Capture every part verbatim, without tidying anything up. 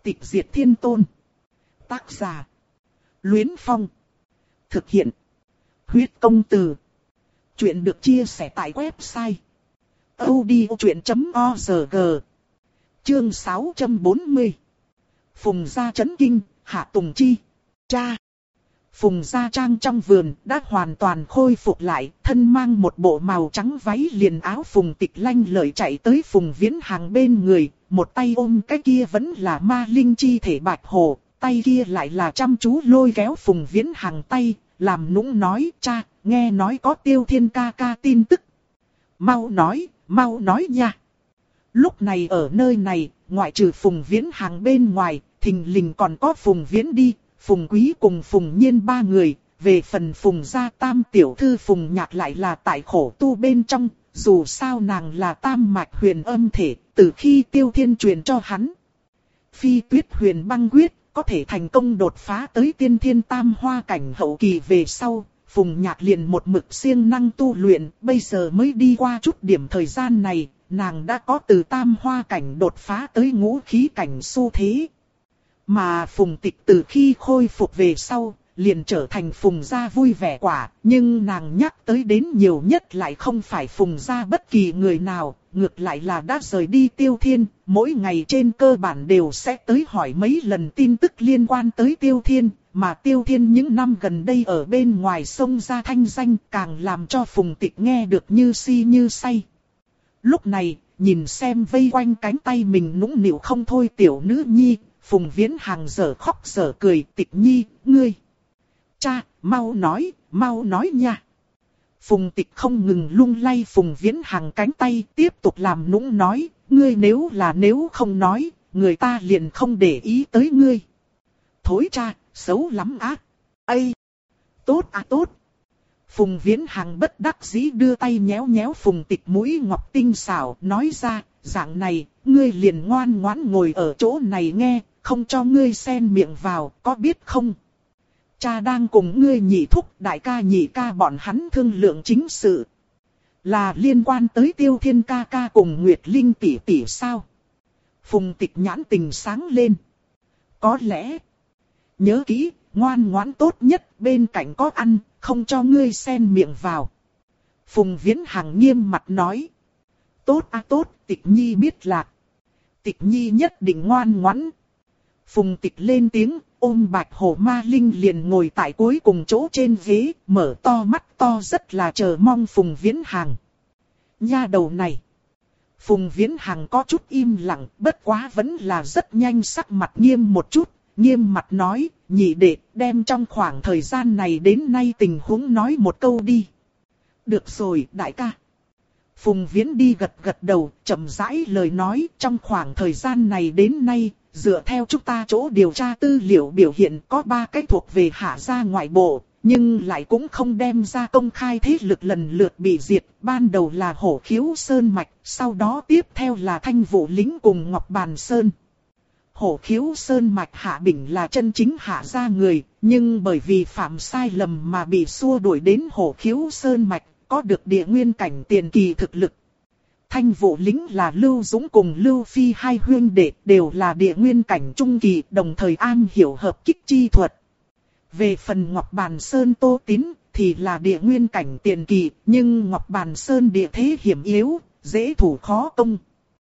Tịch diệt thiên tôn. Tác giả. Luyến Phong. Thực hiện. Huyết công từ. Chuyện được chia sẻ tại website audiochuyện chấm org. Chương sáu trăm bốn mươi. Phùng gia chấn kinh, Hạ Tùng Chi. Cha. Phùng gia trang trong vườn đã hoàn toàn khôi phục lại, thân mang một bộ màu trắng váy liền áo. Phùng Tịch lanh lợi chạy tới Phùng Viễn Hằng bên người, một tay ôm cái kia vẫn là ma linh chi thể bạch hổ, tay kia lại là chăm chú lôi kéo Phùng Viễn Hằng tay, làm nũng nói: cha, nghe nói có Tiêu Thiên ca ca tin tức. Mau nói, mau nói nha. Lúc này ở nơi này, ngoại trừ Phùng Viễn Hằng bên ngoài, thình lình còn có Phùng Viễn đi, Phùng Quý cùng Phùng Nhiên ba người. Về phần Phùng gia tam tiểu thư Phùng Nhạc lại là tại khổ tu bên trong, dù sao nàng là tam mạch huyền âm thể, từ khi Tiêu Thiên truyền cho hắn Phi Tuyết huyền băng quyết, có thể thành công đột phá tới tiên thiên tam hoa cảnh hậu kỳ về sau, Phùng Nhạc liền một mực siêng năng tu luyện, bây giờ mới đi qua chút điểm thời gian này, nàng đã có từ tam hoa cảnh đột phá tới ngũ khí cảnh xu thế. Mà Phùng Tịch từ khi khôi phục về sau, liền trở thành Phùng gia vui vẻ quả, nhưng nàng nhắc tới đến nhiều nhất lại không phải Phùng gia bất kỳ người nào, ngược lại là đã rời đi Tiêu Thiên, mỗi ngày trên cơ bản đều sẽ tới hỏi mấy lần tin tức liên quan tới Tiêu Thiên, mà Tiêu Thiên những năm gần đây ở bên ngoài sông ra thanh danh càng làm cho Phùng Tịch nghe được như si như say. Lúc này, nhìn xem vây quanh cánh tay mình nũng nịu không thôi tiểu nữ nhi, Phùng Viễn Hằng dở khóc dở cười: Tịch nhi, ngươi. Cha, mau nói, mau nói nha. Phùng Tịch không ngừng lung lay Phùng Viễn Hằng cánh tay, tiếp tục làm nũng nói: ngươi nếu là nếu không nói, người ta liền không để ý tới ngươi. Thối cha, xấu lắm á. Ây, tốt à tốt. Phùng Viễn Hằng bất đắc dĩ đưa tay nhéo nhéo Phùng Tịch mũi ngọc tinh xảo, nói ra: dạng này, ngươi liền ngoan ngoãn ngồi ở chỗ này nghe, không cho ngươi xen miệng vào, có biết không? Cha đang cùng ngươi nhị thúc, đại ca nhị ca bọn hắn thương lượng chính sự. Là liên quan tới Tiêu Thiên ca ca cùng Nguyệt Linh tỷ tỷ sao? Phùng Tịch nhãn tình sáng lên. Có lẽ. Nhớ kỹ, ngoan ngoãn tốt nhất, bên cạnh có ăn, không cho ngươi xen miệng vào. Phùng Viễn Hằng nghiêm mặt nói. Tốt à tốt, Tịch nhi biết lạc. Tịch nhi nhất định ngoan ngoãn. Phùng Tịch lên tiếng, ôm bạch hổ ma linh liền ngồi tại cuối cùng chỗ trên ghế, mở to mắt to rất là chờ mong Phùng Viễn Hằng. Nha đầu này. Phùng Viễn Hằng có chút im lặng, bất quá vẫn là rất nhanh sắc mặt nghiêm một chút, nghiêm mặt nói: nhị đệ, đem trong khoảng thời gian này đến nay tình huống nói một câu đi. Được rồi, đại ca. Phùng Viễn đi gật gật đầu, chậm rãi lời nói: trong khoảng thời gian này đến nay, dựa theo chúng ta chỗ điều tra tư liệu biểu hiện có ba cái thuộc về Hạ gia ngoại bộ, nhưng lại cũng không đem ra công khai thế lực lần lượt bị diệt. Ban đầu là Hổ Khiếu Sơn Mạch, sau đó tiếp theo là Thanh Vũ Lĩnh cùng Ngọc Bàn Sơn. Hổ Khiếu Sơn Mạch Hạ Bình là chân chính Hạ gia người, nhưng bởi vì phạm sai lầm mà bị xua đuổi đến Hổ Khiếu Sơn Mạch, có được địa nguyên cảnh tiền kỳ thực lực. Thanh Vũ Lĩnh là Lưu Dũng cùng Lưu Phi hai huynh đệ, đều là địa nguyên cảnh trung kỳ, đồng thời am hiểu hợp kích chi thuật. Về phần Ngọc Bàn Sơn Tô Tín thì là địa nguyên cảnh tiền kỳ, nhưng Ngọc Bàn Sơn địa thế hiểm yếu, dễ thủ khó công.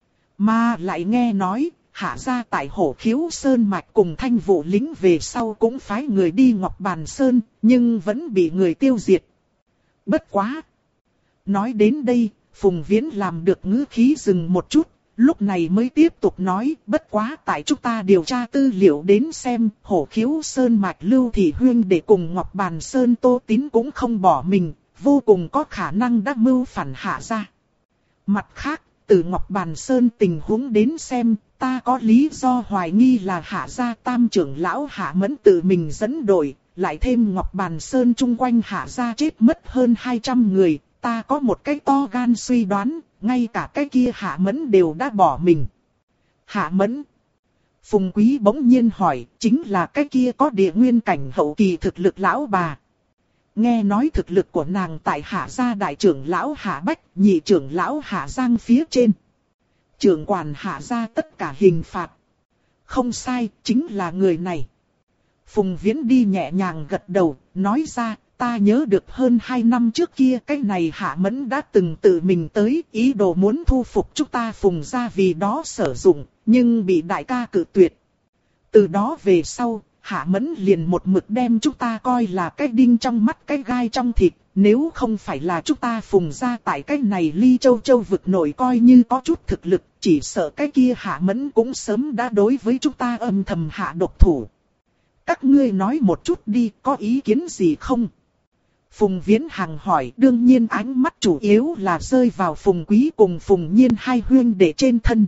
Mà lại nghe nói, Hạ gia tại Hổ Khiếu Sơn Mạch cùng Thanh Vũ Lĩnh về sau cũng phái người đi Ngọc Bàn Sơn, nhưng vẫn bị người tiêu diệt. Bất quá. Nói đến đây, Phùng Viễn làm được ngữ khí dừng một chút, lúc này mới tiếp tục nói: bất quá tại chúng ta điều tra tư liệu đến xem, Hổ Khiếu Sơn Mạch Lưu Thị huynh đệ cùng Ngọc Bàn Sơn Tô Tín cũng không bỏ mình, vô cùng có khả năng đã mưu phản Hạ gia. Mặt khác, từ Ngọc Bàn Sơn tình huống đến xem, ta có lý do hoài nghi là Hạ gia tam trưởng lão Hạ Mẫn tự mình dẫn đội, lại thêm Ngọc Bàn Sơn chung quanh Hạ gia chết mất hơn hai trăm người. Ta có một cái to gan suy đoán, ngay cả cái kia Hạ Mẫn đều đã bỏ mình. Hạ Mẫn? Phùng Quý bỗng nhiên hỏi, chính là cái kia có địa nguyên cảnh hậu kỳ thực lực lão bà. Nghe nói thực lực của nàng tại Hạ gia đại trưởng lão Hạ Bách, nhị trưởng lão Hạ Giang phía trên. Trưởng quản Hạ gia tất cả hình phạt. Không sai, chính là người này. Phùng Viễn đi nhẹ nhàng gật đầu, nói ra, ta nhớ được hơn hai năm trước kia cái này Hạ Mẫn đã từng tự mình tới, ý đồ muốn thu phục chúng ta Phùng gia vì đó sử dụng, nhưng bị đại ca cự tuyệt. Từ đó về sau, Hạ Mẫn liền một mực đem chúng ta coi là cái đinh trong mắt cái gai trong thịt, nếu không phải là chúng ta Phùng gia tại cái này Ly Châu Châu vực nổi coi như có chút thực lực, chỉ sợ cái kia Hạ Mẫn cũng sớm đã đối với chúng ta âm thầm hạ độc thủ. Các ngươi nói một chút đi, có ý kiến gì không? Phùng Viễn Hằng hỏi, đương nhiên ánh mắt chủ yếu là rơi vào Phùng Quý cùng Phùng Nhiên hai huynh đệ trên thân.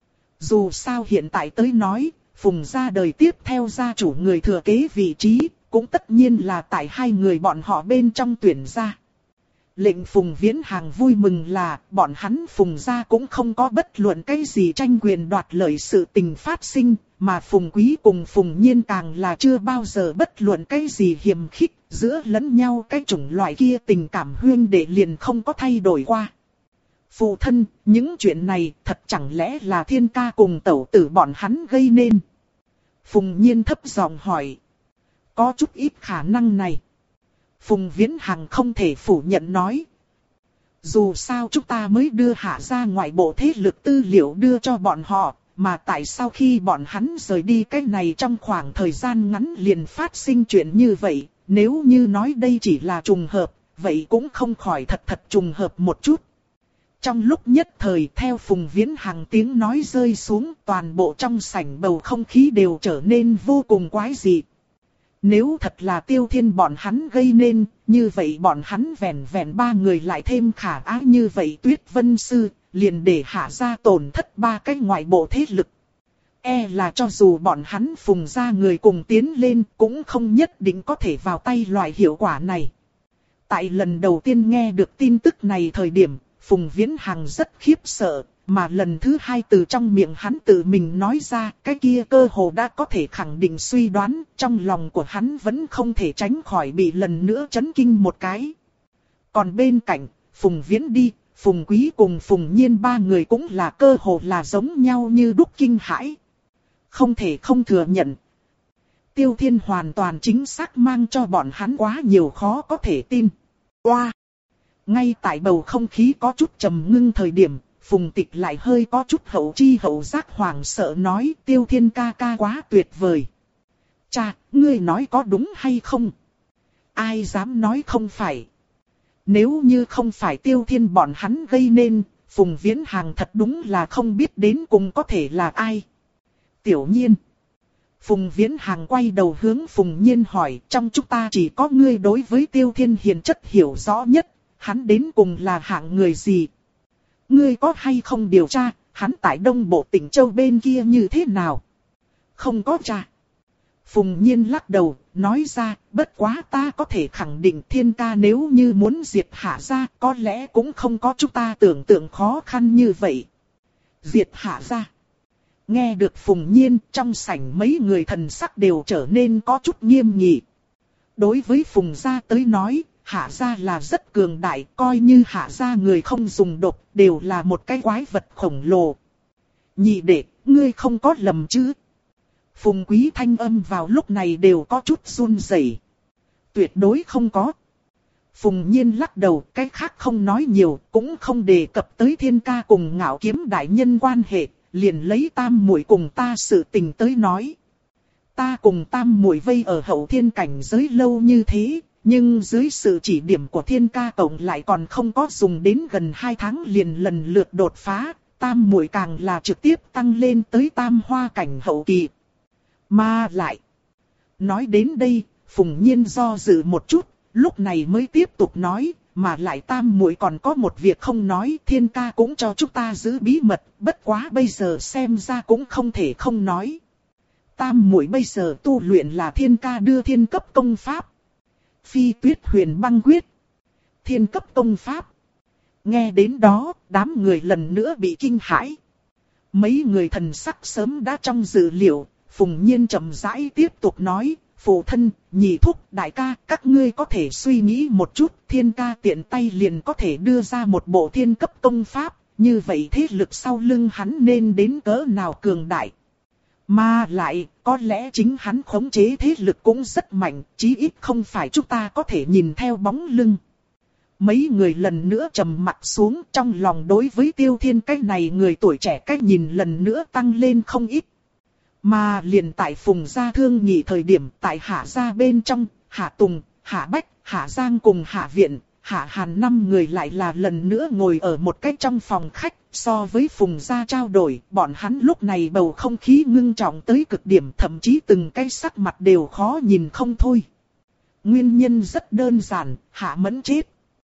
Dù sao hiện tại tới nói, Phùng gia đời tiếp theo gia chủ người thừa kế vị trí, cũng tất nhiên là tại hai người bọn họ bên trong tuyển gia. Lệnh Phùng Viễn Hằng vui mừng là, bọn hắn Phùng gia cũng không có bất luận cái gì tranh quyền đoạt lợi sự tình phát sinh, mà Phùng Quý cùng Phùng Nhiên càng là chưa bao giờ bất luận cái gì hiềm khích, giữa lẫn nhau cái chủng loại kia tình cảm huyên đệ liền không có thay đổi qua. Phụ thân, những chuyện này thật chẳng lẽ là Thiên ca cùng tẩu tử bọn hắn gây nên? Phùng Nhiên thấp giọng hỏi. Có chút ít khả năng này. Phùng Viễn Hằng không thể phủ nhận nói. Dù sao chúng ta mới đưa Hạ ra ngoại bộ thế lực tư liệu đưa cho bọn họ, mà tại sao khi bọn hắn rời đi cái này trong khoảng thời gian ngắn liền phát sinh chuyện như vậy, nếu như nói đây chỉ là trùng hợp, vậy cũng không khỏi thật thật trùng hợp một chút. Trong lúc nhất thời theo Phùng Viễn Hằng tiếng nói rơi xuống, toàn bộ trong sảnh bầu không khí đều trở nên vô cùng quái dị. Nếu thật là Tiêu Thiên bọn hắn gây nên, như vậy bọn hắn vẹn vẹn ba người lại thêm khả ái như vậy Tuyết Vân Sư, liền để Hạ gia tổn thất ba cái ngoại bộ thế lực. E là cho dù bọn hắn Phùng gia người cùng tiến lên, cũng không nhất định có thể vào tay loại hiệu quả này. Tại lần đầu tiên nghe được tin tức này thời điểm, Phùng Viễn Hằng rất khiếp sợ, mà lần thứ hai từ trong miệng hắn tự mình nói ra, cái kia cơ hồ đã có thể khẳng định suy đoán, trong lòng của hắn vẫn không thể tránh khỏi bị lần nữa chấn kinh một cái. Còn bên cạnh, Phùng Viễn đi, Phùng Quý cùng Phùng Nhiên ba người cũng là cơ hồ là giống nhau như đúc kinh hãi. Không thể không thừa nhận. Tiêu Thiên hoàn toàn chính xác mang cho bọn hắn quá nhiều khó có thể tin. Oa! Wow. Ngay tại bầu không khí có chút trầm ngưng thời điểm, Phùng Tịch lại hơi có chút hậu chi hậu giác hoảng sợ nói Tiêu Thiên ca ca quá tuyệt vời. Cha, ngươi nói có đúng hay không? Ai dám nói không phải? Nếu như không phải Tiêu Thiên bọn hắn gây nên, Phùng Viễn Hằng thật đúng là không biết đến cùng có thể là ai. Tiểu Nhiên. Phùng Viễn Hằng quay đầu hướng Phùng Nhiên hỏi, trong chúng ta chỉ có ngươi đối với Tiêu Thiên hiền chất hiểu rõ nhất, hắn đến cùng là hạng người gì? Ngươi có hay không điều tra, hắn tại Đông Bộ tỉnh Châu bên kia như thế nào? Không có tra. Phùng Nhiên lắc đầu, nói ra, bất quá ta có thể khẳng định Thiên ca nếu như muốn diệt Hạ gia, có lẽ cũng không có chúng ta tưởng tượng khó khăn như vậy. Diệt Hạ gia. Nghe được Phùng Nhiên, trong sảnh mấy người thần sắc đều trở nên có chút nghiêm nghị. Đối với Phùng gia tới nói, Hạ gia là rất cường đại, coi như Hạ gia người không dùng độc, đều là một cái quái vật khổng lồ. Nhị đệ, ngươi không có lầm chứ? Phùng Quý thanh âm vào lúc này đều có chút run rẩy. Tuyệt đối không có. Phùng Nhiên lắc đầu, cái khác không nói nhiều, cũng không đề cập tới Thiên ca cùng Ngạo Kiếm đại nhân quan hệ, liền lấy Tam muội cùng ta sự tình tới nói. Ta cùng Tam muội vây ở hậu thiên cảnh giới lâu như thế, nhưng dưới sự chỉ điểm của Thiên ca cộng lại còn không có dùng đến gần hai tháng liền lần lượt đột phá, Tam muội càng là trực tiếp tăng lên tới Tam hoa cảnh hậu kỳ. Mà lại, nói đến đây, Phùng Nhiên do dự một chút, lúc này mới tiếp tục nói, mà lại Tam muội còn có một việc không nói, Thiên ca cũng cho chúng ta giữ bí mật, bất quá bây giờ xem ra cũng không thể không nói. Tam muội bây giờ tu luyện là Thiên ca đưa thiên cấp công pháp. Phi Tuyết Huyền Băng Quyết. Thiên cấp công pháp. Nghe đến đó, đám người lần nữa bị kinh hãi. Mấy người thần sắc sớm đã trong dự liệu, Phùng Nhiên chậm rãi tiếp tục nói, phụ thân, nhị thúc, đại ca, các ngươi có thể suy nghĩ một chút, Thiên ca tiện tay liền có thể đưa ra một bộ thiên cấp công pháp, như vậy thế lực sau lưng hắn nên đến cỡ nào cường đại. Mà lại, có lẽ chính hắn khống chế thế lực cũng rất mạnh, chí ít không phải chúng ta có thể nhìn theo bóng lưng. Mấy người lần nữa trầm mặt xuống, trong lòng đối với Tiêu Thiên cái này người tuổi trẻ cách nhìn lần nữa tăng lên không ít. Mà liền tại Phùng gia thương nghị thời điểm, tại Hạ gia bên trong, Hạ Tùng, Hạ Bách, Hạ Giang cùng Hạ Viện, Hạ Hàn năm người lại là lần nữa ngồi ở một cái trong phòng khách. So với Phùng gia trao đổi, bọn hắn lúc này bầu không khí ngưng trọng tới cực điểm, thậm chí từng cái sắc mặt đều khó nhìn không thôi. Nguyên nhân rất đơn giản, Hạ Mẫn chết.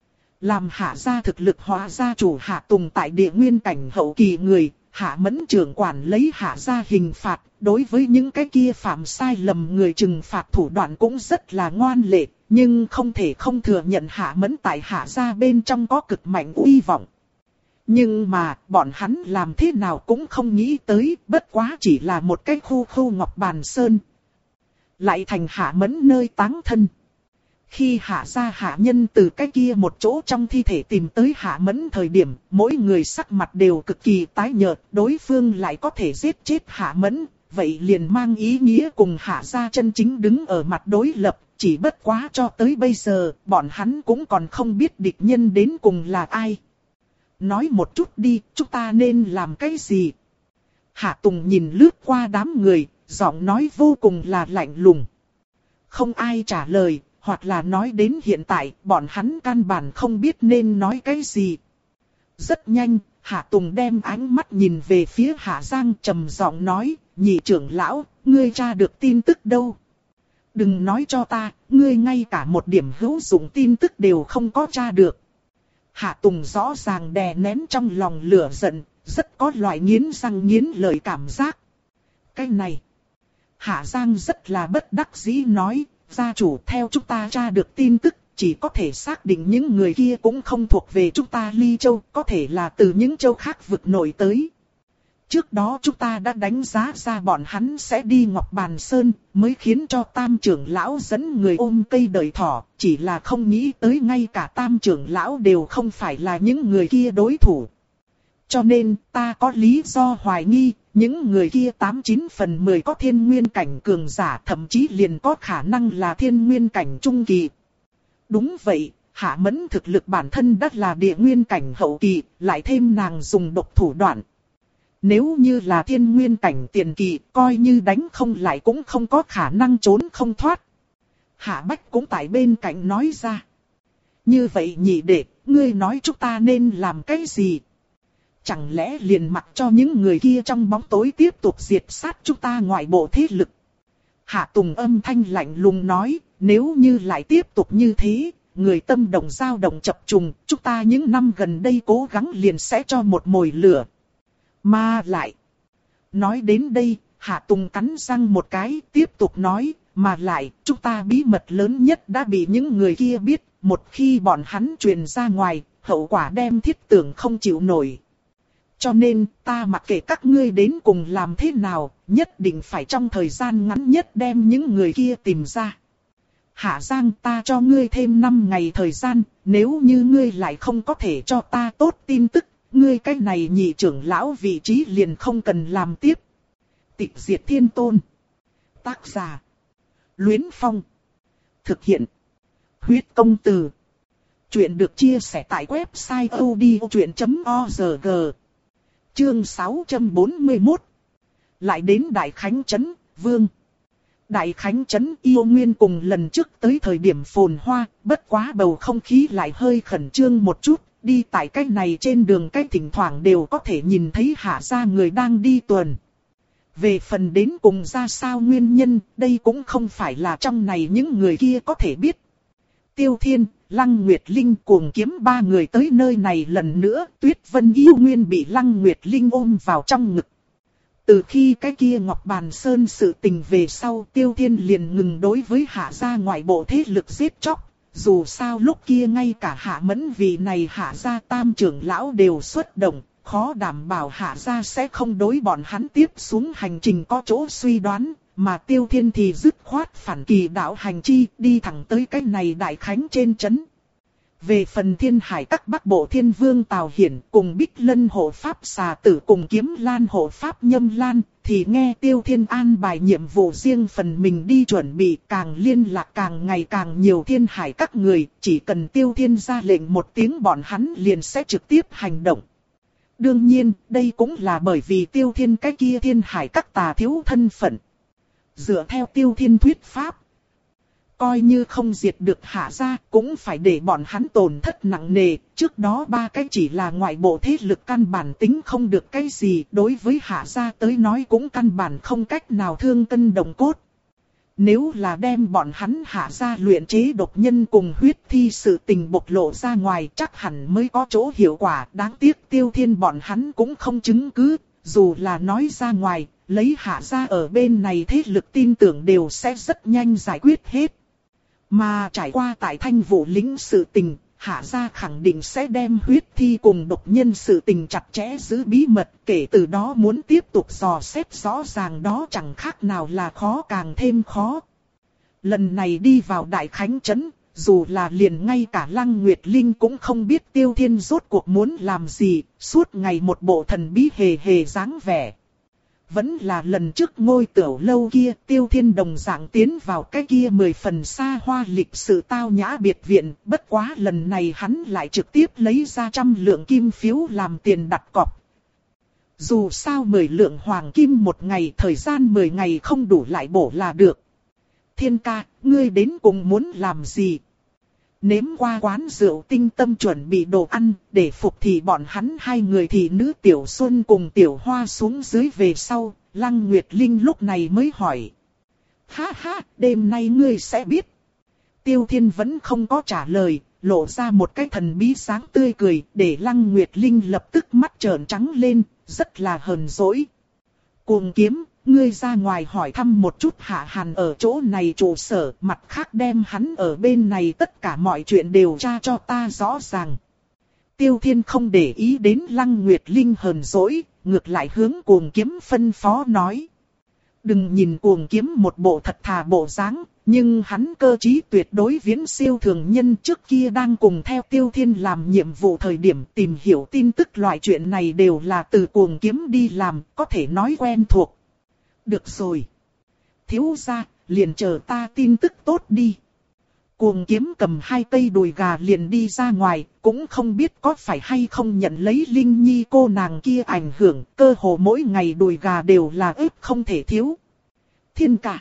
Làm Hạ gia thực lực hóa gia chủ Hạ Tùng tại địa nguyên cảnh hậu kỳ người, Hạ Mẫn trưởng quản lấy Hạ gia hình phạt, đối với những cái kia phạm sai lầm người trừng phạt thủ đoạn cũng rất là ngoan lệ, nhưng không thể không thừa nhận Hạ Mẫn tại Hạ gia bên trong có cực mạnh uy vọng. Nhưng mà, bọn hắn làm thế nào cũng không nghĩ tới, bất quá chỉ là một cái khu khu ngọc bàn sơn. Lại thành Hạ Mẫn nơi táng thân. Khi Hạ gia hạ nhân từ cái kia một chỗ trong thi thể tìm tới Hạ Mẫn thời điểm, mỗi người sắc mặt đều cực kỳ tái nhợt, đối phương lại có thể giết chết Hạ Mẫn, vậy liền mang ý nghĩa cùng Hạ gia chân chính đứng ở mặt đối lập, chỉ bất quá cho tới bây giờ, bọn hắn cũng còn không biết địch nhân đến cùng là ai. Nói một chút đi, chúng ta nên làm cái gì? Hạ Tùng nhìn lướt qua đám người, giọng nói vô cùng là lạnh lùng. Không ai trả lời, hoặc là nói đến hiện tại, bọn hắn căn bản không biết nên nói cái gì. Rất nhanh, Hạ Tùng đem ánh mắt nhìn về phía Hạ Giang trầm giọng nói, nhị trưởng lão, ngươi tra được tin tức đâu? Đừng nói cho ta, ngươi ngay cả một điểm hữu dụng tin tức đều không có tra được. Hạ Tùng rõ ràng đè nén trong lòng lửa giận, rất có loại nghiến răng nghiến lợi cảm giác. Cái này, Hạ Giang rất là bất đắc dĩ nói, gia chủ theo chúng ta tra được tin tức, chỉ có thể xác định những người kia cũng không thuộc về chúng ta Ly Châu, có thể là từ những châu khác vực nổi tới. Trước đó chúng ta đã đánh giá ra bọn hắn sẽ đi Ngọc Bàn Sơn, mới khiến cho Tam trưởng lão dẫn người ôm cây đợi thỏ, chỉ là không nghĩ tới ngay cả Tam trưởng lão đều không phải là những người kia đối thủ. Cho nên ta có lý do hoài nghi, những người kia tám chín phần mười có thiên nguyên cảnh cường giả, thậm chí liền có khả năng là thiên nguyên cảnh trung kỳ. Đúng vậy, Hạ Mẫn thực lực bản thân đã là địa nguyên cảnh hậu kỳ, lại thêm nàng dùng độc thủ đoạn. Nếu như là thiên nguyên cảnh tiền kỳ, coi như đánh không lại cũng không có khả năng trốn không thoát. Hạ Bách cũng tại bên cạnh nói ra. Như vậy nhị đệ, ngươi nói chúng ta nên làm cái gì? Chẳng lẽ liền mặc cho những người kia trong bóng tối tiếp tục diệt sát chúng ta ngoại bộ thế lực? Hạ Tùng âm thanh lạnh lùng nói, nếu như lại tiếp tục như thế, người tâm động dao động chập trùng, chúng ta những năm gần đây cố gắng liền sẽ cho một mồi lửa. Mà lại, nói đến đây, Hạ Tùng cắn răng một cái, tiếp tục nói, mà lại, chúng ta bí mật lớn nhất đã bị những người kia biết, một khi bọn hắn truyền ra ngoài, hậu quả đem thiết tưởng không chịu nổi. Cho nên, ta mặc kệ các ngươi đến cùng làm thế nào, nhất định phải trong thời gian ngắn nhất đem những người kia tìm ra. Hạ Giang, ta cho ngươi thêm năm ngày thời gian, nếu như ngươi lại không có thể cho ta tốt tin tức, ngươi cái này nhị trưởng lão vị trí liền không cần làm tiếp. Tịch diệt thiên tôn. Tác giả. Luyến Phong. Thực hiện. Huyết công từ. Chuyện được chia sẻ tại website odchuyện chấm org. Chương sáu trăm bốn mươi mốt. Lại đến Đại Khánh Trấn, Vương. Đại Khánh Trấn yêu nguyên cùng lần trước tới thời điểm phồn hoa, bất quá bầu không khí lại hơi khẩn trương một chút. Đi tại cách này trên đường cách thỉnh thoảng đều có thể nhìn thấy Hạ gia người đang đi tuần. Về phần đến cùng ra sao nguyên nhân, đây cũng không phải là trong này những người kia có thể biết. Tiêu Thiên, Lăng Nguyệt Linh cuồng kiếm ba người tới nơi này lần nữa, Tuyết Vân yêu nguyên bị Lăng Nguyệt Linh ôm vào trong ngực. Từ khi cái kia Ngọc Bàn Sơn sự tình về sau, Tiêu Thiên liền ngừng đối với Hạ gia ngoại bộ thế lực giết chóc. Dù sao lúc kia ngay cả Hạ Mẫn vì này Hạ gia tam trưởng lão đều xuất động, khó đảm bảo Hạ gia sẽ không đối bọn hắn tiếp xuống hành trình có chỗ suy đoán, mà Tiêu Thiên thì dứt khoát phản kỳ đạo hành chi, đi thẳng tới cái này Đại Khánh trên trấn. Về phần Thiên Hải các Bắc Bộ Thiên Vương Tào Hiển cùng Bích Lân hộ pháp xà tử cùng Kiếm Lan hộ pháp Nhâm Lan, thì nghe Tiêu Thiên an bài nhiệm vụ riêng phần mình đi chuẩn bị, càng liên lạc càng ngày càng nhiều thiên hải các người, chỉ cần Tiêu Thiên ra lệnh một tiếng bọn hắn liền sẽ trực tiếp hành động. Đương nhiên, đây cũng là bởi vì Tiêu Thiên cái kia thiên hải các tà thiếu thân phận. Dựa theo Tiêu Thiên thuyết pháp, coi như không diệt được Hạ gia, cũng phải để bọn hắn tổn thất nặng nề. Trước đó ba cái chỉ là ngoại bộ thế lực căn bản tính không được cái gì, đối với Hạ gia tới nói cũng căn bản không cách nào thương cân đồng cốt. Nếu là đem bọn hắn Hạ gia luyện chế độc nhân cùng huyết thi sự tình bộc lộ ra ngoài, chắc hẳn mới có chỗ hiệu quả. Đáng tiếc Tiêu Thiên bọn hắn cũng không chứng cứ, dù là nói ra ngoài, lấy Hạ gia ở bên này thế lực tin tưởng đều sẽ rất nhanh giải quyết hết. Mà trải qua tại Thanh Vũ lĩnh sự tình, Hạ gia khẳng định sẽ đem huyết thi cùng độc nhân sự tình chặt chẽ giữ bí mật, kể từ đó muốn tiếp tục dò xét rõ ràng đó chẳng khác nào là khó càng thêm khó. Lần này đi vào Đại Khánh Trấn, dù là liền ngay cả Lăng Nguyệt Linh cũng không biết Tiêu Thiên rốt cuộc muốn làm gì, suốt ngày một bộ thần bí hề hề dáng vẻ. Vẫn là lần trước ngôi tiểu lâu kia, Tiêu Thiên đồng dạng tiến vào cái kia mười phần xa hoa lịch sự tao nhã biệt viện, bất quá lần này hắn lại trực tiếp lấy ra trăm lượng kim phiếu làm tiền đặt cọc. Dù sao mười lượng hoàng kim một ngày, thời gian mười ngày không đủ lại bổ là được. Thiên ca, ngươi đến cùng muốn làm gì? Nếm qua quán rượu tinh tâm chuẩn bị đồ ăn, để phục thì bọn hắn hai người thì nữ Tiểu Xuân cùng Tiểu Hoa xuống dưới về sau, Lăng Nguyệt Linh lúc này mới hỏi. Ha ha, đêm nay ngươi sẽ biết. Tiêu Thiên vẫn không có trả lời, lộ ra một cái thần bí sáng tươi cười, để Lăng Nguyệt Linh lập tức mắt trợn trắng lên, rất là hờn dỗi. Cuồng Kiếm, ngươi ra ngoài hỏi thăm một chút Hạ Hàn ở chỗ này trụ sở, mặt khác đem hắn ở bên này tất cả mọi chuyện đều tra cho ta rõ ràng. Tiêu Thiên không để ý đến Lăng Nguyệt Linh hờn dỗi, ngược lại hướng Cuồng Kiếm phân phó nói. Đừng nhìn Cuồng Kiếm một bộ thật thà bộ dáng, nhưng hắn cơ trí tuyệt đối viễn siêu thường nhân. Trước kia đang cùng theo Tiêu Thiên làm nhiệm vụ thời điểm tìm hiểu tin tức loại chuyện này đều là từ Cuồng Kiếm đi làm, có thể nói quen thuộc. Được rồi. Thiếu gia, liền chờ ta tin tức tốt đi. Cuồng Kiếm cầm hai cây đùi gà liền đi ra ngoài, cũng không biết có phải hay không nhận lấy Linh Nhi cô nàng kia ảnh hưởng, cơ hồ mỗi ngày đùi gà đều là ếp không thể thiếu. Thiên ca.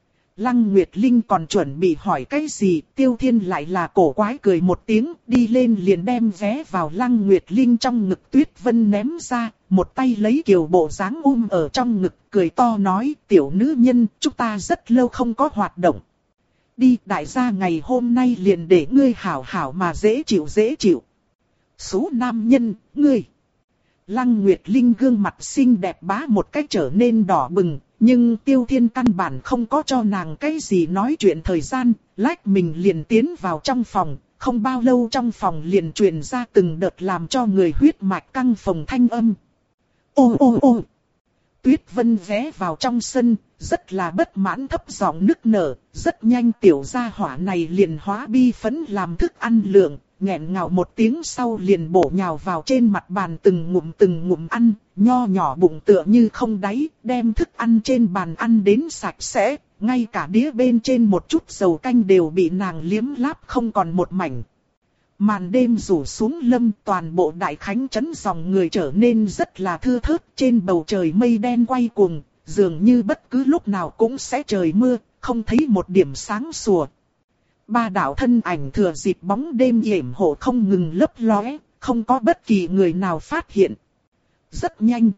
Lăng Nguyệt Linh còn chuẩn bị hỏi cái gì, Tiêu Thiên lại là cổ quái cười một tiếng, đi lên liền đem vé vào Lăng Nguyệt Linh trong ngực Tuyết Vân ném ra, một tay lấy kiều bộ dáng um ở trong ngực, cười to nói, tiểu nữ nhân, chúng ta rất lâu không có hoạt động. Đi, đại gia ngày hôm nay liền để ngươi hảo hảo mà dễ chịu dễ chịu. Số nam nhân, ngươi. Lăng Nguyệt Linh gương mặt xinh đẹp bá một cách trở nên đỏ bừng. Nhưng Tiêu Thiên căn bản không có cho nàng cái gì nói chuyện thời gian, lách mình liền tiến vào trong phòng, không bao lâu trong phòng liền truyền ra từng đợt làm cho người huyết mạch căng phồng thanh âm. Ô ô ô! Tuyết Vân ghé vào trong sân, rất là bất mãn thấp giọng nức nở, rất nhanh tiểu gia hỏa này liền hóa bi phấn làm thức ăn lượng. Nghẹn ngào một tiếng sau liền bổ nhào vào trên mặt bàn từng ngụm từng ngụm ăn, nho nhỏ bụng tựa như không đáy, đem thức ăn trên bàn ăn đến sạch sẽ, ngay cả đĩa bên trên một chút dầu canh đều bị nàng liếm láp không còn một mảnh. Màn đêm rủ xuống lâm, toàn bộ Đại Khánh Trấn dòng người trở nên rất là thưa thớt, trên bầu trời mây đen quay cuồng, dường như bất cứ lúc nào cũng sẽ trời mưa, không thấy một điểm sáng sủa. Ba đạo thân ảnh thừa dịp bóng đêm yểm hộ không ngừng lấp lóe, không có bất kỳ người nào phát hiện. Rất nhanh.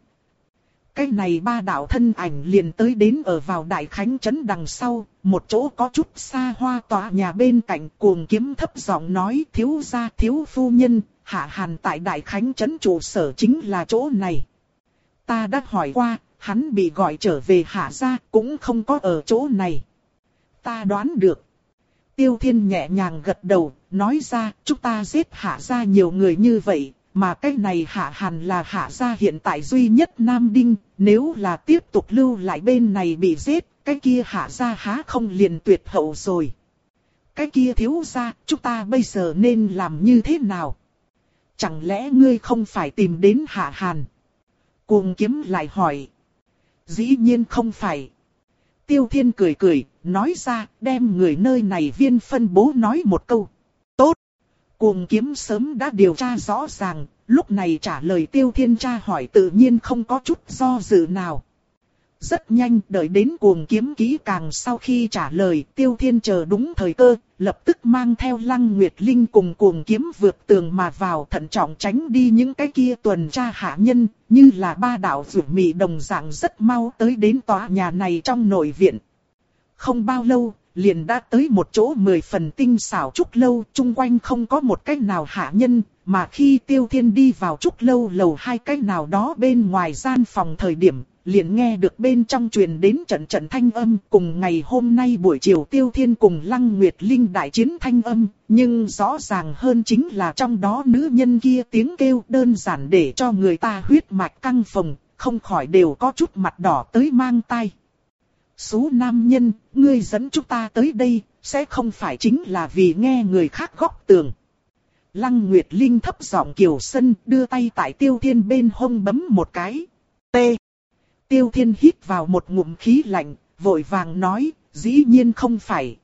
Cái này ba đạo thân ảnh liền tới đến ở vào Đại Khánh Trấn đằng sau, một chỗ có chút xa hoa tòa nhà bên cạnh. Cuồng Kiếm thấp giọng nói, thiếu gia thiếu phu nhân, Hạ Hàn tại Đại Khánh Trấn trụ sở chính là chỗ này. Ta đã hỏi qua, hắn bị gọi trở về Hạ gia, cũng không có ở chỗ này. Ta đoán được. Tiêu Thiên nhẹ nhàng gật đầu, nói ra, chúng ta giết Hạ gia nhiều người như vậy, mà cái này Hạ Hàn là Hạ gia hiện tại duy nhất nam đinh, nếu là tiếp tục lưu lại bên này bị giết, cái kia Hạ gia há không liền tuyệt hậu rồi. Cái kia thiếu gia, chúng ta bây giờ nên làm như thế nào? Chẳng lẽ ngươi không phải tìm đến Hạ Hàn? Cuồng Kiếm lại hỏi. Dĩ nhiên không phải. Tiêu Thiên cười cười, nói ra, đem người nơi này viên phân bố nói một câu. Tốt. Cuồng kiếm sớm đã điều tra rõ ràng, lúc này trả lời Tiêu Thiên tra hỏi tự nhiên không có chút do dự nào. Rất nhanh, đợi đến cuồng kiếm kỹ càng sau khi trả lời, Tiêu Thiên chờ đúng thời cơ, lập tức mang theo Lăng Nguyệt Linh cùng cuồng kiếm vượt tường mà vào, thận trọng tránh đi những cái kia tuần tra hạ nhân, như là ba đạo rủ mị đồng dạng rất mau tới đến tòa nhà này trong nội viện. Không bao lâu, liền đã tới một chỗ mười phần tinh xảo trúc lâu, chung quanh không có một cái nào hạ nhân, mà khi Tiêu Thiên đi vào trúc lâu lầu hai cái nào đó bên ngoài gian phòng thời điểm, liền nghe được bên trong truyền đến trận trận thanh âm, cùng ngày hôm nay buổi chiều Tiêu Thiên cùng Lăng Nguyệt Linh đại chiến thanh âm, nhưng rõ ràng hơn chính là trong đó nữ nhân kia tiếng kêu đơn giản để cho người ta huyết mạch căng phồng, không khỏi đều có chút mặt đỏ tới mang tai. Số nam nhân, ngươi dẫn chúng ta tới đây, sẽ không phải chính là vì nghe người khác góc tường. Lăng Nguyệt Linh thấp giọng kiều sân, đưa tay tại Tiêu Thiên bên hông bấm một cái. T. Tiêu Thiên hít vào một ngụm khí lạnh, vội vàng nói, dĩ nhiên không phải.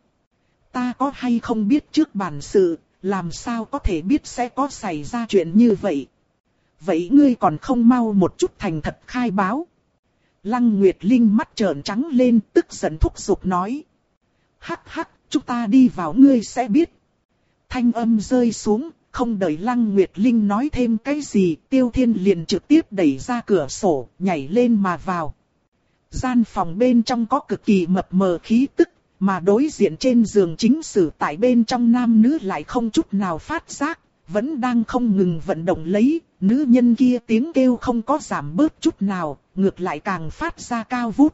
Ta có hay không biết trước bản sự, làm sao có thể biết sẽ có xảy ra chuyện như vậy. Vậy ngươi còn không mau một chút thành thật khai báo. Lăng Nguyệt Linh mắt trợn trắng lên, tức giận thúc giục nói. Hắc hắc, chúng ta đi vào ngươi sẽ biết. Thanh âm rơi xuống, không đợi Lăng Nguyệt Linh nói thêm cái gì, Tiêu Thiên liền trực tiếp đẩy ra cửa sổ, nhảy lên mà vào. Gian phòng bên trong có cực kỳ mập mờ khí tức, mà đối diện trên giường chính sử tại bên trong nam nữ lại không chút nào phát giác, vẫn đang không ngừng vận động lấy, nữ nhân kia tiếng kêu không có giảm bớt chút nào, ngược lại càng phát ra cao vút.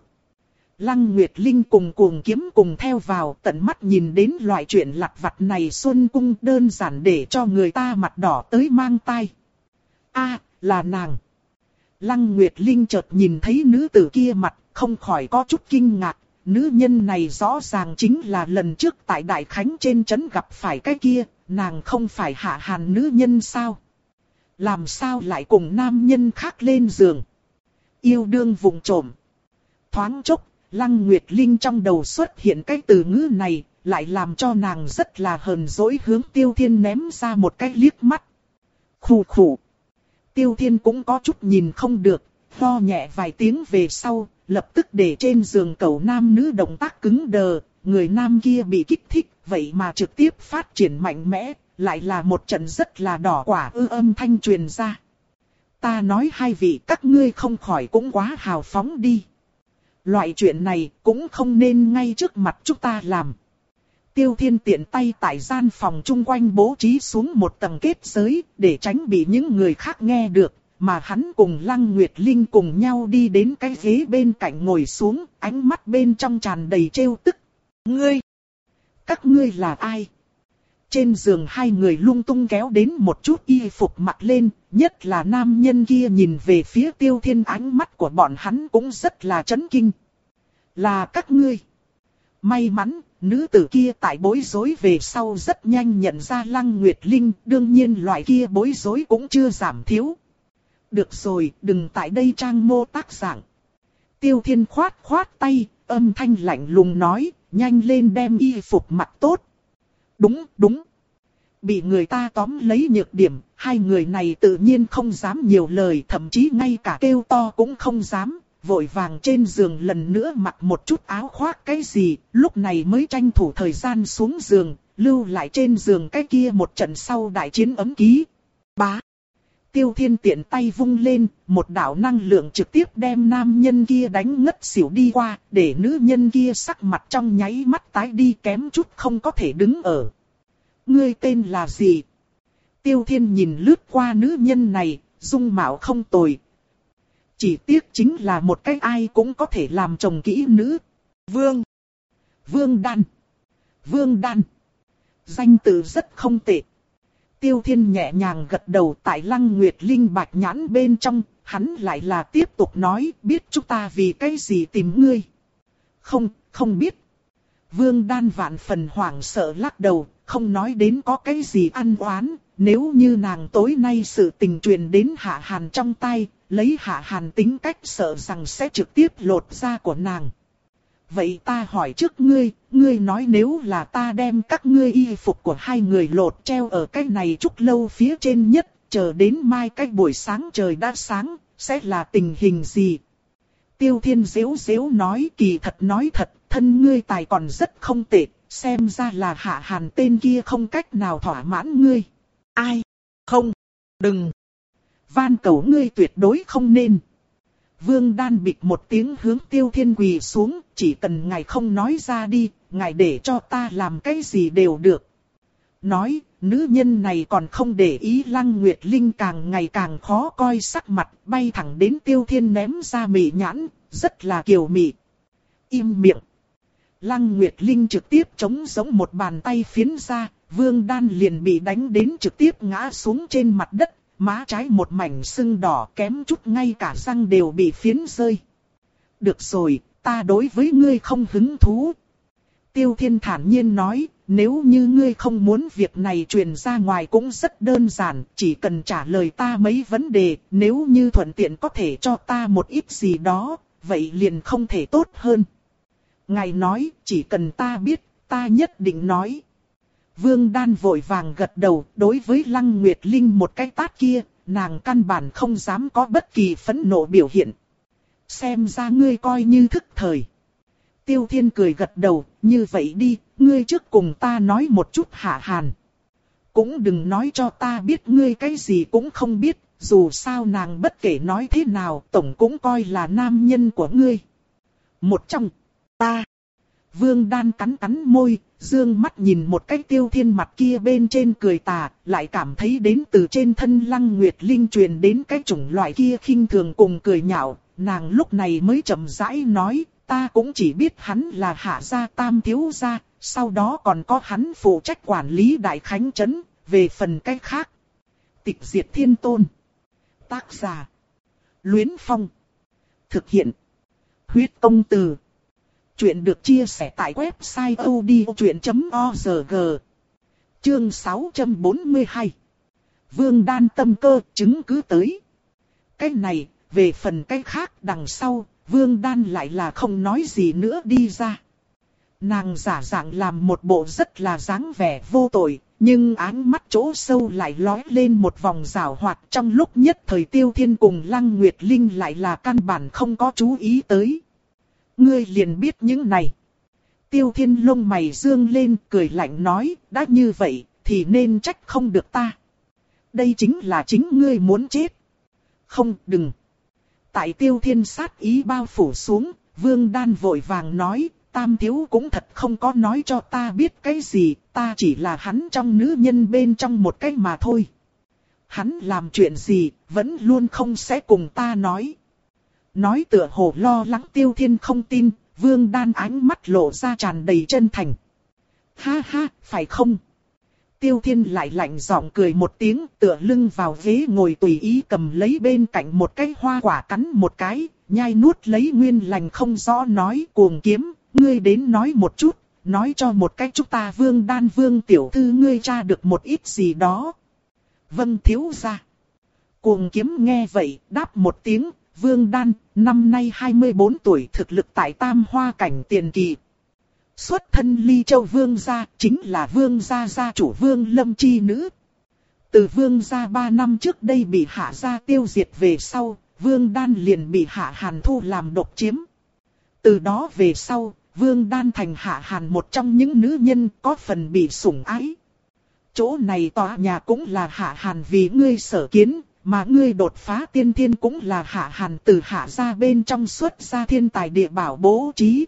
Lăng Nguyệt Linh cùng cuồng kiếm cùng theo vào, tận mắt nhìn đến loại chuyện lặt vặt này, xuân cung đơn giản để cho người ta mặt đỏ tới mang tai. A, là nàng. Lăng Nguyệt Linh chợt nhìn thấy nữ tử kia mặt, không khỏi có chút kinh ngạc, nữ nhân này rõ ràng chính là lần trước tại Đại Khánh trên trấn gặp phải cái kia, nàng không phải Hạ Hàn nữ nhân sao? Làm sao lại cùng nam nhân khác lên giường? Yêu đương vụng trộm. Thoáng chốc, Lăng Nguyệt Linh trong đầu xuất hiện cái từ ngữ này, lại làm cho nàng rất là hờn dỗi, hướng Tiêu Thiên ném ra một cái liếc mắt. Khù khù. Tiêu Thiên cũng có chút nhìn không được, ho nhẹ vài tiếng về sau, lập tức để trên giường cẩu nam nữ động tác cứng đờ, người nam kia bị kích thích, vậy mà trực tiếp phát triển mạnh mẽ, lại là một trận rất là đỏ quả ư âm thanh truyền ra. Ta nói hai vị các ngươi không khỏi cũng quá hào phóng đi. Loại chuyện này cũng không nên ngay trước mặt chúng ta làm. Tiêu Thiên tiện tay tại gian phòng chung quanh bố trí xuống một tầng kết giới, để tránh bị những người khác nghe được, mà hắn cùng Lăng Nguyệt Linh cùng nhau đi đến cái ghế bên cạnh ngồi xuống, ánh mắt bên trong tràn đầy trêu tức. Ngươi! Các ngươi là ai? Trên giường hai người lung tung kéo đến một chút y phục mặc lên, nhất là nam nhân kia nhìn về phía Tiêu Thiên, ánh mắt của bọn hắn cũng rất là chấn kinh. Là các ngươi. May mắn, nữ tử kia tại bối rối về sau rất nhanh nhận ra Lăng Nguyệt Linh, đương nhiên loại kia bối rối cũng chưa giảm thiếu. Được rồi, đừng tại đây trang mô tác dạng. Tiêu Thiên khoát khoát tay, âm thanh lạnh lùng nói, nhanh lên đem y phục mặc tốt. Đúng, đúng. Bị người ta tóm lấy nhược điểm, hai người này tự nhiên không dám nhiều lời, thậm chí ngay cả kêu to cũng không dám, vội vàng trên giường lần nữa mặc một chút áo khoác cái gì, lúc này mới tranh thủ thời gian xuống giường, lưu lại trên giường cái kia một trận sau đại chiến ấm ký. Bá. Tiêu Thiên tiện tay vung lên, một đạo năng lượng trực tiếp đem nam nhân kia đánh ngất xỉu đi qua, để nữ nhân kia sắc mặt trong nháy mắt tái đi kém chút không có thể đứng ở. Ngươi tên là gì? Tiêu Thiên nhìn lướt qua nữ nhân này, dung mạo không tồi. Chỉ tiếc chính là một cái ai cũng có thể làm chồng kỹ nữ. Vương. Vương Đan. Vương Đan. Danh từ rất không tệ. Tiêu Thiên nhẹ nhàng gật đầu, tại Lăng Nguyệt Linh bạch nhãn bên trong, hắn lại là tiếp tục nói, biết chúng ta vì cái gì tìm ngươi? Không, không biết. Vương Đan vạn phần hoảng sợ lắc đầu, không nói đến có cái gì ăn oán, nếu như nàng tối nay sự tình truyền đến Hạ Hàn trong tay, lấy Hạ Hàn tính cách sợ rằng sẽ trực tiếp lột da của nàng. Vậy ta hỏi trước ngươi, ngươi nói nếu là ta đem các ngươi y phục của hai người lột treo ở cái này trúc lâu phía trên nhất, chờ đến mai cái buổi sáng trời đã sáng, sẽ là tình hình gì? Tiêu Thiên giễu giễu nói, kỳ thật nói thật, thân ngươi tài còn rất không tệ, xem ra là Hạ Hàn tên kia không cách nào thỏa mãn ngươi. Ai? Không, đừng. Van cầu ngươi tuyệt đối không nên. Vương Đan bịch một tiếng hướng Tiêu Thiên quỳ xuống, chỉ cần ngài không nói ra đi, ngài để cho ta làm cái gì đều được. Nói, nữ nhân này còn không để ý Lăng Nguyệt Linh càng ngày càng khó coi sắc mặt, bay thẳng đến Tiêu Thiên ném ra mị nhãn, rất là kiều mị. Im miệng. Lăng Nguyệt Linh trực tiếp chống giống một bàn tay phiến ra, Vương Đan liền bị đánh đến trực tiếp ngã xuống trên mặt đất, má trái một mảnh sưng đỏ kém chút ngay cả răng đều bị phiến rơi. Được rồi, ta đối với ngươi không hứng thú. Tiêu Thiên thản nhiên nói, nếu như ngươi không muốn việc này truyền ra ngoài cũng rất đơn giản, chỉ cần trả lời ta mấy vấn đề, nếu như thuận tiện có thể cho ta một ít gì đó, vậy liền không thể tốt hơn. Ngài nói, chỉ cần ta biết, ta nhất định nói. Vương Đan vội vàng gật đầu, đối với Lăng Nguyệt Linh một cái tát kia, nàng căn bản không dám có bất kỳ phẫn nộ biểu hiện. Xem ra ngươi coi như thức thời. Tiêu Thiên cười gật đầu, như vậy đi, ngươi trước cùng ta nói một chút Hạ Hàn. Cũng đừng nói cho ta biết ngươi cái gì cũng không biết, dù sao nàng bất kể nói thế nào, tổng cũng coi là nam nhân của ngươi. Một trong, ta. Vương Đan cắn cắn môi, dương mắt nhìn một cái Tiêu Thiên mặt kia bên trên cười tà, lại cảm thấy đến từ trên thân Lăng Nguyệt Linh truyền đến cái chủng loại kia khinh thường cùng cười nhạo, nàng lúc này mới chậm rãi nói, ta cũng chỉ biết hắn là Hạ gia tam thiếu gia, sau đó còn có hắn phụ trách quản lý Đại Khánh Trấn, về phần cái khác. Tịch diệt thiên tôn. Tác giả. Luyến Phong. Thực hiện. Huyết công từ. Chuyện được chia sẻ tại website odchuyện chấm org. Chương sáu trăm bốn mươi hai. Vương Đan tâm cơ chứng cứ tới. Cái này, về phần cái khác đằng sau, Vương Đan lại là không nói gì nữa đi ra. Nàng giả dạng làm một bộ rất là dáng vẻ vô tội, nhưng áng mắt chỗ sâu lại lóe lên một vòng rào hoạt, trong lúc nhất thời Tiêu Thiên cùng Lăng Nguyệt Linh lại là căn bản không có chú ý tới. Ngươi liền biết những này. Tiêu Thiên lông mày dương lên, cười lạnh nói, đã như vậy, thì nên trách không được ta. Đây chính là chính ngươi muốn chết. Không, đừng. Tại Tiêu Thiên sát ý bao phủ xuống, Vương Đan vội vàng nói, tam thiếu cũng thật không có nói cho ta biết cái gì, ta chỉ là hắn trong nữ nhân bên trong một cái mà thôi. Hắn làm chuyện gì, vẫn luôn không sẽ cùng ta nói. Nói tựa hồ lo lắng Tiêu Thiên không tin, Vương Đan ánh mắt lộ ra tràn đầy chân thành. Ha ha, phải không? Tiêu Thiên lại lạnh giọng cười một tiếng, tựa lưng vào ghế ngồi tùy ý cầm lấy bên cạnh một cái hoa quả cắn một cái, nhai nuốt lấy nguyên lành không rõ nói Cuồng Kiếm, ngươi đến nói một chút, nói cho một cách chúng ta Vương Đan Vương tiểu thư ngươi tra được một ít gì đó. Vâng thiếu gia. Cuồng Kiếm nghe vậy, đáp một tiếng, Vương Đan, năm nay hai mươi bốn tuổi, thực lực tại Tam Hoa cảnh tiền kỳ. Xuất thân Ly Châu Vương gia, chính là Vương gia gia chủ Vương Lâm chi nữ. Từ Vương gia ba năm trước đây bị Hạ gia tiêu diệt về sau, Vương Đan liền bị Hạ Hàn thu làm độc chiếm. Từ đó về sau, Vương Đan thành Hạ Hàn một trong những nữ nhân có phần bị sủng ái. Chỗ này tòa nhà cũng là Hạ Hàn vì ngươi sở kiến, mà ngươi đột phá tiên thiên cũng là Hạ Hàn từ Hạ gia bên trong xuất ra thiên tài địa bảo bố trí.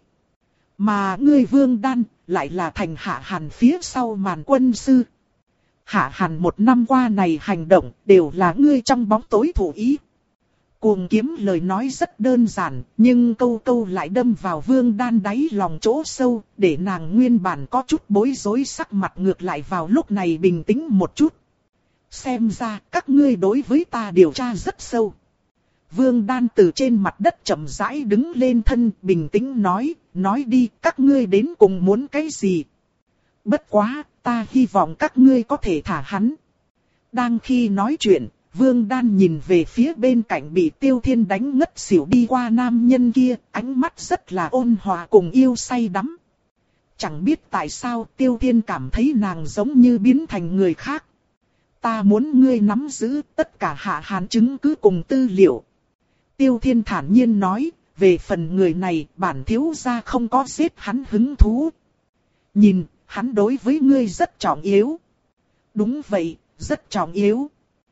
Mà ngươi Vương Đan lại là thành Hạ Hàn phía sau màn quân sư. Hạ Hàn một năm qua này hành động đều là ngươi trong bóng tối thủ ý. Cuồng Kiếm lời nói rất đơn giản, nhưng câu câu lại đâm vào Vương Đan đáy lòng chỗ sâu, để nàng nguyên bản có chút bối rối sắc mặt ngược lại vào lúc này bình tĩnh một chút. Xem ra các ngươi đối với ta điều tra rất sâu. Vương Đan từ trên mặt đất chậm rãi đứng lên thân, bình tĩnh nói, nói đi, các ngươi đến cùng muốn cái gì? Bất quá, ta hy vọng các ngươi có thể thả hắn. Đang khi nói chuyện, Vương Đan nhìn về phía bên cạnh bị Tiêu Thiên đánh ngất xỉu đi qua nam nhân kia, ánh mắt rất là ôn hòa cùng yêu say đắm. Chẳng biết tại sao Tiêu Thiên cảm thấy nàng giống như biến thành người khác. Ta muốn ngươi nắm giữ tất cả Hạ Hàn chứng cứ cùng tư liệu. Tiêu Thiên thản nhiên nói, về phần người này bản thiếu gia không có giết hắn hứng thú. Nhìn, hắn đối với ngươi rất trọng yếu. Đúng vậy, rất trọng yếu.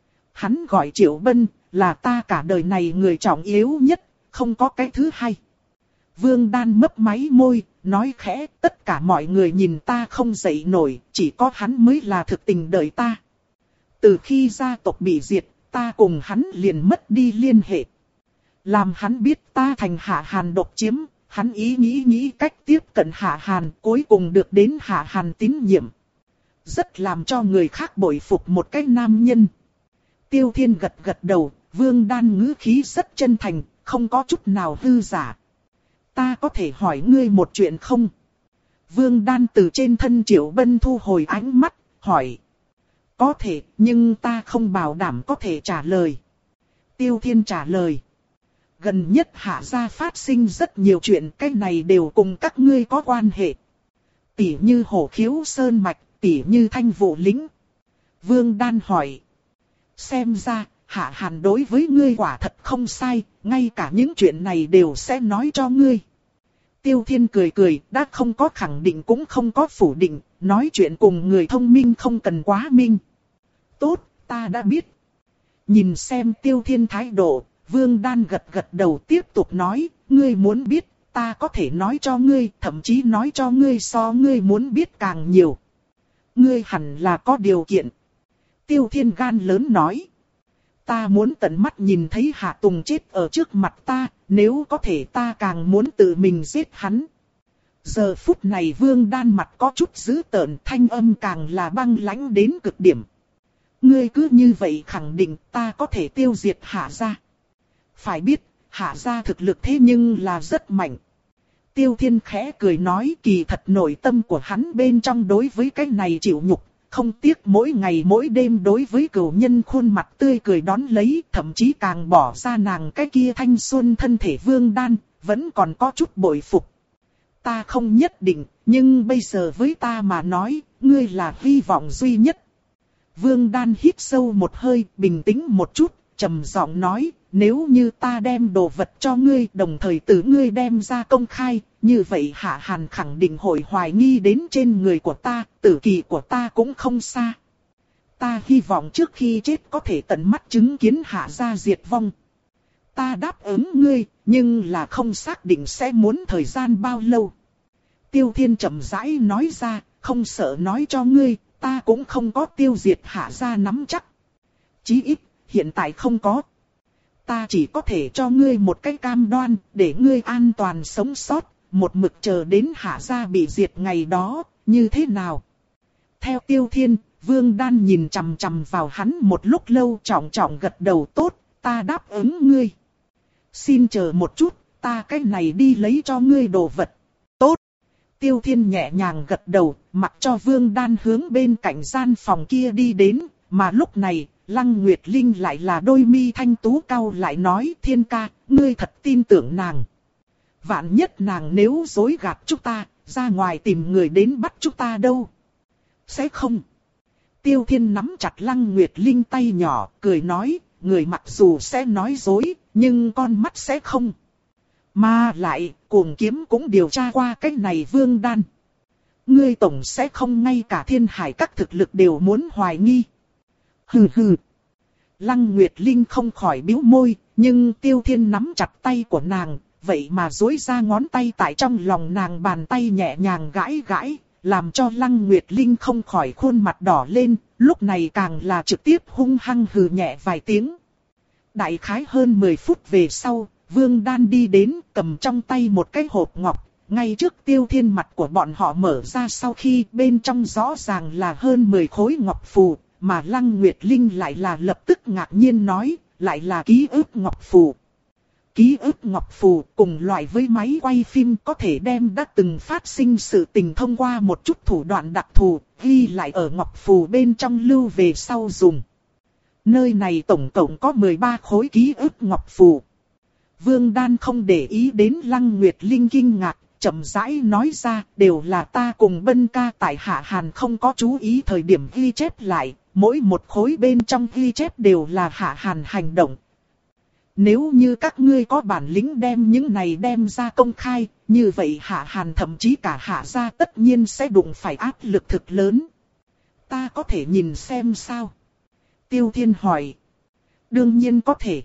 Hắn gọi Triệu Bân, là ta cả đời này người trọng yếu nhất, không có cái thứ hai. Vương Đan mấp máy môi, nói khẽ, tất cả mọi người nhìn ta không dậy nổi, chỉ có hắn mới là thực tình đời ta. Từ khi gia tộc bị diệt, ta cùng hắn liền mất đi liên hệ. Làm hắn biết ta thành Hạ Hàn độc chiếm, hắn ý nghĩ nghĩ cách tiếp cận Hạ Hàn, cuối cùng được đến Hạ Hàn tín nhiệm. Rất làm cho người khác bội phục một cái nam nhân. Tiêu Thiên gật gật đầu, Vương Đan ngữ khí rất chân thành, không có chút nào hư giả. Ta có thể hỏi ngươi một chuyện không? Vương Đan từ trên thân Triệu Bân thu hồi ánh mắt, hỏi. Có thể, nhưng ta không bảo đảm có thể trả lời. Tiêu Thiên trả lời. Gần nhất Hạ gia phát sinh rất nhiều chuyện, cái này đều cùng các ngươi có quan hệ. Tỉ như Hổ Khiếu Sơn Mạch, tỉ như Thanh Vũ Lĩnh. Vương Đan hỏi. Xem ra, Hạ Hàn đối với ngươi quả thật không sai, ngay cả những chuyện này đều sẽ nói cho ngươi. Tiêu Thiên cười cười, đã không có khẳng định cũng không có phủ định, nói chuyện cùng người thông minh không cần quá minh. Tốt, ta đã biết. Nhìn xem Tiêu Thiên thái độ, Vương Đan gật gật đầu tiếp tục nói, ngươi muốn biết, ta có thể nói cho ngươi, thậm chí nói cho ngươi so ngươi muốn biết càng nhiều. Ngươi hẳn là có điều kiện. Tiêu Thiên gan lớn nói. Ta muốn tận mắt nhìn thấy Hạ Tùng chết ở trước mặt ta, nếu có thể ta càng muốn tự mình giết hắn. Giờ phút này Vương Đan mặt có chút dữ tợn, thanh âm càng là băng lãnh đến cực điểm. Ngươi cứ như vậy khẳng định ta có thể tiêu diệt Hạ gia. Phải biết, Hạ gia thực lực thế nhưng là rất mạnh. Tiêu Thiên khẽ cười nói, kỳ thật nội tâm của hắn bên trong đối với cái này chịu nhục, không tiếc mỗi ngày mỗi đêm đối với cửu nhân khuôn mặt tươi cười đón lấy, thậm chí càng bỏ ra nàng cái kia thanh xuân thân thể Vương Đan, vẫn còn có chút bội phục. Ta không nhất định, nhưng bây giờ với ta mà nói, ngươi là hy vọng duy nhất. Vương Đan hít sâu một hơi, bình tĩnh một chút, trầm giọng nói, nếu như ta đem đồ vật cho ngươi, đồng thời từ ngươi đem ra công khai, như vậy Hạ Hàn khẳng định hội hoài nghi đến trên người của ta, tử kỳ của ta cũng không xa. Ta hy vọng trước khi chết có thể tận mắt chứng kiến Hạ gia diệt vong. Ta đáp ứng ngươi, nhưng là không xác định sẽ muốn thời gian bao lâu. Tiêu Thiên chậm rãi nói ra, không sợ nói cho ngươi, ta cũng không có tiêu diệt Hạ gia nắm chắc. Chí ít, hiện tại không có. Ta chỉ có thể cho ngươi một cái cam đoan, để ngươi an toàn sống sót, một mực chờ đến Hạ gia bị diệt ngày đó, như thế nào? Theo Tiêu Thiên, Vương Đan nhìn chằm chằm vào hắn một lúc lâu, trọng trọng gật đầu, tốt, ta đáp ứng ngươi. Xin chờ một chút, ta cái này đi lấy cho ngươi đồ vật. Tốt. Tiêu Thiên nhẹ nhàng gật đầu, mặc cho Vương Đan hướng bên cạnh gian phòng kia đi đến, mà lúc này, Lăng Nguyệt Linh lại là đôi mi thanh tú cau lại nói, Thiên ca, ngươi thật tin tưởng nàng. Vạn nhất nàng nếu dối gạt chúng ta, ra ngoài tìm người đến bắt chúng ta đâu. Sẽ không. Tiêu Thiên nắm chặt Lăng Nguyệt Linh tay nhỏ, cười nói, người mặc dù sẽ nói dối, nhưng con mắt sẽ không. Mà lại, Cuồng Kiếm cũng điều tra qua cái này Vương Đan. Ngươi tổng sẽ không ngay cả Thiên Hải các thực lực đều muốn hoài nghi. Hừ hừ. Lăng Nguyệt Linh không khỏi bĩu môi, nhưng Tiêu Thiên nắm chặt tay của nàng, vậy mà duỗi ra ngón tay tại trong lòng nàng, bàn tay nhẹ nhàng gãi gãi, làm cho Lăng Nguyệt Linh không khỏi khuôn mặt đỏ lên, lúc này càng là trực tiếp hung hăng hừ nhẹ vài tiếng. Đại khái hơn mười phút về sau, Vương Đan đi đến, cầm trong tay một cái hộp ngọc, ngay trước Tiêu Thiên mặt của bọn họ mở ra, sau khi bên trong rõ ràng là hơn mười khối ngọc phù, mà Lăng Nguyệt Linh lại là lập tức ngạc nhiên nói, lại là ký ức ngọc phù. Ký ức ngọc phù cùng loại với máy quay phim, có thể đem đã từng phát sinh sự tình thông qua một chút thủ đoạn đặc thù, ghi lại ở ngọc phù bên trong lưu về sau dùng. Nơi này tổng cộng có mười ba khối ký ức ngọc phù. Vương Đan không để ý đến Lăng Nguyệt Linh kinh ngạc, chậm rãi nói ra, đều là ta cùng Bân ca tại Hạ Hàn không có chú ý thời điểm ghi chép lại, mỗi một khối bên trong ghi chép đều là Hạ Hàn hành động. Nếu như các ngươi có bản lĩnh đem những này đem ra công khai, như vậy Hạ Hàn thậm chí cả Hạ gia tất nhiên sẽ đụng phải áp lực thực lớn. Ta có thể nhìn xem sao? Tiêu Thiên hỏi. Đương nhiên có thể.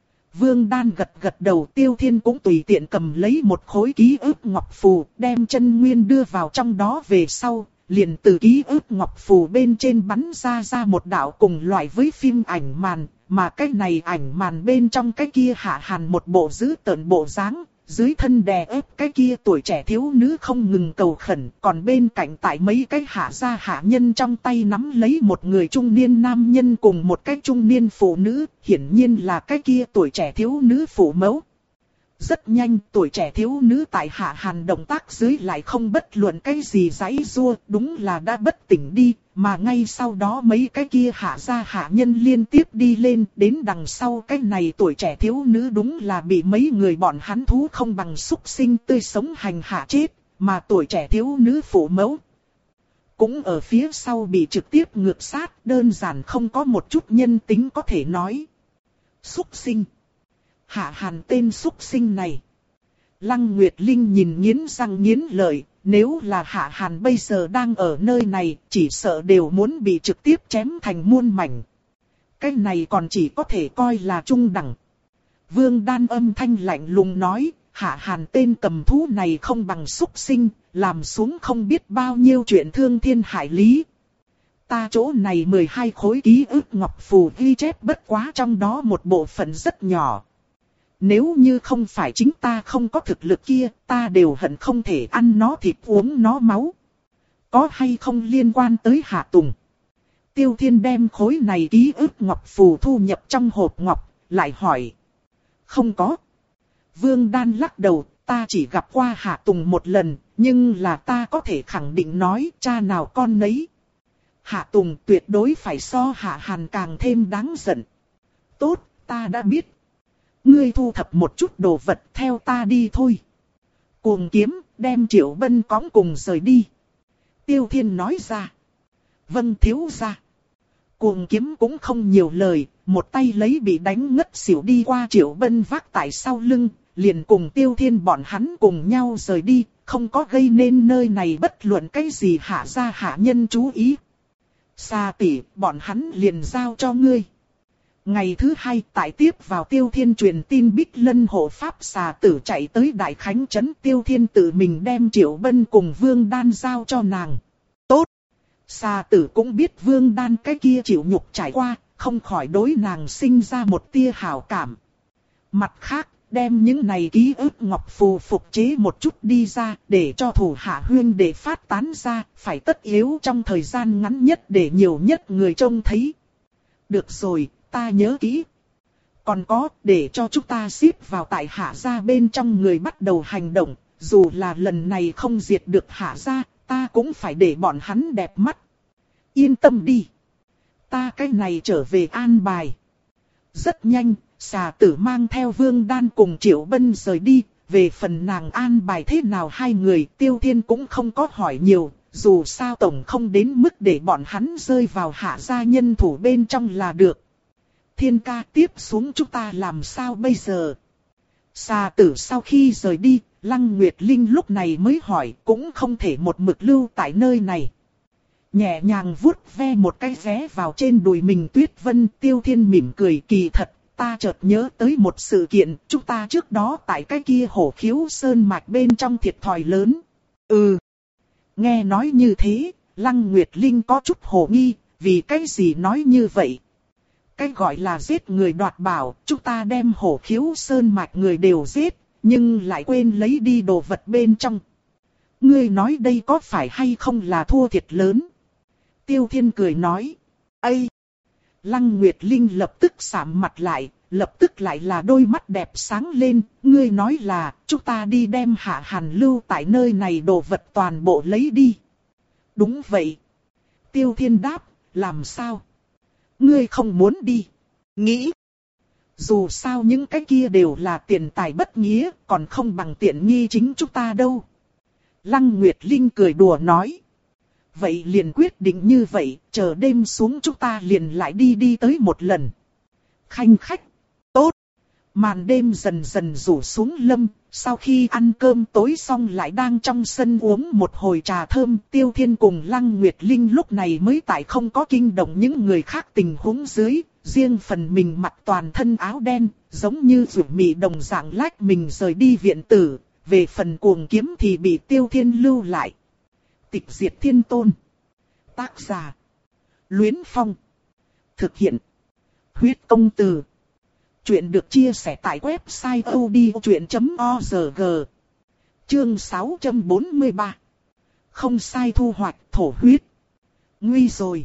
Vương Đan gật gật đầu, Tiêu Thiên cũng tùy tiện cầm lấy một khối ký ức ngọc phù, đem chân nguyên đưa vào trong đó về sau, liền từ ký ức ngọc phù bên trên bắn ra ra một đạo cùng loại với phim ảnh màn, mà cái này ảnh màn bên trong cái kia Hạ Hàn một bộ dữ tợn bộ dáng, dưới thân đè ép cái kia tuổi trẻ thiếu nữ không ngừng cầu khẩn, còn bên cạnh tại mấy cái hạ gia hạ nhân trong tay nắm lấy một người trung niên nam nhân cùng một cái trung niên phụ nữ, hiển nhiên là cái kia tuổi trẻ thiếu nữ phụ mẫu. Rất nhanh, tuổi trẻ thiếu nữ tại Hạ Hàn động tác dưới lại không bất luận cái gì giãy giụa, đúng là đã bất tỉnh đi, mà ngay sau đó mấy cái kia hạ gia hạ nhân liên tiếp đi lên, đến đằng sau cái này tuổi trẻ thiếu nữ đúng là bị mấy người bọn hắn thú không bằng súc sinh tươi sống hành hạ chết, mà tuổi trẻ thiếu nữ phụ mẫu cũng ở phía sau bị trực tiếp ngược sát, đơn giản không có một chút nhân tính có thể nói. Súc sinh. Hạ Hàn tên súc sinh này. Lăng Nguyệt Linh nhìn nghiến răng nghiến lợi, nếu là Hạ Hàn bây giờ đang ở nơi này, chỉ sợ đều muốn bị trực tiếp chém thành muôn mảnh. Cái này còn chỉ có thể coi là trung đẳng. Vương Đan âm thanh lạnh lùng nói, Hạ Hàn tên cầm thú này không bằng súc sinh, làm xuống không biết bao nhiêu chuyện thương thiên hại lý. Ta chỗ này mười hai khối ký ức ngọc phù ghi chép bất quá trong đó một bộ phận rất nhỏ. Nếu như không phải chính ta không có thực lực kia, ta đều hận không thể ăn nó thịt uống nó máu. Có hay không liên quan tới Hạ Tùng? Tiêu Thiên đem khối này ký ức ngọc phù thu nhập trong hộp ngọc, lại hỏi. Không có. Vương Đan lắc đầu, ta chỉ gặp qua Hạ Tùng một lần, nhưng là ta có thể khẳng định nói cha nào con nấy. Hạ Tùng tuyệt đối phải so Hạ Hàn càng thêm đáng giận. Tốt, ta đã biết. Ngươi thu thập một chút đồ vật theo ta đi thôi. Cuồng kiếm, đem Triệu Bân cõng cùng rời đi. Tiêu Thiên nói ra. Vâng thiếu gia. Cuồng kiếm cũng không nhiều lời, một tay lấy bị đánh ngất xỉu đi qua Triệu Bân vác tại sau lưng, liền cùng Tiêu Thiên bọn hắn cùng nhau rời đi, không có gây nên nơi này bất luận cái gì hạ gia hạ nhân chú ý. Sa tỷ, bọn hắn liền giao cho ngươi. Ngày thứ hai, tại tiếp vào Tiêu Thiên truyền tin Bích Lân hộ pháp xà tử chạy tới Đại Khánh trấn, Tiêu Thiên tự mình đem Triệu Bân cùng Vương Đan giao cho nàng. Tốt! Xà tử cũng biết Vương Đan cái kia chịu nhục trải qua, không khỏi đối nàng sinh ra một tia hảo cảm. Mặt khác, đem những này ký ức ngọc phù phục chế một chút đi ra, để cho thủ hạ huyên để phát tán ra, phải tất yếu trong thời gian ngắn nhất để nhiều nhất người trông thấy. Được rồi, ta nhớ kỹ. Còn có, để cho chúng ta xếp vào tại Hạ gia bên trong người bắt đầu hành động, dù là lần này không diệt được Hạ gia, ta cũng phải để bọn hắn đẹp mắt. Yên tâm đi. Ta cái này trở về an bài. Rất nhanh, xà tử mang theo Vương Đan cùng Triệu Bân rời đi, về phần nàng an bài thế nào hai người, Tiêu Thiên cũng không có hỏi nhiều, dù sao tổng không đến mức để bọn hắn rơi vào Hạ gia nhân thủ bên trong là được. Thiên ca, tiếp xuống chúng ta làm sao bây giờ? Xà tử sau khi rời đi, Lăng Nguyệt Linh lúc này mới hỏi, cũng không thể một mực lưu tại nơi này. Nhẹ nhàng vuốt ve một cái vé vào trên đùi mình Tuyết Vân, Tiêu Thiên mỉm cười, kỳ thật, ta chợt nhớ tới một sự kiện, chúng ta trước đó tại cái kia Hổ Khiếu Sơn mạch bên trong thiệt thòi lớn. Ừ. Nghe nói như thế, Lăng Nguyệt Linh có chút hồ nghi, vì cái gì nói như vậy? Cái gọi là giết người đoạt bảo, chúng ta đem Hổ Khiếu Sơn mạch người đều giết, nhưng lại quên lấy đi đồ vật bên trong. Ngươi nói đây có phải hay không là thua thiệt lớn? Tiêu Thiên cười nói. Ây! Lăng Nguyệt Linh lập tức sạm mặt lại, lập tức lại là đôi mắt đẹp sáng lên. Ngươi nói là, chúng ta đi đem Hạ Hàn lưu tại nơi này đồ vật toàn bộ lấy đi. Đúng vậy. Tiêu Thiên đáp, làm sao? Ngươi không muốn đi. Nghĩ. Dù sao những cái kia đều là tiền tài bất nghĩa, còn không bằng tiện nghi chính chúng ta đâu. Lăng Nguyệt Linh cười đùa nói. Vậy liền quyết định như vậy, chờ đêm xuống chúng ta liền lại đi đi tới một lần. Khanh khách. Tốt. Màn đêm dần dần rủ xuống lâm, sau khi ăn cơm tối xong lại đang trong sân uống một hồi trà thơm. Tiêu Thiên cùng Lăng Nguyệt Linh lúc này mới tại không có kinh động những người khác tình huống dưới. Riêng phần mình mặc toàn thân áo đen, giống như rủ mị đồng dạng lách mình rời đi viện tử. Về phần cuồng kiếm thì bị Tiêu Thiên lưu lại. Tịch diệt thiên tôn. Tác giả. Luyến Phong. Thực hiện. Huyết công từ. Chuyện được chia sẻ tại website odchuyện chấm org. Chương sáu trăm bốn mươi ba. Không sai thu hoạch thổ huyết. Nguy rồi.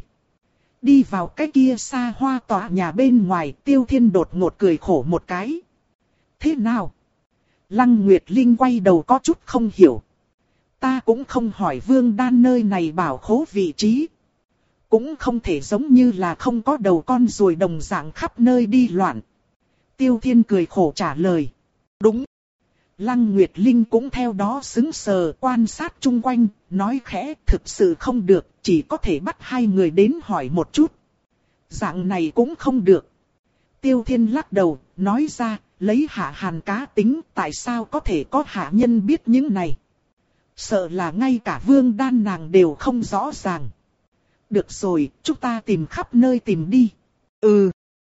Đi vào cái kia xa hoa tòa nhà bên ngoài, Tiêu Thiên đột ngột cười khổ một cái. Thế nào? Lăng Nguyệt Linh quay đầu có chút không hiểu. Ta cũng không hỏi Vương Đan nơi này bảo khố vị trí. Cũng không thể giống như là không có đầu con ruồi đồng dạng khắp nơi đi loạn. Tiêu Thiên cười khổ trả lời. Đúng. Lăng Nguyệt Linh cũng theo đó sững sờ quan sát chung quanh, nói khẽ thực sự không được, chỉ có thể bắt hai người đến hỏi một chút. Dạng này cũng không được. Tiêu Thiên lắc đầu, nói ra, lấy Hạ Hàn cá tính, tại sao có thể có hạ nhân biết những này. Sợ là ngay cả Vương Đan nàng đều không rõ ràng. Được rồi, chúng ta tìm khắp nơi tìm đi. Ừ.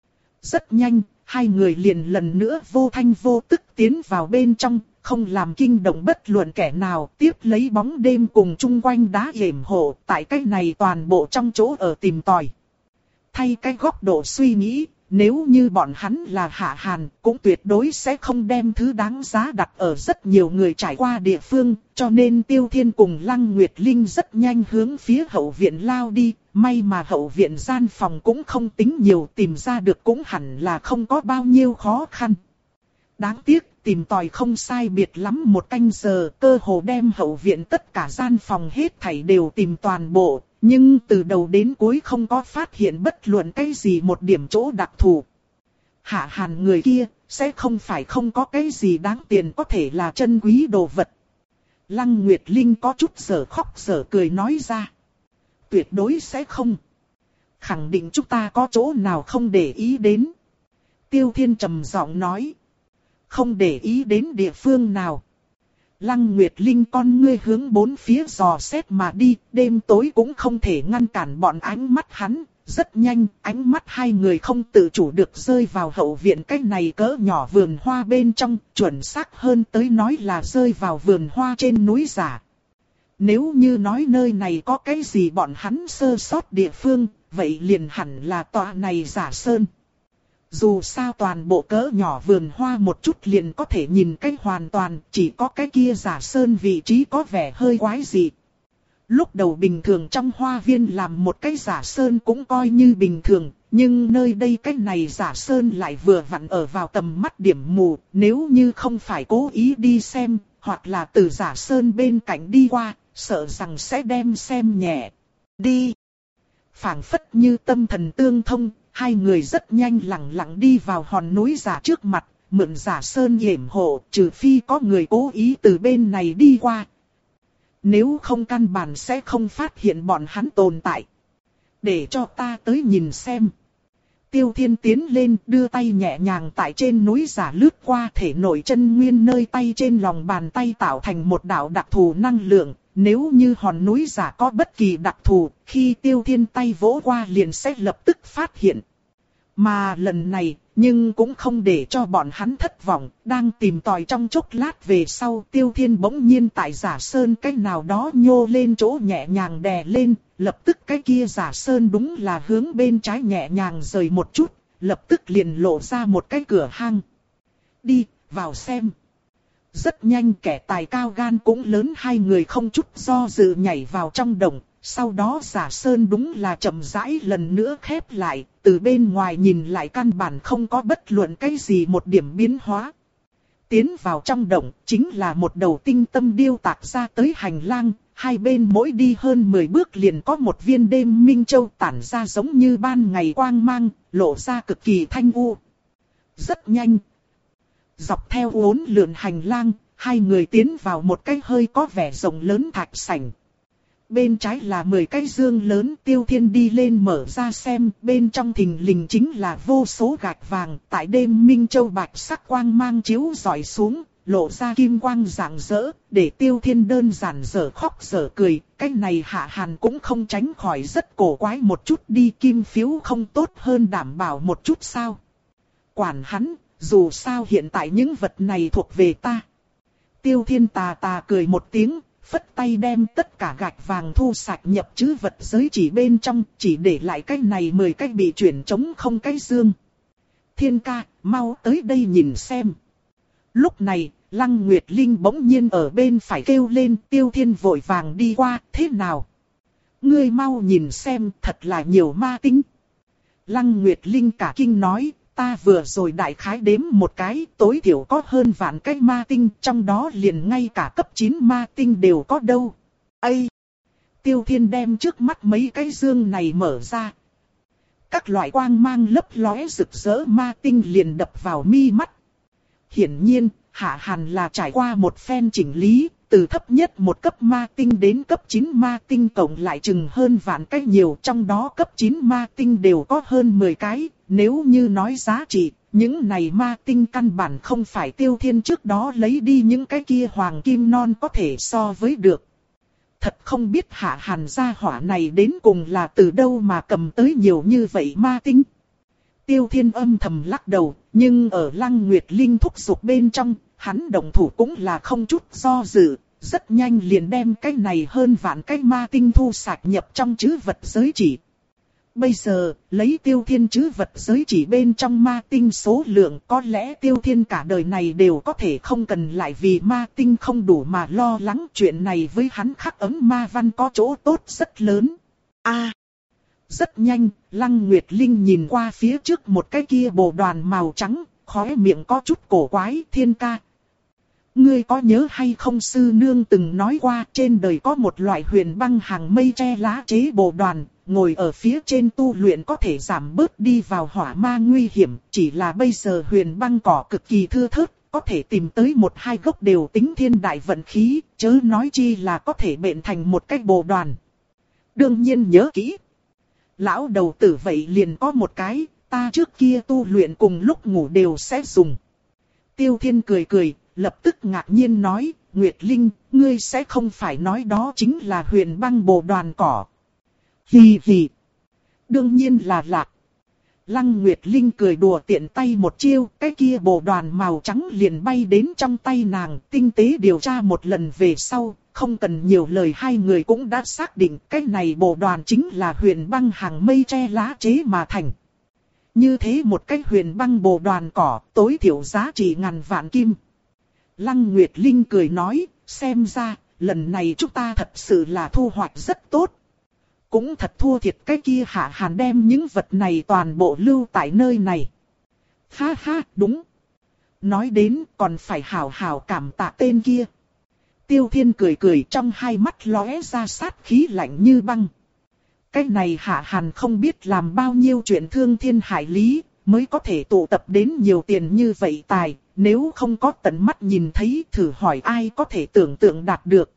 Rất nhanh, hai người liền lần nữa vô thanh vô tức tiến vào bên trong, không làm kinh động bất luận kẻ nào, tiếp lấy bóng đêm cùng chung quanh đá yểm hộ, tại cái này toàn bộ trong chỗ ở tìm tòi. Thay cái góc độ suy nghĩ, nếu như bọn hắn là Hạ Hàn, cũng tuyệt đối sẽ không đem thứ đáng giá đặt ở rất nhiều người trải qua địa phương, cho nên Tiêu Thiên cùng Lăng Nguyệt Linh rất nhanh hướng phía hậu viện lao đi, may mà hậu viện gian phòng cũng không tính nhiều, tìm ra được cũng hẳn là không có bao nhiêu khó khăn. Đáng tiếc, tìm tòi không sai biệt lắm một canh giờ, cơ hồ đem hậu viện tất cả gian phòng hết thảy đều tìm toàn bộ. Nhưng từ đầu đến cuối không có phát hiện bất luận cái gì một điểm chỗ đặc thù. Hạ Hàn người kia, sẽ không phải không có cái gì đáng tiền có thể là chân quý đồ vật. Lăng Nguyệt Linh có chút sở khóc sở cười nói ra. Tuyệt đối sẽ không. Khẳng định chúng ta có chỗ nào không để ý đến. Tiêu Thiên trầm giọng nói. Không để ý đến địa phương nào. Lăng Nguyệt Linh con ngươi hướng bốn phía dò xét mà đi, đêm tối cũng không thể ngăn cản bọn ánh mắt hắn. Rất nhanh, ánh mắt hai người không tự chủ được rơi vào hậu viện cái này cỡ nhỏ vườn hoa bên trong, chuẩn xác hơn tới nói là rơi vào vườn hoa trên núi giả. Nếu như nói nơi này có cái gì bọn hắn sơ sót địa phương, vậy liền hẳn là tòa này giả sơn. Dù sao toàn bộ cỡ nhỏ vườn hoa một chút liền có thể nhìn cái hoàn toàn, chỉ có cái kia giả sơn vị trí có vẻ hơi quái dị. Lúc đầu bình thường trong hoa viên làm một cái giả sơn cũng coi như bình thường, nhưng nơi đây cái này giả sơn lại vừa vặn ở vào tầm mắt điểm mù, nếu như không phải cố ý đi xem, hoặc là từ giả sơn bên cạnh đi qua, sợ rằng sẽ đem xem nhẹ. Đi! Phảng phất như tâm thần tương thông. Hai người rất nhanh lặng lặng đi vào hòn núi giả trước mặt, mượn giả sơn yểm hộ, trừ phi có người cố ý từ bên này đi qua. Nếu không căn bản sẽ không phát hiện bọn hắn tồn tại. Để cho ta tới nhìn xem. Tiêu Thiên tiến lên đưa tay nhẹ nhàng tại trên núi giả lướt qua, thể nội chân nguyên nơi tay trên lòng bàn tay tạo thành một đạo đặc thù năng lượng. Nếu như hòn núi giả có bất kỳ đặc thù, khi Tiêu Thiên tay vỗ qua liền sẽ lập tức phát hiện. Mà lần này, nhưng cũng không để cho bọn hắn thất vọng, đang tìm tòi trong chốc lát về sau, Tiêu Thiên bỗng nhiên tại giả sơn cái nào đó nhô lên chỗ nhẹ nhàng đè lên, lập tức cái kia giả sơn đúng là hướng bên trái nhẹ nhàng rời một chút, lập tức liền lộ ra một cái cửa hang. Đi, vào xem. Rất nhanh kẻ tài cao gan cũng lớn, hai người không chút do dự nhảy vào trong động, sau đó giả sơn đúng là chậm rãi lần nữa khép lại, từ bên ngoài nhìn lại căn bản không có bất luận cái gì một điểm biến hóa. Tiến vào trong động chính là một đầu tinh tâm điêu tạc ra tới hành lang, hai bên mỗi đi hơn mười bước liền có một viên đêm minh châu tản ra giống như ban ngày quang mang, lộ ra cực kỳ thanh u. Rất nhanh. Dọc theo uốn lượn hành lang, hai người tiến vào một cái hơi có vẻ rộng lớn thạch sảnh. Bên trái là mười cái dương lớn, Tiêu Thiên đi lên mở ra xem, bên trong thình lình chính là vô số gạch vàng, tại đêm minh châu bạch sắc quang mang chiếu rọi xuống, lộ ra kim quang rạng rỡ, để Tiêu Thiên đơn giản dở khóc dở cười. Cái này Hạ Hàn cũng không tránh khỏi rất cổ quái một chút đi, kim phiếu không tốt hơn đảm bảo một chút sao? Quản hắn, dù sao hiện tại những vật này thuộc về ta. Tiêu Thiên tà tà cười một tiếng, phất tay đem tất cả gạch vàng thu sạch nhập trữ vật giới chỉ bên trong, chỉ để lại cái này mười cái bị chuyển trống không cái dương. Thiên ca, mau tới đây nhìn xem. Lúc này, Lăng Nguyệt Linh bỗng nhiên ở bên phải kêu lên. Tiêu Thiên vội vàng đi qua, thế nào? Ngươi mau nhìn xem, thật là nhiều ma tinh. Lăng Nguyệt Linh cả kinh nói, ta vừa rồi đại khái đếm một cái, tối thiểu có hơn vạn cái ma tinh, trong đó liền ngay cả cấp chín ma tinh đều có đâu. Ây! Tiêu Thiên đem trước mắt mấy cái dương này mở ra. Các loại quang mang lấp lóe rực rỡ ma tinh liền đập vào mi mắt. Hiển nhiên, Hạ Hàn là trải qua một phen chỉnh lý, từ thấp nhất một cấp ma tinh đến cấp chín ma tinh cộng lại chừng hơn vạn cái nhiều, trong đó cấp chín ma tinh đều có hơn mười cái. Nếu như nói giá trị, những này ma tinh căn bản không phải Tiêu Thiên trước đó lấy đi những cái kia hoàng kim non có thể so với được. Thật không biết Hạ Hàn gia hỏa này đến cùng là từ đâu mà cầm tới nhiều như vậy ma tinh. Tiêu Thiên âm thầm lắc đầu, nhưng ở Lăng Nguyệt Linh thúc giục bên trong, hắn động thủ cũng là không chút do dự, rất nhanh liền đem cái này hơn vạn cái ma tinh thu sạch nhập trong trữ vật giới chỉ. Bây giờ, lấy Tiêu Thiên trữ vật giới chỉ bên trong ma tinh số lượng, có lẽ Tiêu Thiên cả đời này đều có thể không cần lại vì ma tinh không đủ mà lo lắng. Chuyện này với hắn khắc ấm ma văn có chỗ tốt rất lớn. A, rất nhanh, Lăng Nguyệt Linh nhìn qua phía trước một cái kia bồ đoàn màu trắng, khóe miệng có chút cổ quái. Thiên ca, ngươi có nhớ hay không, sư nương từng nói qua trên đời có một loại huyền băng hàng mây tre lá chế bồ đoàn, ngồi ở phía trên tu luyện có thể giảm bớt đi vào hỏa ma nguy hiểm, chỉ là bây giờ huyền băng cỏ cực kỳ thưa thớt, có thể tìm tới một hai gốc đều tính thiên đại vận khí, chớ nói chi là có thể bện thành một cái bồ đoàn. Đương nhiên nhớ kỹ. Lão đầu tử vậy liền có một cái, ta trước kia tu luyện cùng lúc ngủ đều sẽ dùng. Tiêu Thiên cười cười, lập tức ngạc nhiên nói, Nguyệt Linh, ngươi sẽ không phải nói đó chính là huyền băng bồ đoàn cỏ. Hì hì. Đương nhiên là lạc. Lăng Nguyệt Linh cười đùa tiện tay một chiêu, cái kia bồ đoàn màu trắng liền bay đến trong tay nàng, tinh tế điều tra một lần về sau, không cần nhiều lời hai người cũng đã xác định cái này bồ đoàn chính là huyền băng hàng mây tre lá chế mà thành. Như thế một cái huyền băng bồ đoàn cỏ, tối thiểu giá trị ngàn vạn kim. Lăng Nguyệt Linh cười nói, xem ra, lần này chúng ta thật sự là thu hoạch rất tốt. Cũng thật thua thiệt cái kia Hạ Hàn đem những vật này toàn bộ lưu tại nơi này. Ha ha, đúng. Nói đến còn phải hào hào cảm tạ tên kia. Tiêu Thiên cười cười, trong hai mắt lóe ra sát khí lạnh như băng. Cái này Hạ Hàn không biết làm bao nhiêu chuyện thương thiên hại lý, mới có thể tụ tập đến nhiều tiền như vậy tài. Nếu không có tận mắt nhìn thấy, thử hỏi ai có thể tưởng tượng đạt được.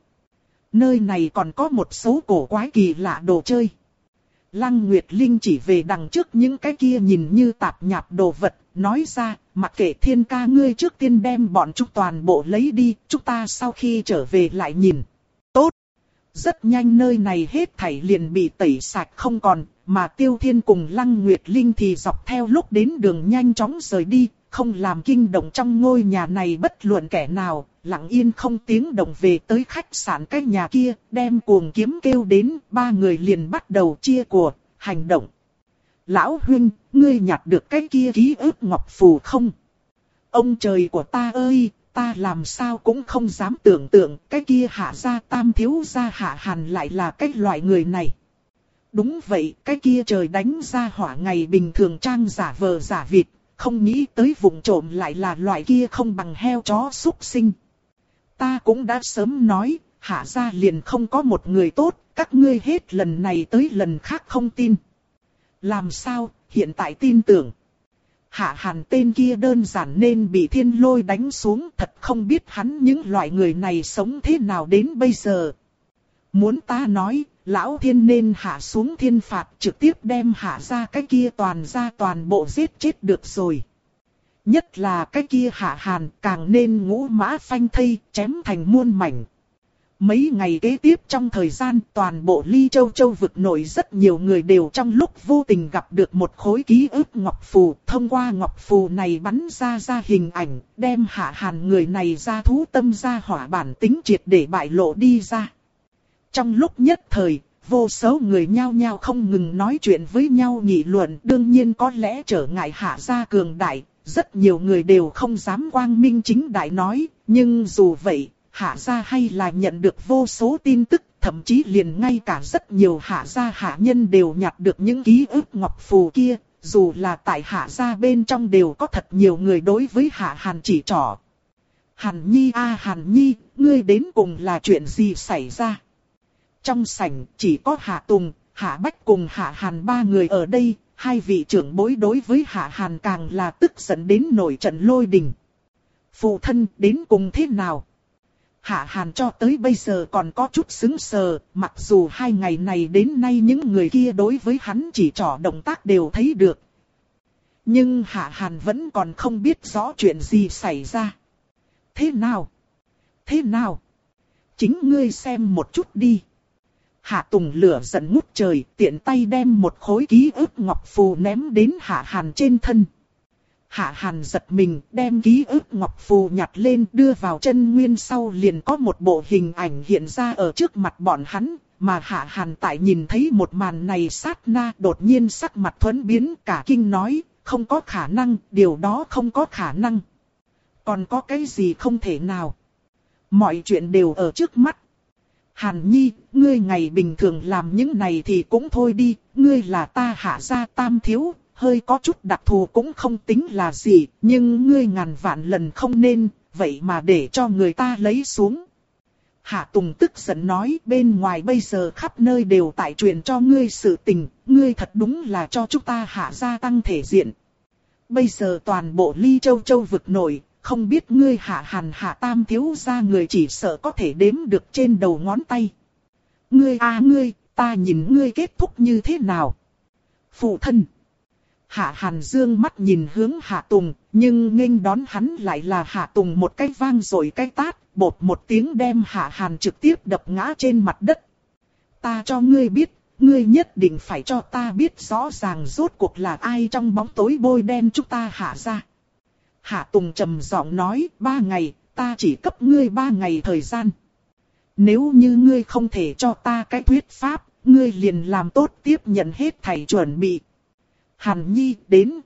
Nơi này còn có một số cổ quái kỳ lạ đồ chơi. Lăng Nguyệt Linh chỉ về đằng trước những cái kia nhìn như tạp nhạp đồ vật, nói ra, mặc kệ Thiên ca ngươi trước tiên đem bọn chúng toàn bộ lấy đi, chúng ta sau khi trở về lại nhìn. Tốt! Rất nhanh nơi này hết thảy liền bị tẩy sạch không còn, mà Tiêu Thiên cùng Lăng Nguyệt Linh thì dọc theo lúc đến đường nhanh chóng rời đi, không làm kinh động trong ngôi nhà này bất luận kẻ nào, lặng yên không tiếng động về tới khách sạn cái nhà kia, đem cuồng kiếm kêu đến, ba người liền bắt đầu chia của, hành động. Lão huynh, ngươi nhặt được cái kia ký ức ngọc phù không? Ông trời của ta ơi, ta làm sao cũng không dám tưởng tượng, cái kia Hạ gia tam thiếu gia Hạ Hàn lại là cái loại người này. Đúng vậy, cái kia trời đánh ra hỏa ngày bình thường trang giả vờ giả vịt, không nghĩ tới vụng trộm lại là loại kia không bằng heo chó súc sinh. Ta cũng đã sớm nói, Hạ gia liền không có một người tốt, các ngươi hết lần này tới lần khác không tin. Làm sao, hiện tại tin tưởng. Hạ Hàn tên kia đơn giản nên bị thiên lôi đánh xuống, thật không biết hắn những loại người này sống thế nào đến bây giờ. Muốn ta nói, lão thiên nên hạ xuống thiên phạt trực tiếp đem hạ gia cái kia toàn gia toàn bộ giết chết được rồi. Nhất là cái kia Hạ Hàn càng nên ngũ mã phanh thây, chém thành muôn mảnh. Mấy ngày kế tiếp trong thời gian toàn bộ Ly Châu Châu vực nổi rất nhiều người đều trong lúc vô tình gặp được một khối ký ức ngọc phù. Thông qua ngọc phù này bắn ra ra hình ảnh, đem Hạ Hàn người này ra thú tâm ra hỏa bản tính triệt để bại lộ đi ra. Trong lúc nhất thời, vô số người nhao nhao không ngừng nói chuyện với nhau nghị luận, đương nhiên có lẽ trở ngại Hạ gia cường đại. Rất nhiều người đều không dám quang minh chính đại nói, nhưng dù vậy, Hạ gia hay là nhận được vô số tin tức, thậm chí liền ngay cả rất nhiều Hạ gia hạ nhân đều nhặt được những ký ức ngọc phù kia, dù là tại Hạ gia bên trong đều có thật nhiều người đối với Hạ Hàn chỉ trỏ. Hàn Nhi a Hàn Nhi, ngươi đến cùng là chuyện gì xảy ra? Trong sảnh chỉ có Hạ Tùng, Hạ Bách cùng Hạ Hàn ba người ở đây. Hai vị trưởng bối đối với Hạ Hàn càng là tức giận đến nổi trận lôi đình. Phụ thân đến cùng thế nào? Hạ Hàn cho tới bây giờ còn có chút sững sờ, mặc dù hai ngày này đến nay những người kia đối với hắn chỉ trỏ động tác đều thấy được. Nhưng Hạ Hàn vẫn còn không biết rõ chuyện gì xảy ra. Thế nào? Thế nào? Chính ngươi xem một chút đi. Hạ Tùng lửa giận ngút trời, tiện tay đem một khối ký ức ngọc phù ném đến Hạ Hàn trên thân. Hạ Hàn giật mình, đem ký ức ngọc phù nhặt lên đưa vào chân nguyên sau liền có một bộ hình ảnh hiện ra ở trước mặt bọn hắn, mà Hạ Hàn tại nhìn thấy một màn này sát na đột nhiên sắc mặt thuẫn biến cả kinh nói, không có khả năng, điều đó không có khả năng. Còn có cái gì không thể nào? Mọi chuyện đều ở trước mắt. Hàn Nhi, ngươi ngày bình thường làm những này thì cũng thôi đi, ngươi là ta Hạ gia tam thiếu, hơi có chút đặc thù cũng không tính là gì, nhưng ngươi ngàn vạn lần không nên, vậy mà để cho người ta lấy xuống. Hạ Tùng tức giận nói, bên ngoài bây giờ khắp nơi đều tại truyền cho ngươi sự tình, ngươi thật đúng là cho chúng ta Hạ gia tăng thể diện. Bây giờ toàn bộ Ly Châu Châu vực nổi. Không biết ngươi Hạ Hàn Hạ tam thiếu gia người chỉ sợ có thể đếm được trên đầu ngón tay. Ngươi a ngươi, ta nhìn ngươi kết thúc như thế nào? Phụ thân. Hạ Hàn dương mắt nhìn hướng Hạ Tùng, nhưng nghênh đón hắn lại là Hạ Tùng một cái vang rồi cái tát, bột một tiếng đem Hạ Hàn trực tiếp đập ngã trên mặt đất. Ta cho ngươi biết, ngươi nhất định phải cho ta biết rõ ràng rốt cuộc là ai trong bóng tối bôi đen chúng ta Hạ ra. Hạ Tùng trầm giọng nói, ba ngày, ta chỉ cấp ngươi ba ngày thời gian. Nếu như ngươi không thể cho ta cái thuyết pháp, ngươi liền làm tốt tiếp nhận hết thảy chuẩn bị. Hàn Nhi đến.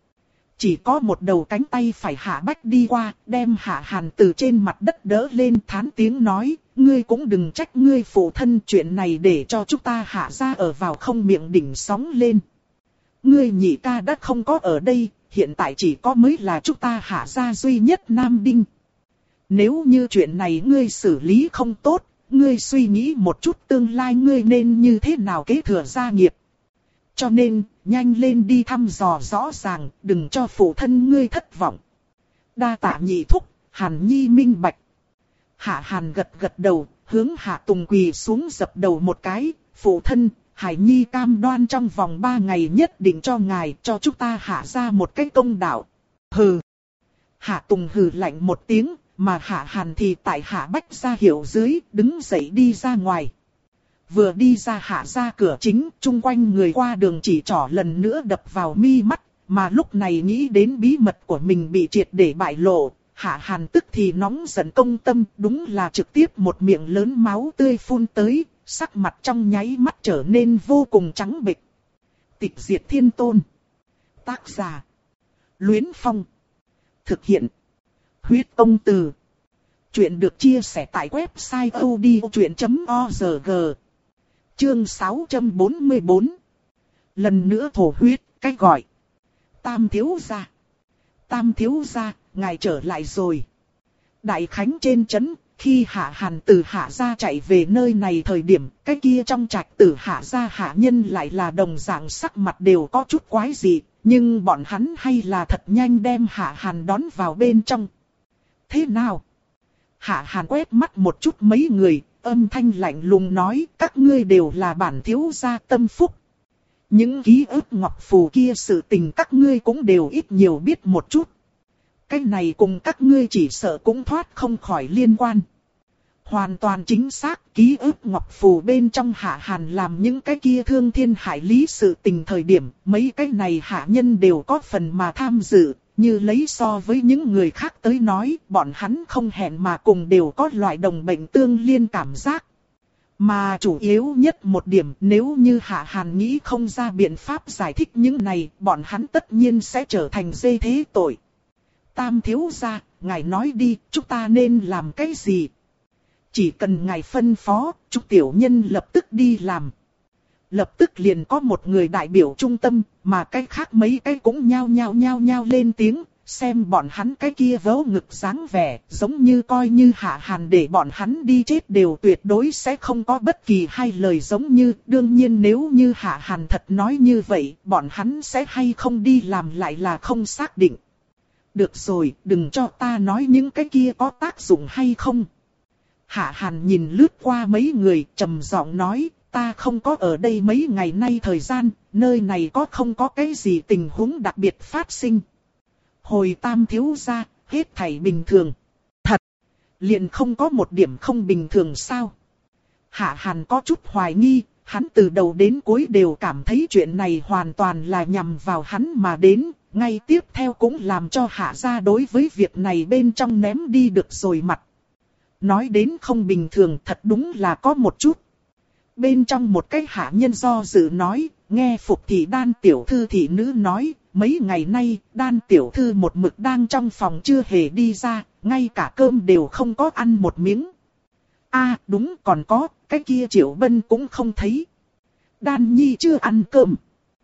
Chỉ có một đầu cánh tay phải Hạ Bách đi qua, đem Hạ Hàn từ trên mặt đất đỡ lên thán tiếng nói, ngươi cũng đừng trách ngươi phụ thân chuyện này để cho chúng ta Hạ ra ở vào không miệng đỉnh sóng lên. Ngươi nhị ca đã không có ở đây. Hiện tại chỉ có mới là chúng ta Hạ gia duy nhất Nam Đinh. Nếu như chuyện này ngươi xử lý không tốt, ngươi suy nghĩ một chút tương lai ngươi nên như thế nào kế thừa gia nghiệp. Cho nên, nhanh lên đi thăm dò rõ ràng, đừng cho phụ thân ngươi thất vọng. Đa tạ nhị thúc, Hàn Nhi minh bạch. Hạ Hàn gật gật đầu, hướng Hạ Tùng quỳ xuống dập đầu một cái, phụ thân. Hải Nhi cam đoan trong vòng ba ngày nhất định cho ngài cho chúng ta Hạ ra một cái công đạo. Hừ. Hạ Tùng hừ lạnh một tiếng, mà Hạ Hàn thì tại Hạ Bách ra hiệu dưới, đứng dậy đi ra ngoài. Vừa đi ra Hạ ra cửa chính, chung quanh người qua đường chỉ trỏ lần nữa đập vào mi mắt, mà lúc này nghĩ đến bí mật của mình bị triệt để bại lộ. Hạ Hàn tức thì nóng giận công tâm, đúng là trực tiếp một miệng lớn máu tươi phun tới. Sắc mặt trong nháy mắt trở nên vô cùng trắng bệch. Tịch diệt thiên tôn. Tác giả. Luyến Phong. Thực hiện. Huyết Công Từ. Chuyện được chia sẻ tại website odchuyện chấm org. Chương sáu trăm bốn mươi bốn. Lần nữa thổ huyết, cách gọi. Tam thiếu gia. Tam thiếu gia, ngài trở lại rồi. Đại Khánh trên trấn. Khi Hạ Hàn từ Hạ gia chạy về nơi này thời điểm, cái kia trong trạch tử Hạ gia hạ nhân lại là đồng dạng sắc mặt đều có chút quái dị, nhưng bọn hắn hay là thật nhanh đem Hạ Hàn đón vào bên trong. Thế nào? Hạ Hàn quét mắt một chút mấy người, âm thanh lạnh lùng nói, các ngươi đều là bản thiếu gia tâm phúc. Những ký ức ngọc phù kia sự tình các ngươi cũng đều ít nhiều biết một chút. Cái này cùng các ngươi chỉ sợ cũng thoát không khỏi liên quan. Hoàn toàn chính xác, ký ức ngọc phù bên trong Hạ Hàn làm những cái kia thương thiên hại lý sự tình thời điểm, mấy cái này hạ nhân đều có phần mà tham dự, như lấy so với những người khác tới nói, bọn hắn không hẹn mà cùng đều có loại đồng bệnh tương liên cảm giác. Mà chủ yếu nhất một điểm, nếu như Hạ Hàn nghĩ không ra biện pháp giải thích những này, bọn hắn tất nhiên sẽ trở thành dê thế tội. Tam thiếu gia, ngài nói đi, chúng ta nên làm cái gì? Chỉ cần ngài phân phó, chúng tiểu nhân lập tức đi làm. Lập tức liền có một người đại biểu trung tâm, mà cái khác mấy cái cũng nhao nhao nhao nhao lên tiếng, xem bọn hắn cái kia vớ ngực dáng vẻ, giống như coi như Hạ Hàn để bọn hắn đi chết đều tuyệt đối sẽ không có bất kỳ hai lời giống như, đương nhiên nếu như Hạ Hàn thật nói như vậy, bọn hắn sẽ hay không đi làm lại là không xác định. Được rồi, đừng cho ta nói những cái kia có tác dụng hay không. Hạ Hàn nhìn lướt qua mấy người, trầm giọng nói, ta không có ở đây mấy ngày nay thời gian, nơi này có không có cái gì tình huống đặc biệt phát sinh. Hồi Tam thiếu gia, hết thảy bình thường. Thật, liền không có một điểm không bình thường sao? Hạ Hàn có chút hoài nghi, hắn từ đầu đến cuối đều cảm thấy chuyện này hoàn toàn là nhằm vào hắn mà đến, ngay tiếp theo cũng làm cho Hạ gia đối với việc này bên trong ném đi được rồi mặt. Nói đến không bình thường thật đúng là có một chút. Bên trong một cái hạ nhân do dự nói, nghe Phục thị Đan tiểu thư thị nữ nói, mấy ngày nay Đan tiểu thư một mực đang trong phòng chưa hề đi ra, ngay cả cơm đều không có ăn một miếng. À đúng, còn có, cái kia Triệu Bân cũng không thấy. Đan nhi chưa ăn cơm.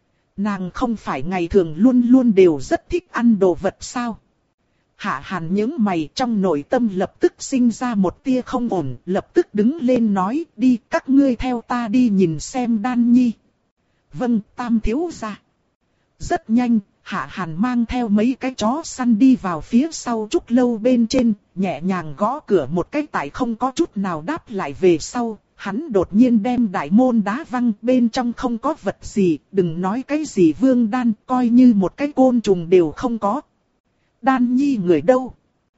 Nàng không phải ngày thường luôn luôn đều rất thích ăn đồ vật sao? Hạ Hàn nhướng mày, trong nội tâm lập tức sinh ra một tia không ổn, lập tức đứng lên nói, đi các ngươi theo ta đi nhìn xem Đan nhi. Vâng, Tam thiếu gia. Rất nhanh, Hạ Hàn mang theo mấy cái chó săn đi vào phía sau trúc lâu bên trên, nhẹ nhàng gõ cửa một cái tại không có chút nào đáp lại về sau. Hắn đột nhiên đem đại môn đá văng, bên trong không có vật gì, đừng nói cái gì Vương Đan, coi như một cái côn trùng đều không có. Đan nhi người đâu?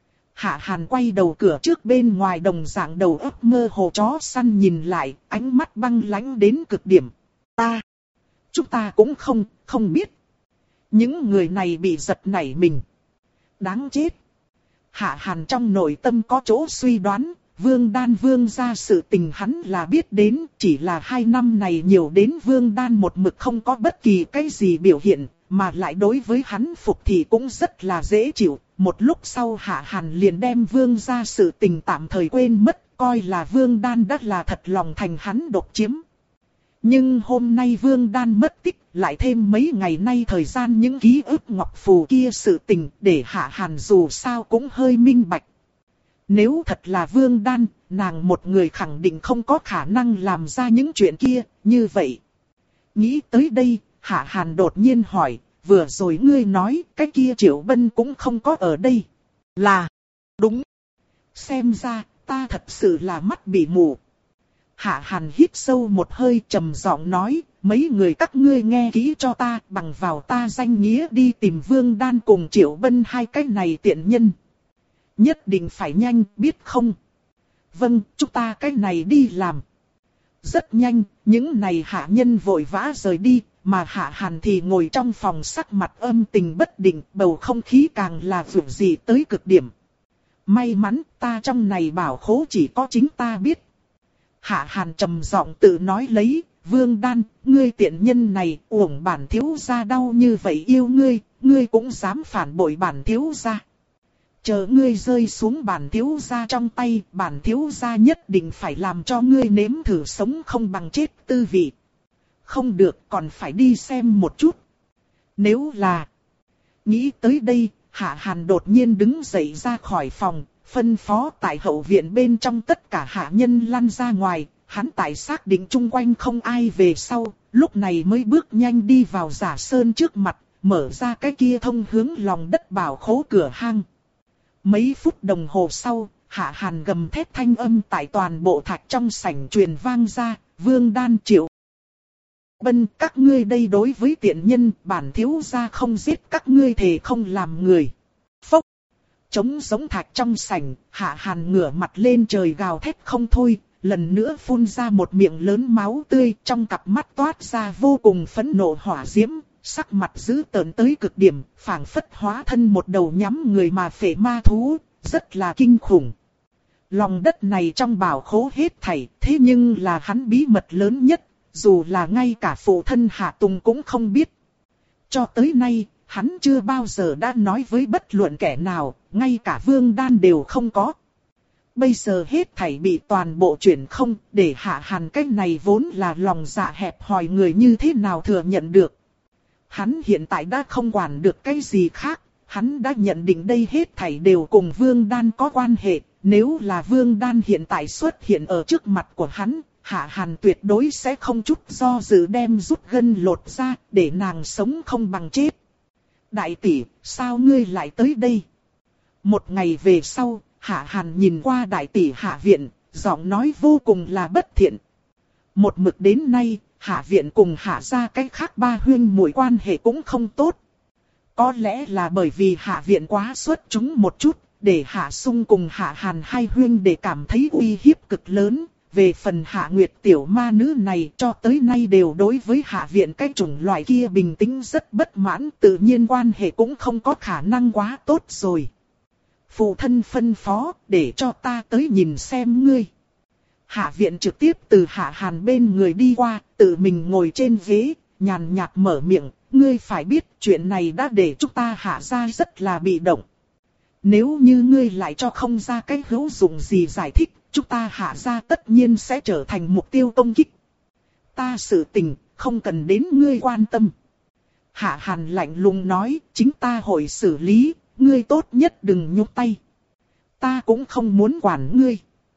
Hạ Hàn quay đầu cửa trước bên ngoài đồng dạng đầu óc mơ hồ chó săn nhìn lại, ánh mắt băng lãnh đến cực điểm. Ta, chúng ta cũng không, không biết. Những người này bị giật nảy mình. Đáng chết. Hạ Hàn trong nội tâm có chỗ suy đoán, Vương Đan Vương gia sự tình hắn là biết đến, chỉ là hai năm này nhiều đến Vương Đan một mực không có bất kỳ cái gì biểu hiện, mà lại đối với hắn Phục thị cũng rất là dễ chịu. Một lúc sau Hạ Hàn liền đem Vương gia sự tình tạm thời quên mất, coi là Vương Đan đã là thật lòng thành hắn độc chiếm. Nhưng hôm nay Vương Đan mất tích, lại thêm mấy ngày nay thời gian những ký ức ngọc phù kia sự tình, để Hạ Hàn dù sao cũng hơi minh bạch. Nếu thật là Vương Đan, nàng một người khẳng định không có khả năng làm ra những chuyện kia, như vậy. Nghĩ tới đây, Hạ Hàn đột nhiên hỏi, vừa rồi ngươi nói cái kia Triệu Bân cũng không có ở đây. Là, đúng. Xem ra, ta thật sự là mắt bị mù. Hạ Hàn hít sâu một hơi trầm giọng nói, mấy người các ngươi nghe kỹ cho ta, bằng vào ta danh nghĩa đi tìm Vương Đan cùng Triệu Bân hai cái này tiện nhân. Nhất định phải nhanh, biết không? Vâng, chúng ta cái này đi làm. Rất nhanh, những này hạ nhân vội vã rời đi, mà Hạ Hàn thì ngồi trong phòng sắc mặt âm tình bất định, bầu không khí càng là vượng dị tới cực điểm. May mắn ta trong này bảo khố chỉ có chính ta biết. Hạ Hàn trầm giọng tự nói lấy, Vương Đan, ngươi tiện nhân này, uổng bản thiếu gia đau như vậy yêu ngươi, ngươi cũng dám phản bội bản thiếu gia. Chờ ngươi rơi xuống bản thiếu gia trong tay, bản thiếu gia nhất định phải làm cho ngươi nếm thử sống không bằng chết tư vị. Không được, còn phải đi xem một chút. Nếu là... Nghĩ tới đây, Hạ Hàn đột nhiên đứng dậy ra khỏi phòng, phân phó tại hậu viện bên trong tất cả hạ nhân lăn ra ngoài, hắn tại xác định chung quanh không ai về sau, lúc này mới bước nhanh đi vào Giả Sơn trước mặt, mở ra cái kia thông hướng lòng đất bảo khố cửa hang. Mấy phút đồng hồ sau, Hạ Hàn gầm thét thanh âm tại toàn bộ thạch trong sảnh truyền vang ra, Vương Đan, Triệu Bân, các ngươi đây đối với tiện nhân, bản thiếu gia không giết các ngươi thề không làm người. Phốc! Trống giống thạch trong sảnh, Hạ Hàn ngửa mặt lên trời gào thét không thôi, lần nữa phun ra một miệng lớn máu tươi, trong cặp mắt toát ra vô cùng phẫn nộ hỏa diễm, sắc mặt dữ tợn tới cực điểm, phảng phất hóa thân một đầu nhắm người mà phệ ma thú, rất là kinh khủng. Lòng đất này trong bảo khố hết thảy, thế nhưng là hắn bí mật lớn nhất, dù là ngay cả phụ thân Hạ Tùng cũng không biết. Cho tới nay, hắn chưa bao giờ đã nói với bất luận kẻ nào, ngay cả Vương Đan đều không có. Bây giờ hết thảy bị toàn bộ chuyển không, để Hạ Hàn cái này vốn là lòng dạ hẹp hòi người như thế nào thừa nhận được. Hắn hiện tại đã không quản được cái gì khác, hắn đã nhận định đây hết thảy đều cùng Vương Đan có quan hệ. Nếu là Vương Đan hiện tại xuất hiện ở trước mặt của hắn, Hạ Hàn tuyệt đối sẽ không chút do dự đem rút gân lột ra, để nàng sống không bằng chết. Đại tỷ, sao ngươi lại tới đây? Một ngày về sau, Hạ Hàn nhìn qua đại tỷ Hạ Viện, giọng nói vô cùng là bất thiện. Một mực đến nay, Hạ Viện cùng Hạ gia cái khác ba huynh muội quan hệ cũng không tốt. Có lẽ là bởi vì Hạ Viện quá xuất chúng một chút, để Hạ Sung cùng Hạ Hàn hai huynh để cảm thấy uy hiếp cực lớn. Về phần Hạ Nguyệt tiểu ma nữ này cho tới nay đều đối với Hạ Viện cái chủng loại kia bình tĩnh rất bất mãn, tự nhiên quan hệ cũng không có khả năng quá tốt rồi. Phụ thân phân phó để cho ta tới nhìn xem ngươi. Hạ Viện trực tiếp từ Hạ Hàn bên người đi qua, tự mình ngồi trên ghế, nhàn nhạt mở miệng, ngươi phải biết chuyện này đã để chúng ta Hạ gia rất là bị động. Nếu như ngươi lại cho không ra cái hữu dụng gì giải thích, chúng ta Hạ gia tất nhiên sẽ trở thành mục tiêu công kích. Ta sự tình, không cần đến ngươi quan tâm. Hạ Hàn lạnh lùng nói, chính ta hội xử lý, ngươi tốt nhất đừng nhúc tay. Ta cũng không muốn quản ngươi.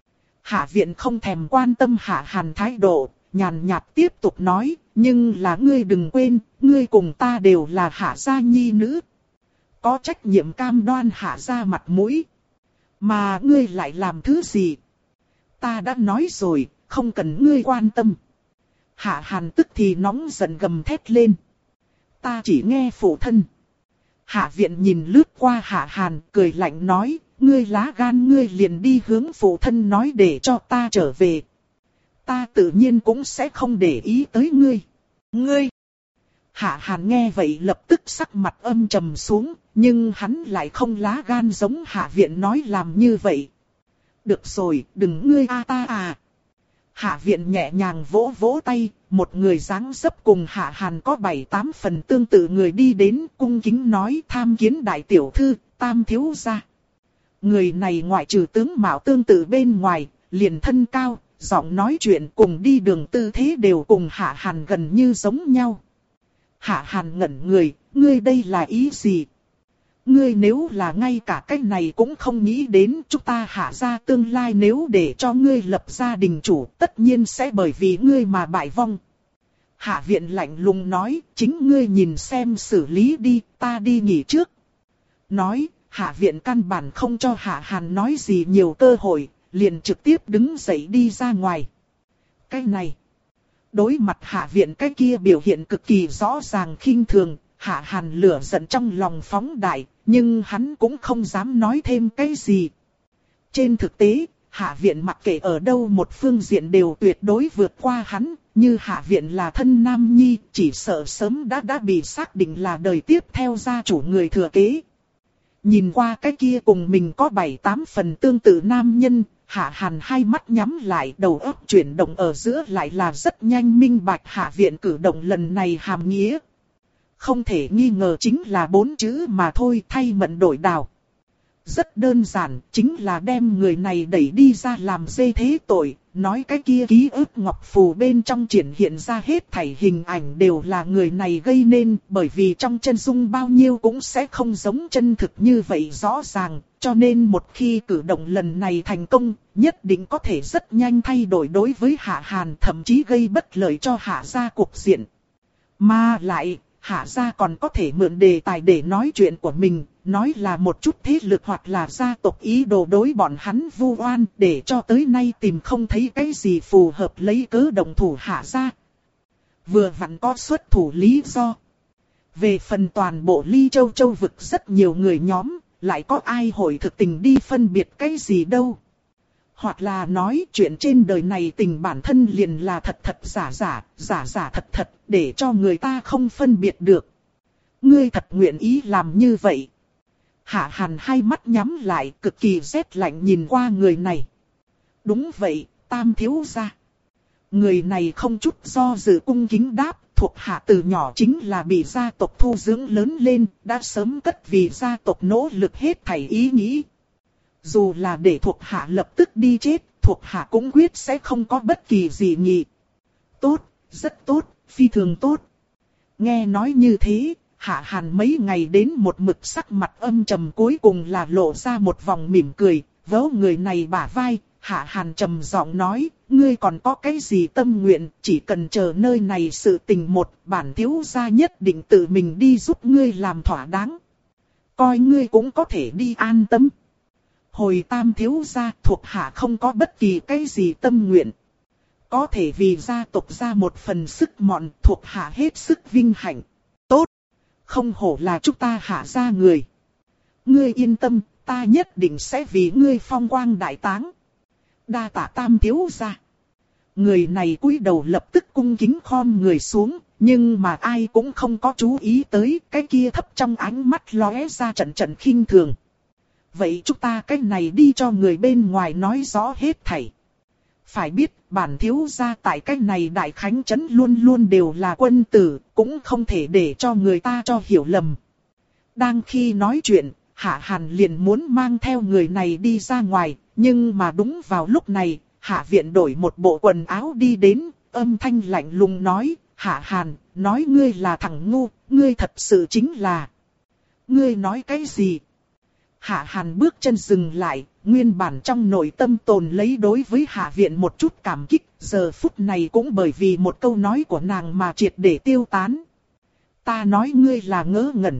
Hạ Viện không thèm quan tâm Hạ Hàn thái độ, nhàn nhạt tiếp tục nói, nhưng là ngươi đừng quên, ngươi cùng ta đều là Hạ gia nhi nữ. Có trách nhiệm cam đoan Hạ gia mặt mũi. Mà ngươi lại làm thứ gì? Ta đã nói rồi, không cần ngươi quan tâm. Hạ Hàn tức thì nóng giận gầm thét lên. Ta chỉ nghe phụ thân. Hạ Viện nhìn lướt qua Hạ Hàn, cười lạnh nói, ngươi lá gan ngươi liền đi hướng phụ thân nói để cho ta trở về. Ta tự nhiên cũng sẽ không để ý tới ngươi. Ngươi! Hạ Hàn nghe vậy lập tức sắc mặt âm trầm xuống, nhưng hắn lại không lá gan giống Hạ Viện nói làm như vậy. Được rồi, đừng ngươi a ta à. Hạ Viện nhẹ nhàng vỗ vỗ tay, một người dáng dấp cùng Hạ Hàn có bảy tám phần tương tự người đi đến cung kính nói tham kiến đại tiểu thư, tam thiếu gia. Người này ngoại trừ tướng mạo tương tự bên ngoài, liền thân cao, giọng nói chuyện cùng đi đường tư thế đều cùng Hạ Hàn gần như giống nhau. Hạ Hàn ngẩn người, ngươi đây là ý gì? Ngươi nếu là ngay cả cái này cũng không nghĩ đến, chúng ta Hạ gia tương lai nếu để cho ngươi lập gia đình chủ, tất nhiên sẽ bởi vì ngươi mà bại vong. Hạ Viện lạnh lùng nói, chính ngươi nhìn xem xử lý đi, ta đi nghỉ trước. Nói, Hạ Viện căn bản không cho Hạ Hàn nói gì nhiều cơ hội, liền trực tiếp đứng dậy đi ra ngoài. Cái này, đối mặt Hạ Viện cái kia biểu hiện cực kỳ rõ ràng khinh thường, Hạ Hàn lửa giận trong lòng phóng đại, nhưng hắn cũng không dám nói thêm cái gì. Trên thực tế, Hạ Viện mặc kệ ở đâu một phương diện đều tuyệt đối vượt qua hắn, như Hạ Viện là thân nam nhi, chỉ sợ sớm đã đã bị xác định là đời tiếp theo gia chủ người thừa kế. Nhìn qua cái kia cùng mình có bảy tám phần tương tự nam nhân, Hạ Hàn hai mắt nhắm lại, đầu óc chuyển động ở giữa lại là rất nhanh minh bạch Hạ Viện cử động lần này hàm nghĩa. Không thể nghi ngờ chính là bốn chữ mà thôi, thay mận đổi đào. Rất đơn giản, chính là đem người này đẩy đi ra làm dê thế tội, nói cái kia ký ức ngọc phù bên trong triển hiện ra hết thảy hình ảnh đều là người này gây nên, bởi vì trong chân dung bao nhiêu cũng sẽ không giống chân thực như vậy rõ ràng, cho nên một khi cử động lần này thành công, nhất định có thể rất nhanh thay đổi đối với Hạ Hàn, thậm chí gây bất lợi cho Hạ gia cục diện. Mà lại, Hạ gia còn có thể mượn đề tài để nói chuyện của mình, nói là một chút thế lực hoặc là gia tộc ý đồ đối bọn hắn vu oan, để cho tới nay tìm không thấy cái gì phù hợp lấy cớ động thủ Hạ gia. Vừa vặn có xuất thủ lý do. Về phần toàn bộ Ly Châu Châu vực rất nhiều người nhóm, lại có ai hội thực tình đi phân biệt cái gì đâu. Hoặc là nói chuyện trên đời này tình bản thân liền là thật thật giả giả, giả giả thật thật, để cho người ta không phân biệt được. Ngươi thật nguyện ý làm như vậy. Hạ Hàn hai mắt nhắm lại, cực kỳ rét lạnh nhìn qua người này. Đúng vậy, Tam thiếu gia. Người này không chút do dự cung kính đáp, thuộc hạ từ nhỏ chính là bị gia tộc thu dưỡng lớn lên, đã sớm cất vì gia tộc nỗ lực hết thảy ý nghĩ. Dù là để thuộc hạ lập tức đi chết, thuộc hạ cũng quyết sẽ không có bất kỳ gì nhị. Tốt, rất tốt, phi thường tốt. Nghe nói như thế, Hạ Hàn mấy ngày đến một mực sắc mặt âm trầm, cuối cùng là lộ ra một vòng mỉm cười, vớ người này bả vai. Hạ Hàn trầm giọng nói, ngươi còn có cái gì tâm nguyện, chỉ cần chờ nơi này sự tình một, bản thiếu gia nhất định tự mình đi giúp ngươi làm thỏa đáng. Coi ngươi cũng có thể đi an tâm. Hồi Tam thiếu gia, thuộc hạ không có bất kỳ cái gì tâm nguyện. Có thể vì gia tộc ra một phần sức mọn, thuộc hạ hết sức vinh hạnh. Tốt, không hổ là chúng ta Hạ gia người. Ngươi yên tâm, ta nhất định sẽ vì ngươi phong quang đại táng. Đa tạ Tam thiếu gia. Người này cúi đầu lập tức cung kính khom người xuống, nhưng mà ai cũng không có chú ý tới cái kia thấp trong ánh mắt lóe ra trận trận khinh thường. Vậy chúng ta cái này đi cho người bên ngoài nói rõ hết thảy. Phải biết bản thiếu gia tại cái này đại khánh trấn luôn luôn đều là quân tử, cũng không thể để cho người ta cho hiểu lầm. Đang khi nói chuyện, Hạ Hàn liền muốn mang theo người này đi ra ngoài, nhưng mà đúng vào lúc này, Hạ Viện đổi một bộ quần áo đi đến, âm thanh lạnh lùng nói, Hạ Hàn, nói ngươi là thằng ngu, ngươi thật sự chính là... Ngươi nói cái gì? Hạ Hàn bước chân dừng lại, nguyên bản trong nội tâm tồn lấy đối với Hạ Viện một chút cảm kích, giờ phút này cũng bởi vì một câu nói của nàng mà triệt để tiêu tán. Ta nói ngươi là ngớ ngẩn.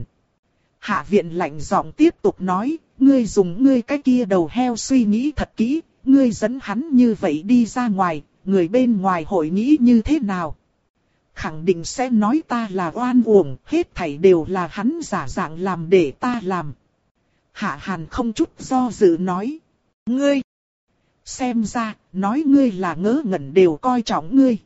Hạ Viện lạnh giọng tiếp tục nói, ngươi dùng ngươi cái kia đầu heo suy nghĩ thật kỹ, ngươi dẫn hắn như vậy đi ra ngoài, người bên ngoài hội nghĩ như thế nào? Khẳng định sẽ nói ta là oan uổng, hết thảy đều là hắn giả dạng làm để ta làm. Hạ Hàn không chút do dự nói, ngươi, xem ra, nói ngươi là ngớ ngẩn đều coi trọng ngươi.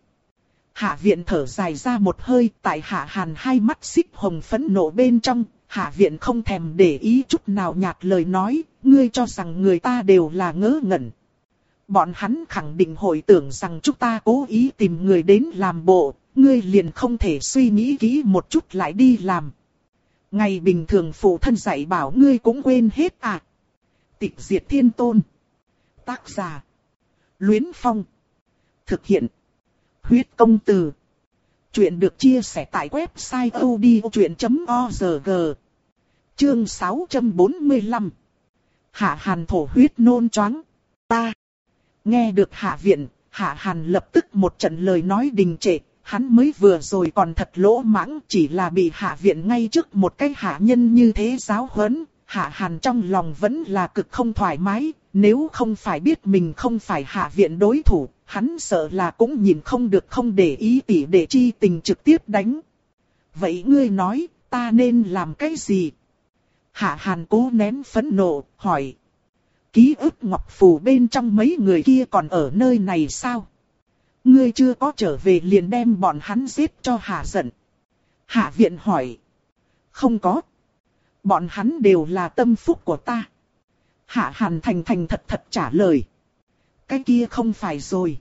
Hạ Viện thở dài ra một hơi, tại Hạ Hàn hai mắt xích hồng phẫn nộ bên trong. Hạ Viện không thèm để ý chút nào nhạt lời nói, ngươi cho rằng người ta đều là ngớ ngẩn. Bọn hắn khẳng định hội tưởng rằng chúng ta cố ý tìm người đến làm bộ, ngươi liền không thể suy nghĩ kỹ một chút lại đi làm. Ngày bình thường phụ thân dạy bảo ngươi cũng quên hết à. Tịch Diệt Thiên Tôn. Tác giả. Luyến Phong. Thực hiện. Huyết Công Từ. Chuyện được chia sẻ tại website odchuyện chấm org. Chương sáu trăm bốn mươi lăm. Hạ Hàn thổ huyết nôn choáng. Ta. Nghe được Hạ Viện, Hạ Hàn lập tức một trận lời nói đình trệ. Hắn mới vừa rồi còn thật lỗ mãng, chỉ là bị Hạ Viện ngay trước một cái hạ nhân như thế giáo huấn. Hạ Hàn trong lòng vẫn là cực không thoải mái, nếu không phải biết mình không phải Hạ Viện đối thủ, hắn sợ là cũng nhìn không được không để ý tỉ để chi tình trực tiếp đánh. Vậy ngươi nói, ta nên làm cái gì? Hạ Hàn cố nén phẫn nộ, hỏi. Ký ức ngọc phù bên trong mấy người kia còn ở nơi này sao? Ngươi chưa có trở về liền đem bọn hắn giết cho Hạ giận. Hạ Viện hỏi. Không có. Bọn hắn đều là tâm phúc của ta. Hạ Hàn thành thành thật thật trả lời. Cái kia không phải rồi.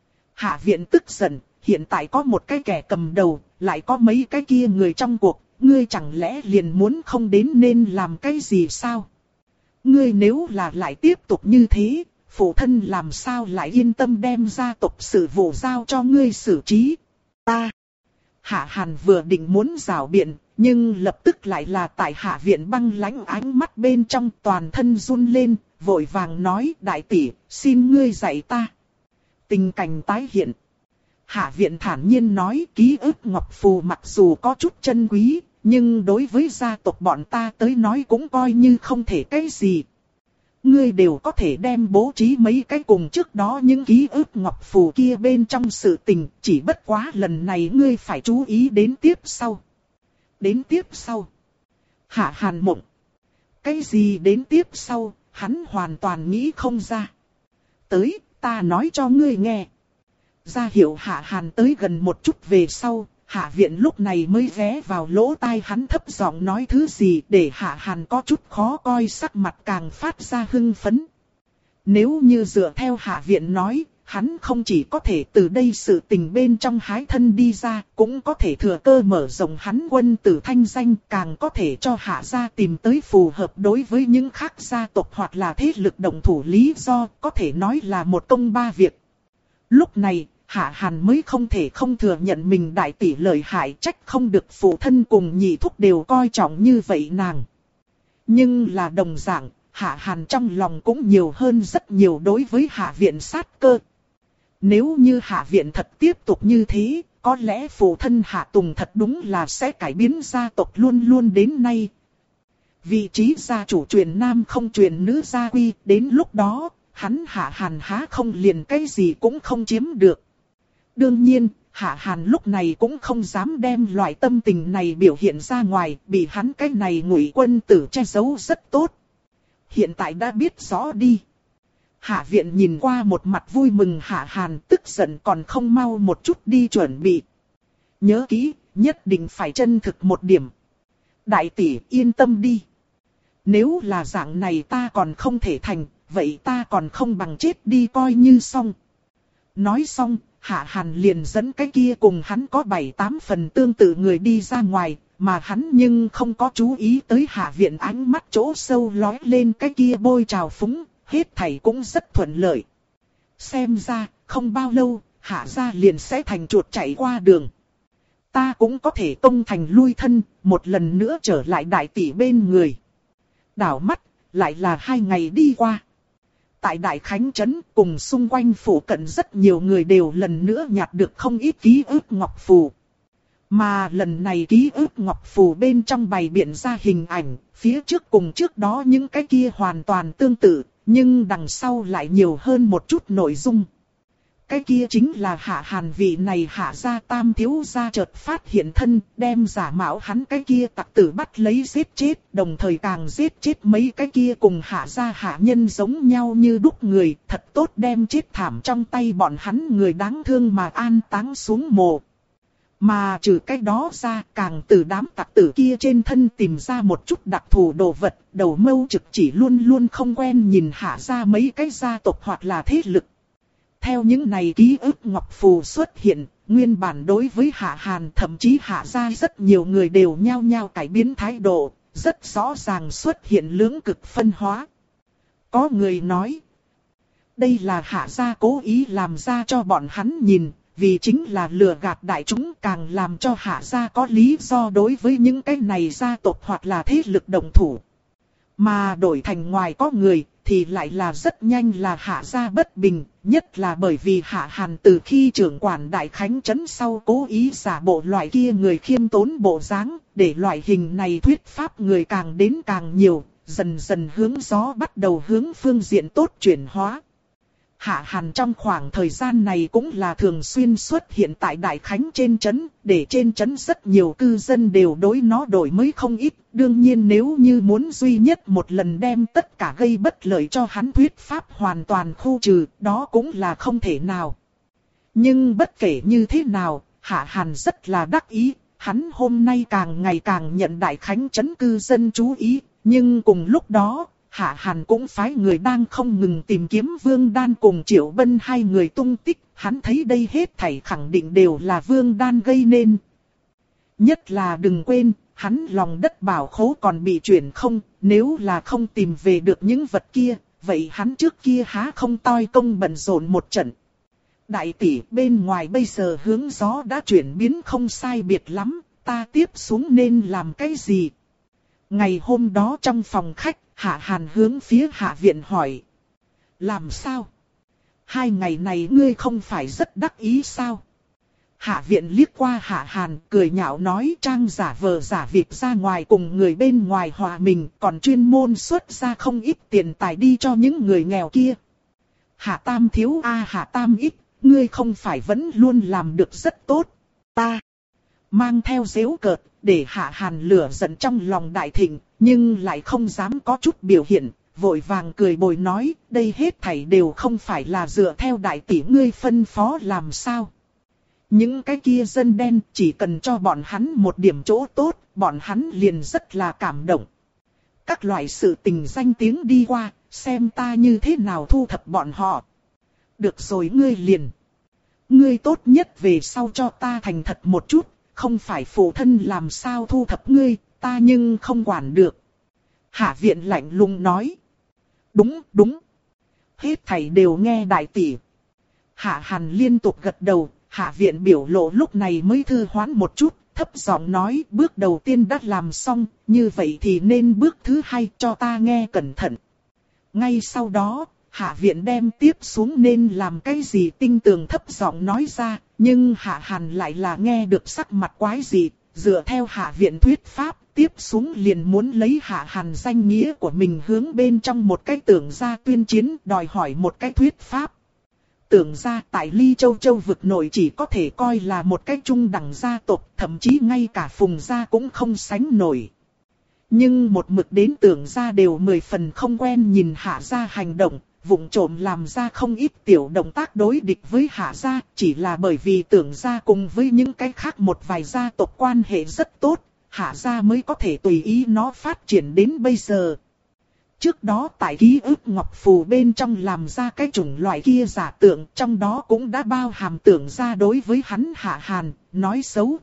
Hạ Viện tức giận, hiện tại có một cái kẻ cầm đầu, lại có mấy cái kia người trong cuộc, ngươi chẳng lẽ liền muốn không đến nên làm cái gì sao? Ngươi nếu là lại tiếp tục như thế, phụ thân làm sao lại yên tâm đem gia tộc sự vụ giao cho ngươi xử trí? Ta. Hạ Hàn vừa định muốn rảo biện, Nhưng lập tức lại là tại Hạ Viện băng lãnh ánh mắt bên trong toàn thân run lên, vội vàng nói đại tỷ, xin ngươi dạy ta. Tình cảnh tái hiện. Hạ Viện thản nhiên nói ký ức ngọc phù mặc dù có chút chân quý, nhưng đối với gia tộc bọn ta tới nói cũng coi như không thể cái gì. Ngươi đều có thể đem bố trí mấy cái cùng trước đó những ký ức ngọc phù kia bên trong sự tình, chỉ bất quá lần này ngươi phải chú ý đến tiếp sau. Đến tiếp sau. Hạ Hàn Mộng. Cái gì đến tiếp sau, hắn hoàn toàn nghĩ không ra. Tới, ta nói cho ngươi nghe. Ra hiệu Hạ Hàn tới gần một chút về sau, Hạ Viện lúc này mới ghé vào lỗ tai hắn thấp giọng nói thứ gì để Hạ Hàn có chút khó coi, sắc mặt càng phát ra hưng phấn. Nếu như dựa theo Hạ Viện nói, hắn không chỉ có thể từ đây sự tình bên trong hái thân đi ra, cũng có thể thừa cơ mở rộng hắn quân tử thanh danh, càng có thể cho Hạ gia tìm tới phù hợp đối với những khác gia tộc hoặc là thế lực đồng thủ lý do, có thể nói là một công ba việc. Lúc này, Hạ Hàn mới không thể không thừa nhận mình đại tỷ lợi hại, trách không được phụ thân cùng nhị thúc đều coi trọng như vậy nàng. Nhưng là đồng dạng, Hạ Hàn trong lòng cũng nhiều hơn rất nhiều đối với Hạ Viện sát cơ. Nếu như Hạ Viện thật tiếp tục như thế, có lẽ phụ thân Hạ Tùng thật đúng là sẽ cải biến gia tộc luôn luôn đến nay. Vị trí gia chủ truyền nam không truyền nữ gia quy, đến lúc đó, hắn Hạ Hàn há không liền cái gì cũng không chiếm được. Đương nhiên, Hạ Hàn lúc này cũng không dám đem loại tâm tình này biểu hiện ra ngoài, bị hắn cái này ngụy quân tử che giấu rất tốt. Hiện tại đã biết rõ đi. Hạ Viện nhìn qua một mặt vui mừng Hạ Hàn, tức giận còn không mau một chút đi chuẩn bị. Nhớ kỹ, nhất định phải chân thực một điểm. Đại tỷ yên tâm đi. Nếu là dạng này ta còn không thể thành, vậy ta còn không bằng chết đi coi như xong. Nói xong, Hạ Hàn liền dẫn cái kia cùng hắn có bảy tám phần tương tự người đi ra ngoài, mà hắn nhưng không có chú ý tới Hạ Viện ánh mắt chỗ sâu lóe lên cái kia bôi trào phúng, hết thảy cũng rất thuận lợi. Xem ra, không bao lâu, Hạ gia liền sẽ thành chuột chạy qua đường. Ta cũng có thể công thành lui thân, một lần nữa trở lại đại tỷ bên người. Đảo mắt, lại là hai ngày đi qua. Tại Đại Khánh Trấn cùng xung quanh phủ cận rất nhiều người đều lần nữa nhặt được không ít ký ức ngọc phù. Mà lần này ký ức ngọc phù bên trong bày biện ra hình ảnh, phía trước cùng trước đó những cái kia hoàn toàn tương tự, nhưng đằng sau lại nhiều hơn một chút nội dung. Cái kia chính là Hạ Hàn vị này Hạ gia tam thiếu gia chợt phát hiện thân, đem giả mạo hắn cái kia tặc tử bắt lấy giết chết, đồng thời càng giết chết mấy cái kia cùng Hạ gia hạ nhân giống nhau như đúc người, thật tốt đem chết thảm trong tay bọn hắn người đáng thương mà an táng xuống mồ. Mà trừ cái đó ra, càng từ đám tặc tử kia trên thân tìm ra một chút đặc thù đồ vật, đầu mâu trực chỉ luôn luôn không quen nhìn Hạ gia mấy cái gia tộc hoặc là thế lực. Theo những này ký ức ngọc phù xuất hiện, nguyên bản đối với Hạ Hàn thậm chí Hạ gia rất nhiều người đều nhao nhao cải biến thái độ, rất rõ ràng xuất hiện lưỡng cực phân hóa. Có người nói, đây là Hạ gia cố ý làm ra cho bọn hắn nhìn, vì chính là lừa gạt đại chúng, càng làm cho Hạ gia có lý do đối với những cái này gia tộc hoặc là thế lực đồng thủ. Mà đổi thành ngoài có người, thì lại là rất nhanh là Hạ gia bất bình, nhất là bởi vì Hạ Hàn từ khi trưởng quản Đại Khánh Trấn sau cố ý giả bộ loại kia người khiêm tốn bộ dáng, để loại hình này thuyết pháp người càng đến càng nhiều, dần dần hướng gió bắt đầu hướng phương diện tốt chuyển hóa. Hạ Hàn trong khoảng thời gian này cũng là thường xuyên xuất hiện tại Đại Khánh trên trấn, để trên trấn rất nhiều cư dân đều đối nó đổi mới không ít. Đương nhiên nếu như muốn duy nhất một lần đem tất cả gây bất lợi cho hắn thuyết pháp hoàn toàn khu trừ, đó cũng là không thể nào. Nhưng bất kể như thế nào, Hạ Hàn rất là đắc ý, hắn hôm nay càng ngày càng nhận Đại Khánh trấn cư dân chú ý, nhưng cùng lúc đó, Hạ Hàn cũng phái người đang không ngừng tìm kiếm Vương Đan cùng Triệu Bân hai người tung tích, hắn thấy đây hết thảy khẳng định đều là Vương Đan gây nên. Nhất là đừng quên, hắn lòng đất bảo khố còn bị chuyển không, nếu là không tìm về được những vật kia, vậy hắn trước kia há không toi công bận rộn một trận. Đại tỷ, bên ngoài bây giờ hướng gió đã chuyển biến không sai biệt lắm, ta tiếp xuống nên làm cái gì? Ngày hôm đó trong phòng khách, Hạ Hàn hướng phía Hạ Viện hỏi. Làm sao? Hai ngày này ngươi không phải rất đắc ý sao? Hạ Viện liếc qua Hạ Hàn, cười nhạo nói trang giả vờ giả việc ra ngoài cùng người bên ngoài hòa mình, còn chuyên môn xuất ra không ít tiền tài đi cho những người nghèo kia. Hạ Tam thiếu a à, Hạ Tam ít, ngươi không phải vẫn luôn làm được rất tốt. Ta mang theo giễu cợt, để Hạ Hàn lửa giận trong lòng đại thịnh, nhưng lại không dám có chút biểu hiện, vội vàng cười bồi nói, đây hết thảy đều không phải là dựa theo đại tỷ ngươi phân phó làm sao. Những cái kia dân đen chỉ cần cho bọn hắn một điểm chỗ tốt, bọn hắn liền rất là cảm động. Các loại sự tình danh tiếng đi qua, xem ta như thế nào thu thập bọn họ. Được rồi ngươi liền. Ngươi tốt nhất về sau cho ta thành thật một chút, không phải phụ thân làm sao thu thập ngươi, ta nhưng không quản được. Hạ Viện lạnh lùng nói. Đúng, đúng. Hết thảy đều nghe đại tỷ. Hạ Hàn liên tục gật đầu, Hạ Viện biểu lộ lúc này mới thư hoán một chút, thấp giọng nói bước đầu tiên đã làm xong, như vậy thì nên bước thứ hai cho ta nghe cẩn thận. Ngay sau đó, Hạ Viện đem tiếp xuống nên làm cái gì tinh tường thấp giọng nói ra, nhưng Hạ Hàn lại là nghe được sắc mặt quái gì, dựa theo Hạ Viện thuyết pháp, tiếp xuống liền muốn lấy Hạ Hàn danh nghĩa của mình hướng bên trong một cái tưởng gia tuyên chiến, đòi hỏi một cái thuyết pháp. Tưởng gia tại Ly Châu Châu vực nội chỉ có thể coi là một cái trung đẳng gia tộc, thậm chí ngay cả Phùng gia cũng không sánh nổi. Nhưng một mực đến tưởng gia đều mười phần không quen nhìn Hạ gia hành động, vụng trộm làm ra không ít tiểu động tác đối địch với Hạ gia, chỉ là bởi vì tưởng gia cùng với những cái khác một vài gia tộc quan hệ rất tốt, Hạ gia mới có thể tùy ý nó phát triển đến bây giờ. Trước đó tại ký ức ngọc phù bên trong làm ra cái chủng loại kia giả tượng, trong đó cũng đã bao hàm tưởng gia đối với hắn Hạ Hàn, nói xấu.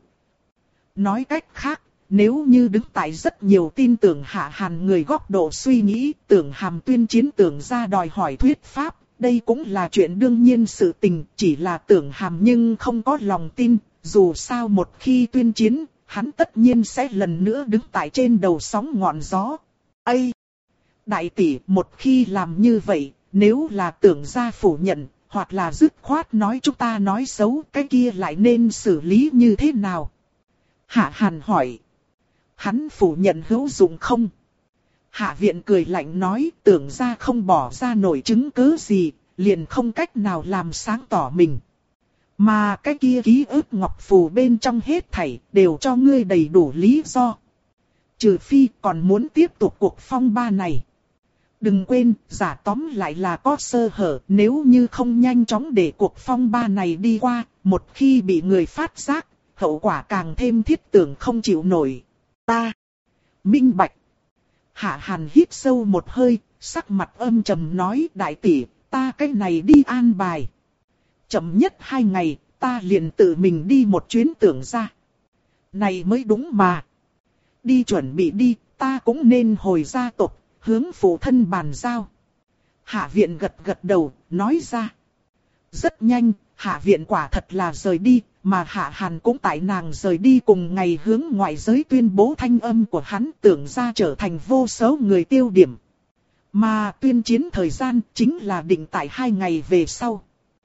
Nói cách khác, nếu như đứng tại rất nhiều tin tưởng Hạ Hàn người góc độ suy nghĩ, tưởng hàm tuyên chiến tưởng gia đòi hỏi thuyết pháp, đây cũng là chuyện đương nhiên sự tình, chỉ là tưởng hàm nhưng không có lòng tin, dù sao một khi tuyên chiến, hắn tất nhiên sẽ lần nữa đứng tại trên đầu sóng ngọn gió. Ây! Đại tỷ, một khi làm như vậy, nếu là tưởng gia phủ nhận, hoặc là dứt khoát nói chúng ta nói xấu, cái kia lại nên xử lý như thế nào? Hạ Hàn hỏi. Hắn phủ nhận hữu dụng không? Hạ Viện cười lạnh nói, tưởng gia không bỏ ra nổi chứng cứ gì, liền không cách nào làm sáng tỏ mình. Mà cái kia ký ức ngọc phù bên trong hết thảy, đều cho ngươi đầy đủ lý do. Trừ phi còn muốn tiếp tục cuộc phong ba này. Đừng quên, giả tóm lại là có sơ hở, nếu như không nhanh chóng để cuộc phong ba này đi qua, một khi bị người phát giác, hậu quả càng thêm thiết tưởng không chịu nổi. Ta minh bạch. Hạ Hàn hít sâu một hơi, sắc mặt âm trầm nói, đại tỷ, ta cái này đi an bài. Chậm nhất hai ngày, ta liền tự mình đi một chuyến tưởng ra. Này mới đúng mà. Đi chuẩn bị đi, ta cũng nên hồi gia tộc, hướng phụ thân bàn giao. Hạ Viện gật gật đầu, nói ra. Rất nhanh, Hạ Viện quả thật là rời đi, mà Hạ Hàn cũng tại nàng rời đi cùng ngày hướng ngoại giới tuyên bố thanh âm của hắn, tưởng ra trở thành vô số người tiêu điểm. Mà tuyên chiến thời gian chính là định tại hai ngày về sau.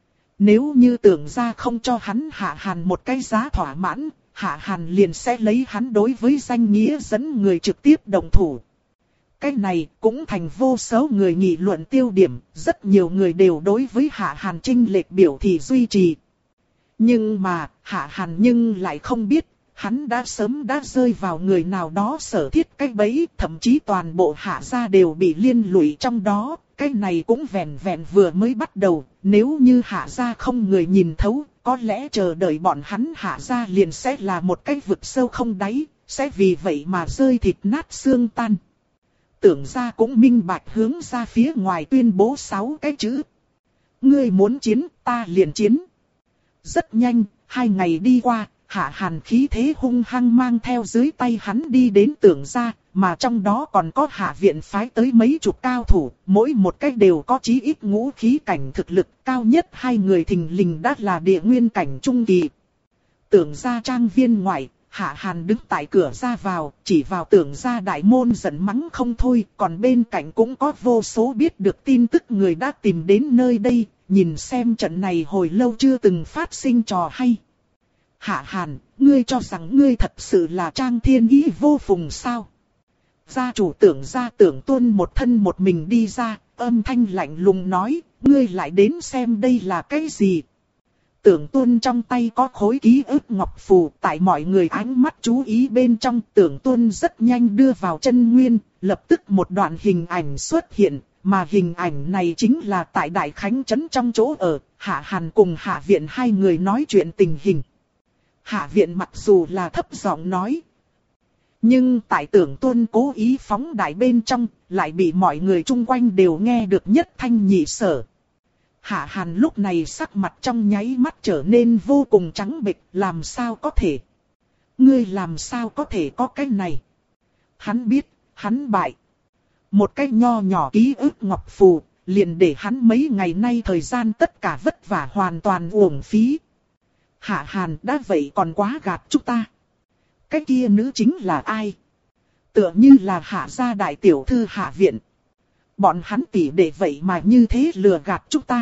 Nếu như tưởng ra không cho hắn Hạ Hàn một cái giá thỏa mãn, Hạ Hàn liền sẽ lấy hắn đối với danh nghĩa dẫn người trực tiếp động thủ. Cái này cũng thành vô số người nghị luận tiêu điểm, rất nhiều người đều đối với Hạ Hàn chênh lệch biểu thị duy trì. Nhưng mà, Hạ Hàn nhưng lại không biết, hắn đã sớm đã rơi vào người nào đó sở thiết cái bẫy, thậm chí toàn bộ Hạ gia đều bị liên lụy trong đó. Cái này cũng vẹn vẹn vừa mới bắt đầu, nếu như Hạ gia không người nhìn thấu, có lẽ chờ đợi bọn hắn Hạ gia liền sẽ là một cái vực sâu không đáy, sẽ vì vậy mà rơi thịt nát xương tan. Tưởng gia cũng minh bạch hướng ra phía ngoài tuyên bố sáu cái chữ. Ngươi muốn chiến, ta liền chiến. Rất nhanh, hai ngày đi qua, Hạ Hàn khí thế hung hăng mang theo dưới tay hắn đi đến tưởng gia, mà trong đó còn có Hạ Viện phái tới mấy chục cao thủ, mỗi một cách đều có chí ít ngũ khí cảnh thực lực, cao nhất hai người thình lình đã là địa nguyên cảnh trung kỳ. Tưởng gia trang viên ngoại, Hạ Hàn đứng tại cửa ra vào, chỉ vào Tưởng gia đại môn giận mắng không thôi, còn bên cạnh cũng có vô số biết được tin tức người đã tìm đến nơi đây, nhìn xem trận này hồi lâu chưa từng phát sinh trò hay. Hạ Hàn, ngươi cho rằng ngươi thật sự là Trang Thiên Ý vô phùng sao? Gia chủ Tưởng gia Tưởng Tuân một thân một mình đi ra, âm thanh lạnh lùng nói, ngươi lại đến xem đây là cái gì? Tưởng Tuân trong tay có khối ký ức ngọc phù, tại mọi người ánh mắt chú ý bên trong, Tưởng Tuân rất nhanh đưa vào chân nguyên, lập tức một đoạn hình ảnh xuất hiện, mà hình ảnh này chính là tại Đại Khánh Trấn trong chỗ ở, Hạ Hàn cùng Hạ Viện hai người nói chuyện tình hình. Hạ Viện mặc dù là thấp giọng nói, nhưng tại Tưởng Tuân cố ý phóng đại bên trong, lại bị mọi người chung quanh đều nghe được nhất thanh nhị sở. Hạ Hàn lúc này sắc mặt trong nháy mắt trở nên vô cùng trắng bệch, làm sao có thể? Ngươi làm sao có thể có cái này? Hắn biết, hắn bại. Một cái nho nhỏ ký ức ngọc phù, liền để hắn mấy ngày nay thời gian tất cả vất vả hoàn toàn uổng phí. Hạ Hàn đã vậy còn quá gạt chúng ta. Cái kia nữ chính là ai? Tựa như là Hạ gia đại tiểu thư Hạ Viện. Bọn hắn tỉ để vậy mà như thế lừa gạt chúng ta.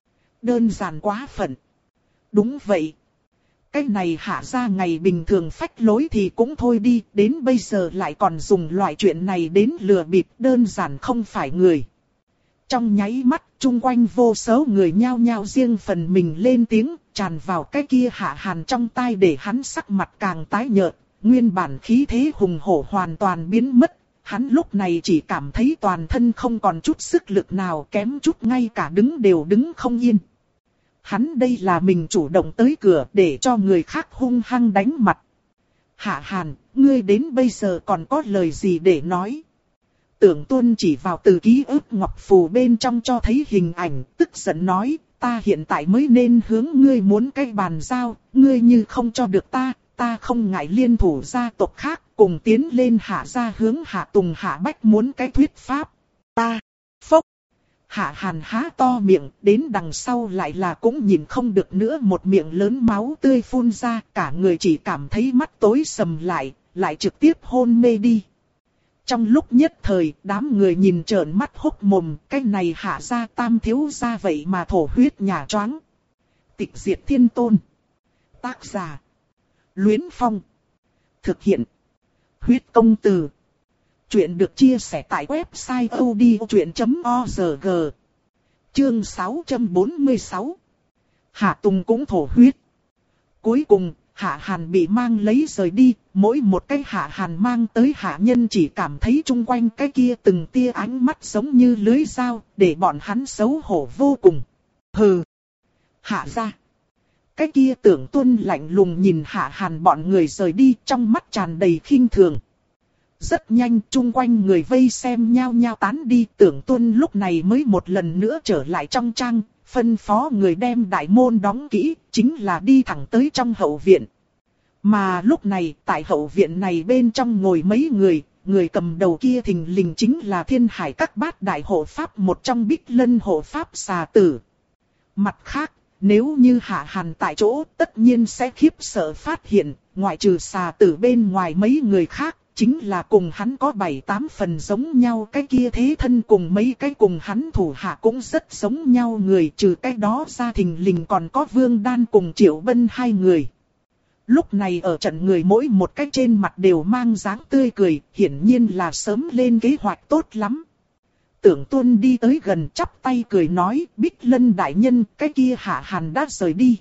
Đơn giản quá phận. Đúng vậy. Cái này Hạ gia ngày bình thường phách lối thì cũng thôi đi, đến bây giờ lại còn dùng loại chuyện này đến lừa bịp, đơn giản không phải người. Trong nháy mắt, chung quanh vô số người nhao nhao riêng phần mình lên tiếng, tràn vào cái kia Hạ Hàn trong tai để hắn sắc mặt càng tái nhợt, nguyên bản khí thế hùng hổ hoàn toàn biến mất. Hắn lúc này chỉ cảm thấy toàn thân không còn chút sức lực nào, kém chút ngay cả đứng đều đứng không yên. Hắn đây là mình chủ động tới cửa để cho người khác hung hăng đánh mặt. Hạ Hàn, ngươi đến bây giờ còn có lời gì để nói? Tưởng Tuân chỉ vào từ ký ức ngọc phù bên trong cho thấy hình ảnh, tức giận nói, ta hiện tại mới nên hướng ngươi muốn cái bàn giao, ngươi như không cho được ta, ta không ngại liên thủ gia tộc khác, cùng tiến lên Hạ gia hướng Hạ Tùng Hạ Bách muốn cái thuyết pháp. Ta, phốc. Hạ Hàn há to miệng, đến đằng sau lại là cũng nhìn không được nữa, một miệng lớn máu tươi phun ra, cả người chỉ cảm thấy mắt tối sầm lại, lại trực tiếp hôn mê đi. Trong lúc nhất thời, đám người nhìn trợn mắt hốc mồm, cái này Hạ gia tam thiếu gia vậy mà thổ huyết nhà choáng. Tịch diệt thiên tôn. Tác giả. Luyến Phong. Thực hiện. Huyết công từ. Chuyện được chia sẻ tại website odchuyện chấm org. Chương sáu trăm bốn mươi sáu. Hạ Tùng cũng thổ huyết. Cuối cùng, Hạ Hàn bị mang lấy rời đi, mỗi một cái Hạ Hàn mang tới hạ nhân chỉ cảm thấy chung quanh cái kia từng tia ánh mắt giống như lưới dao, để bọn hắn xấu hổ vô cùng. Hừ. Hạ gia. Cái kia Tưởng Tuân lạnh lùng nhìn Hạ Hàn bọn người rời đi, trong mắt tràn đầy khinh thường. Rất nhanh, chung quanh người vây xem nhao nhao tán đi, Tưởng Tuân lúc này mới một lần nữa trở lại trong trang, phân phó người đem đại môn đóng kỹ, chính là đi thẳng tới trong hậu viện. Mà lúc này, tại hậu viện này bên trong ngồi mấy người, người cầm đầu kia thình lình chính là Thiên Hải các bát đại hộ pháp, một trong Bích Lân hộ pháp xà tử. Mặt khác, nếu như Hạ Hàn tại chỗ, tất nhiên sẽ khiếp sợ phát hiện, ngoại trừ xà tử bên ngoài mấy người khác, chính là cùng hắn có bảy tám phần giống nhau, cái kia thế thân cùng mấy cái cùng hắn thủ hạ cũng rất giống nhau người, trừ cái đó ra thình lình còn có Vương Đan cùng Triệu Bân hai người. Lúc này ở trận người mỗi một cái trên mặt đều mang dáng tươi cười, hiển nhiên là sớm lên kế hoạch tốt lắm. Tưởng Tuân đi tới gần chắp tay cười nói, Bích Lân đại nhân, cái kia Hạ Hàn đã rời đi.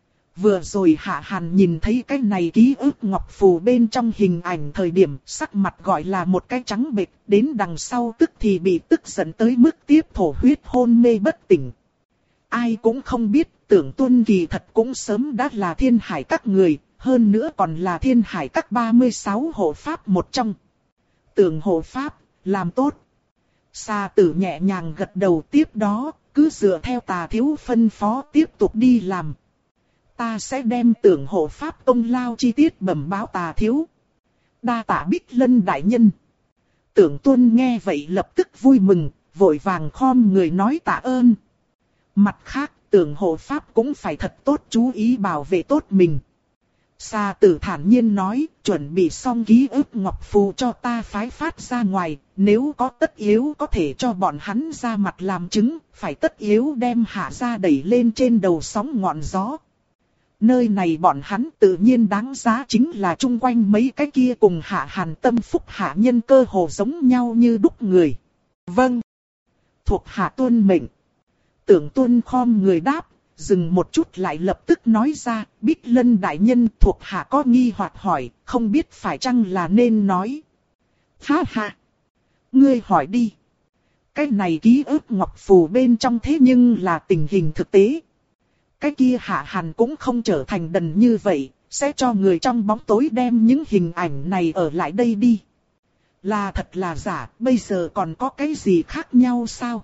Vừa rồi Hạ Hàn nhìn thấy cái này ký ức ngọc phù bên trong hình ảnh thời điểm, sắc mặt gọi là một cái trắng bệch, đến đằng sau tức thì bị tức giận tới mức tiếp thổ huyết hôn mê bất tỉnh. Ai cũng không biết, Tưởng Tuân kỳ thật cũng sớm đã là Thiên Hải các người, hơn nữa còn là Thiên Hải các ba mươi sáu hộ pháp một trong. Tưởng hộ pháp, làm tốt. Xà tử nhẹ nhàng gật đầu, tiếp đó, cứ dựa theo Tà thiếu phân phó tiếp tục đi làm. Ta sẽ đem Tưởng hộ pháp công lao chi tiết bẩm báo Tà thiếu. Đa tạ Bích Lân đại nhân. Tưởng Tuân nghe vậy lập tức vui mừng, vội vàng khom người nói tạ ơn. Mặt khác, Tưởng hộ pháp cũng phải thật tốt chú ý bảo vệ tốt mình. Sa Tử thản nhiên nói, chuẩn bị xong ký ức ngọc phù cho ta phái phát ra ngoài, nếu có tất yếu có thể cho bọn hắn ra mặt làm chứng, phải tất yếu đem Hạ gia đẩy lên trên đầu sóng ngọn gió. Nơi này bọn hắn tự nhiên đáng giá chính là chung quanh mấy cái kia cùng Hạ Hàn tâm phúc hạ nhân cơ hồ giống nhau như đúc người. Vâng. Thuộc hạ tuân mệnh. Tưởng Tuân khom người đáp, dừng một chút lại lập tức nói ra, Bích Lân đại nhân thuộc hạ có nghi hoặc hỏi, không biết phải chăng là nên nói. Ha ha. Ngươi hỏi đi. Cái này ký ức ngọc phù bên trong thế nhưng là tình hình thực tế. Cái kia Hạ Hàn cũng không trở thành đần như vậy, sẽ cho người trong bóng tối đem những hình ảnh này ở lại đây đi. Là thật là giả, bây giờ còn có cái gì khác nhau sao?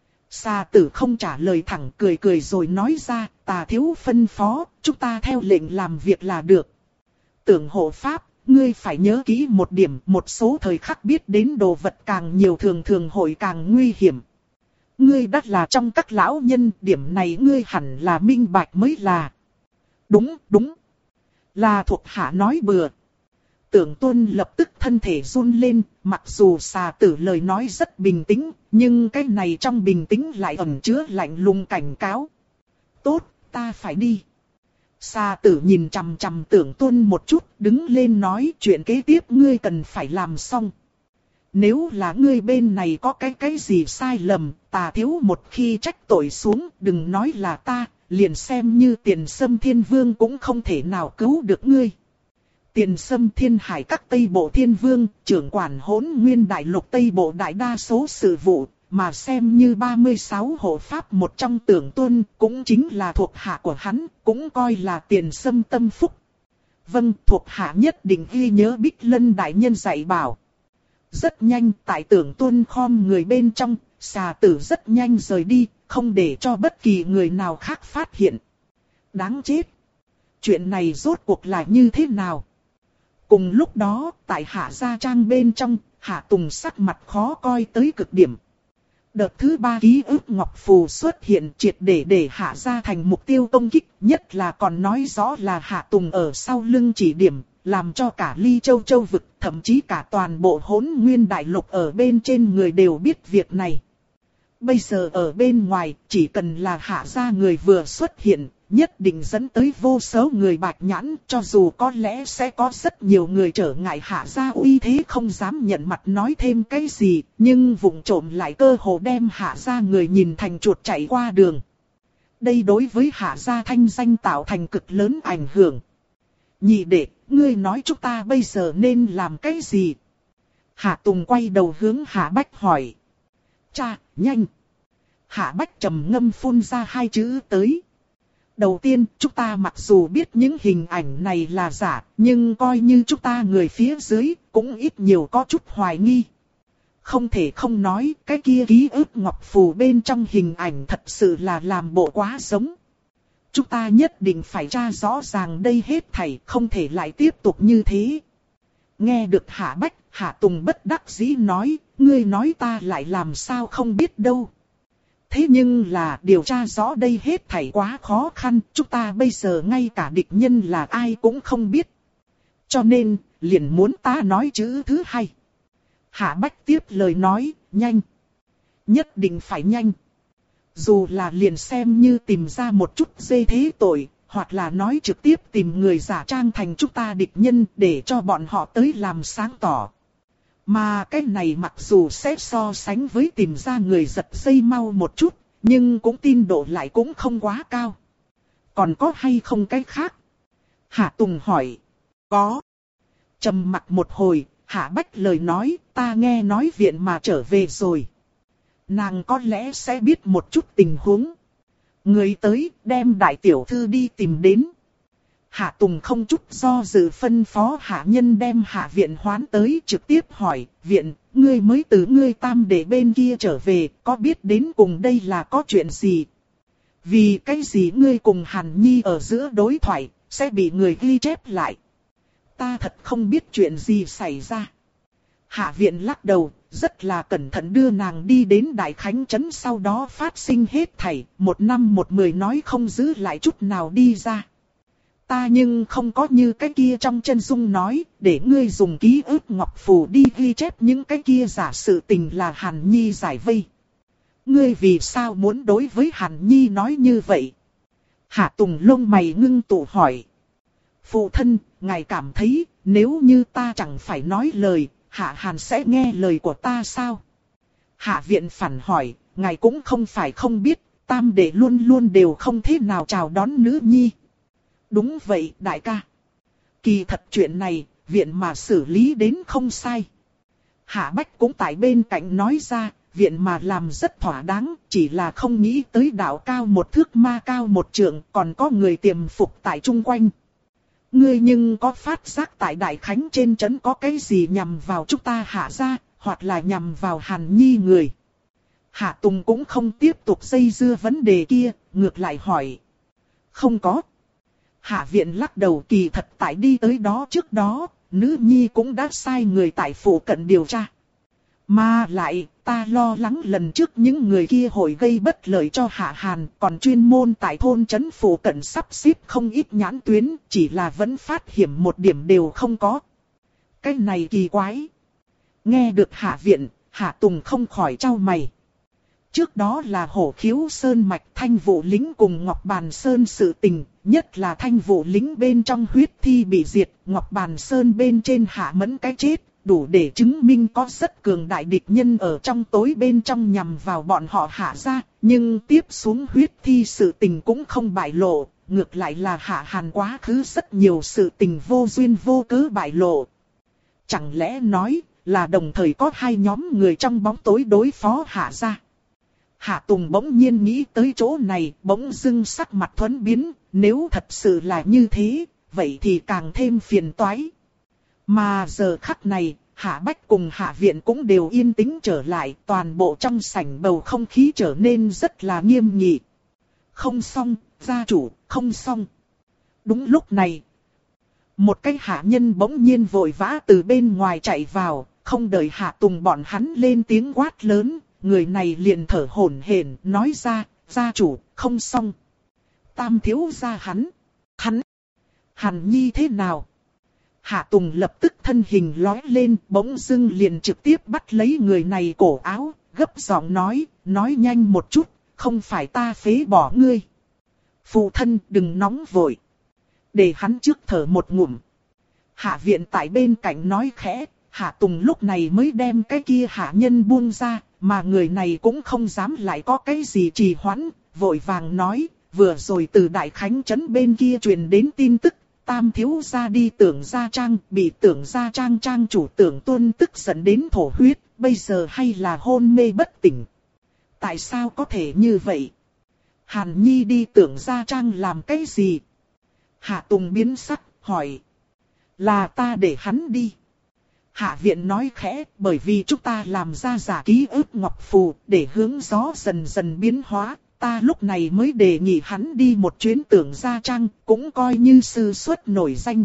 Sa Tử không trả lời thẳng, cười cười rồi nói ra, Tà thiếu phân phó, chúng ta theo lệnh làm việc là được. Tưởng hộ pháp, ngươi phải nhớ kỹ một điểm, một số thời khắc biết đến đồ vật càng nhiều thường thường hội càng nguy hiểm. Ngươi đắt là trong các lão nhân, điểm này ngươi hẳn là minh bạch mới là. Đúng, đúng. Là thuộc hạ nói bừa. Tưởng Tuân lập tức thân thể run lên, mặc dù Sa Tử lời nói rất bình tĩnh, nhưng cái này trong bình tĩnh lại ẩn chứa lạnh lùng cảnh cáo. Tốt, ta phải đi. Sa Tử nhìn chằm chằm Tưởng Tuân một chút, đứng lên nói chuyện kế tiếp ngươi cần phải làm xong. Nếu là ngươi bên này có cái cái gì sai lầm, Tà thiếu một khi trách tội xuống, đừng nói là ta, liền xem như Tiền Sâm Thiên Vương cũng không thể nào cứu được ngươi. Tiền Sâm Thiên Hải các Tây Bộ Thiên Vương, trưởng quản Hỗn Nguyên Đại Lục Tây Bộ đại đa số sự vụ, mà xem như ba mươi sáu hộ pháp một trong Tưởng Tuân, cũng chính là thuộc hạ của hắn, cũng coi là Tiền Sâm tâm phúc. Vâng, thuộc hạ nhất định ghi nhớ Bích Lân đại nhân dạy bảo. Rất nhanh, tại Tưởng Tuân khom người bên trong, Sa Tử rất nhanh rời đi, không để cho bất kỳ người nào khác phát hiện. Đáng chết! Chuyện này rốt cuộc là như thế nào? Cùng lúc đó, tại Hạ gia trang bên trong, Hạ Tùng sắc mặt khó coi tới cực điểm. Đợt thứ ba ký ức ngọc phù xuất hiện triệt để để Hạ gia thành mục tiêu công kích, nhất là còn nói rõ là Hạ Tùng ở sau lưng chỉ điểm, làm cho cả Ly Châu Châu vực, thậm chí cả toàn bộ Hỗn Nguyên Đại Lục ở bên trên người đều biết việc này. Bây giờ ở bên ngoài, chỉ cần là Hạ gia người vừa xuất hiện, nhất định dẫn tới vô số người bạch nhãn, cho dù có lẽ sẽ có rất nhiều người trở ngại Hạ gia uy thế không dám nhận mặt nói thêm cái gì, nhưng vụng trộm lại cơ hồ đem Hạ gia người nhìn thành chuột chạy qua đường. Đây đối với Hạ gia thanh danh tạo thành cực lớn ảnh hưởng. Nhị đệ, ngươi nói chúng ta bây giờ nên làm cái gì? Hạ Tùng quay đầu hướng Hạ Bách hỏi. Cha, nhanh! Hạ Bách trầm ngâm phun ra hai chữ tới. Đầu tiên, chúng ta mặc dù biết những hình ảnh này là giả, nhưng coi như chúng ta người phía dưới, cũng ít nhiều có chút hoài nghi. Không thể không nói, cái kia ký ức ngọc phù bên trong hình ảnh thật sự là làm bộ quá giống. Chúng ta nhất định phải tra rõ ràng đây hết thảy, không thể lại tiếp tục như thế. Nghe được Hạ Bách, Hạ Tùng bất đắc dĩ nói, ngươi nói ta lại làm sao không biết đâu. Thế nhưng là điều tra rõ đây hết thảy quá khó khăn, chúng ta bây giờ ngay cả địch nhân là ai cũng không biết. Cho nên, liền muốn ta nói chữ thứ hai. Hạ Bách tiếp lời nói, nhanh. Nhất định phải nhanh. Dù là liền xem như tìm ra một chút dê thế tội, hoặc là nói trực tiếp tìm người giả trang thành chúng ta địch nhân để cho bọn họ tới làm sáng tỏ. Mà cái này mặc dù sẽ so sánh với tìm ra người giật dây mau một chút, nhưng cũng tin độ lại cũng không quá cao. Còn có hay không cái khác? Hạ Tùng hỏi. Có. Trầm mặc một hồi, Hạ Bách lời nói, ta nghe nói viện mà trở về rồi. Nàng có lẽ sẽ biết một chút tình huống. Người tới, đem đại tiểu thư đi tìm đến. Hạ Tùng không chút do dự phân phó hạ nhân đem Hạ Viện hoán tới, trực tiếp hỏi, Viện, ngươi mới từ ngươi tam đệ bên kia trở về, có biết đến cùng đây là có chuyện gì? Vì cái gì ngươi cùng Hàn Nhi ở giữa đối thoại, sẽ bị người ghi chép lại? Ta thật không biết chuyện gì xảy ra. Hạ Viện lắc đầu, rất là cẩn thận đưa nàng đi đến Đại Khánh Trấn, sau đó phát sinh hết thảy, một năm một mười nói không giữ lại chút nào đi ra. ta nhưng không có như cái kia trong chân dung nói, để ngươi dùng ký ức ngọc phù đi ghi chép những cái kia giả sự tình là Hàn Nhi giải vây. Ngươi vì sao muốn đối với Hàn Nhi nói như vậy? Hạ Tùng lông mày ngưng tụ hỏi. Phụ thân, ngài cảm thấy, nếu như ta chẳng phải nói lời, Hạ Hàn sẽ nghe lời của ta sao? Hạ Viện phản hỏi, ngài cũng không phải không biết, tam đệ luôn luôn đều không thế nào chào đón nữ nhi. Đúng vậy, đại ca. Kỳ thật chuyện này, viện mà xử lý đến không sai. Hạ Bách cũng tại bên cạnh nói ra, viện mà làm rất thỏa đáng, chỉ là không nghĩ tới đạo cao một thước ma cao một trượng, còn có người tiềm phục tại chung quanh. Ngươi nhưng có phát giác tại Đại Khánh trên trấn có cái gì nhằm vào chúng ta Hạ gia, hoặc là nhằm vào Hàn Nhi người? Hạ Tùng cũng không tiếp tục dây dưa vấn đề kia, ngược lại hỏi. Không có. Hạ Viện lắc đầu, kỳ thật tại đi tới đó trước đó, nữ nhi cũng đã sai người tại phủ cận điều tra. Mà lại, ta lo lắng lần trước những người kia hội gây bất lợi cho Hạ Hàn, còn chuyên môn tại thôn trấn phủ cận sắp xếp không ít nhãn tuyến, chỉ là vẫn phát hiểm một điểm đều không có. Cái này kỳ quái. Nghe được Hạ Viện, Hạ Tùng không khỏi chau mày. Trước đó là Hổ Khiếu Sơn Mạch Thanh Vũ Lính cùng Ngọc Bàn Sơn sự tình, nhất là Thanh Vũ Lính bên trong huyết thi bị diệt, Ngọc Bàn Sơn bên trên Hạ Mẫn cái chết, đủ để chứng minh có rất cường đại địch nhân ở trong tối bên trong nhằm vào bọn họ Hạ gia, nhưng tiếp xuống huyết thi sự tình cũng không bại lộ, ngược lại là Hạ Hàn quá khứ rất nhiều sự tình vô duyên vô cớ bại lộ. Chẳng lẽ nói là đồng thời có hai nhóm người trong bóng tối đối phó Hạ gia? Hạ Tùng bỗng nhiên nghĩ tới chỗ này, bỗng dưng sắc mặt thuẫn biến, nếu thật sự là như thế, vậy thì càng thêm phiền toái. Mà giờ khắc này, Hạ Bách cùng Hạ Viện cũng đều yên tĩnh trở lại, toàn bộ trong sảnh bầu không khí trở nên rất là nghiêm nghị. Không xong, gia chủ, không xong. Đúng lúc này, một cái hạ nhân bỗng nhiên vội vã từ bên ngoài chạy vào, không đợi Hạ Tùng bọn hắn lên tiếng quát lớn. Người này liền thở hổn hển nói ra, gia chủ, không xong. Tam thiếu gia hắn, hắn, Hàn Nhi thế nào? Hạ Tùng lập tức thân hình lói lên, bỗng dưng liền trực tiếp bắt lấy người này cổ áo, gấp giọng nói, nói nhanh một chút, không phải ta phế bỏ ngươi. Phụ thân đừng nóng vội. Để hắn trước thở một ngụm. Hạ Viện tại bên cạnh nói khẽ, Hạ Tùng lúc này mới đem cái kia hạ nhân buông ra. Mà người này cũng không dám lại có cái gì trì hoãn, vội vàng nói, vừa rồi từ Đại Khánh trấn bên kia truyền đến tin tức, Tam thiếu gia đi Tưởng Gia Trang, bị Tưởng Gia Trang trang chủ Tưởng Tuân tức giận đến thổ huyết, bây giờ hay là hôn mê bất tỉnh. Tại sao có thể như vậy? Hàn Nhi đi Tưởng Gia Trang làm cái gì? Hạ Tùng biến sắc, hỏi. Là ta để hắn đi. Hạ Viện nói khẽ, bởi vì chúng ta làm ra giả ký ức ngọc phù, để hướng gió dần dần biến hóa, ta lúc này mới đề nghị hắn đi một chuyến Tưởng Gia Trang, cũng coi như sư xuất nổi danh.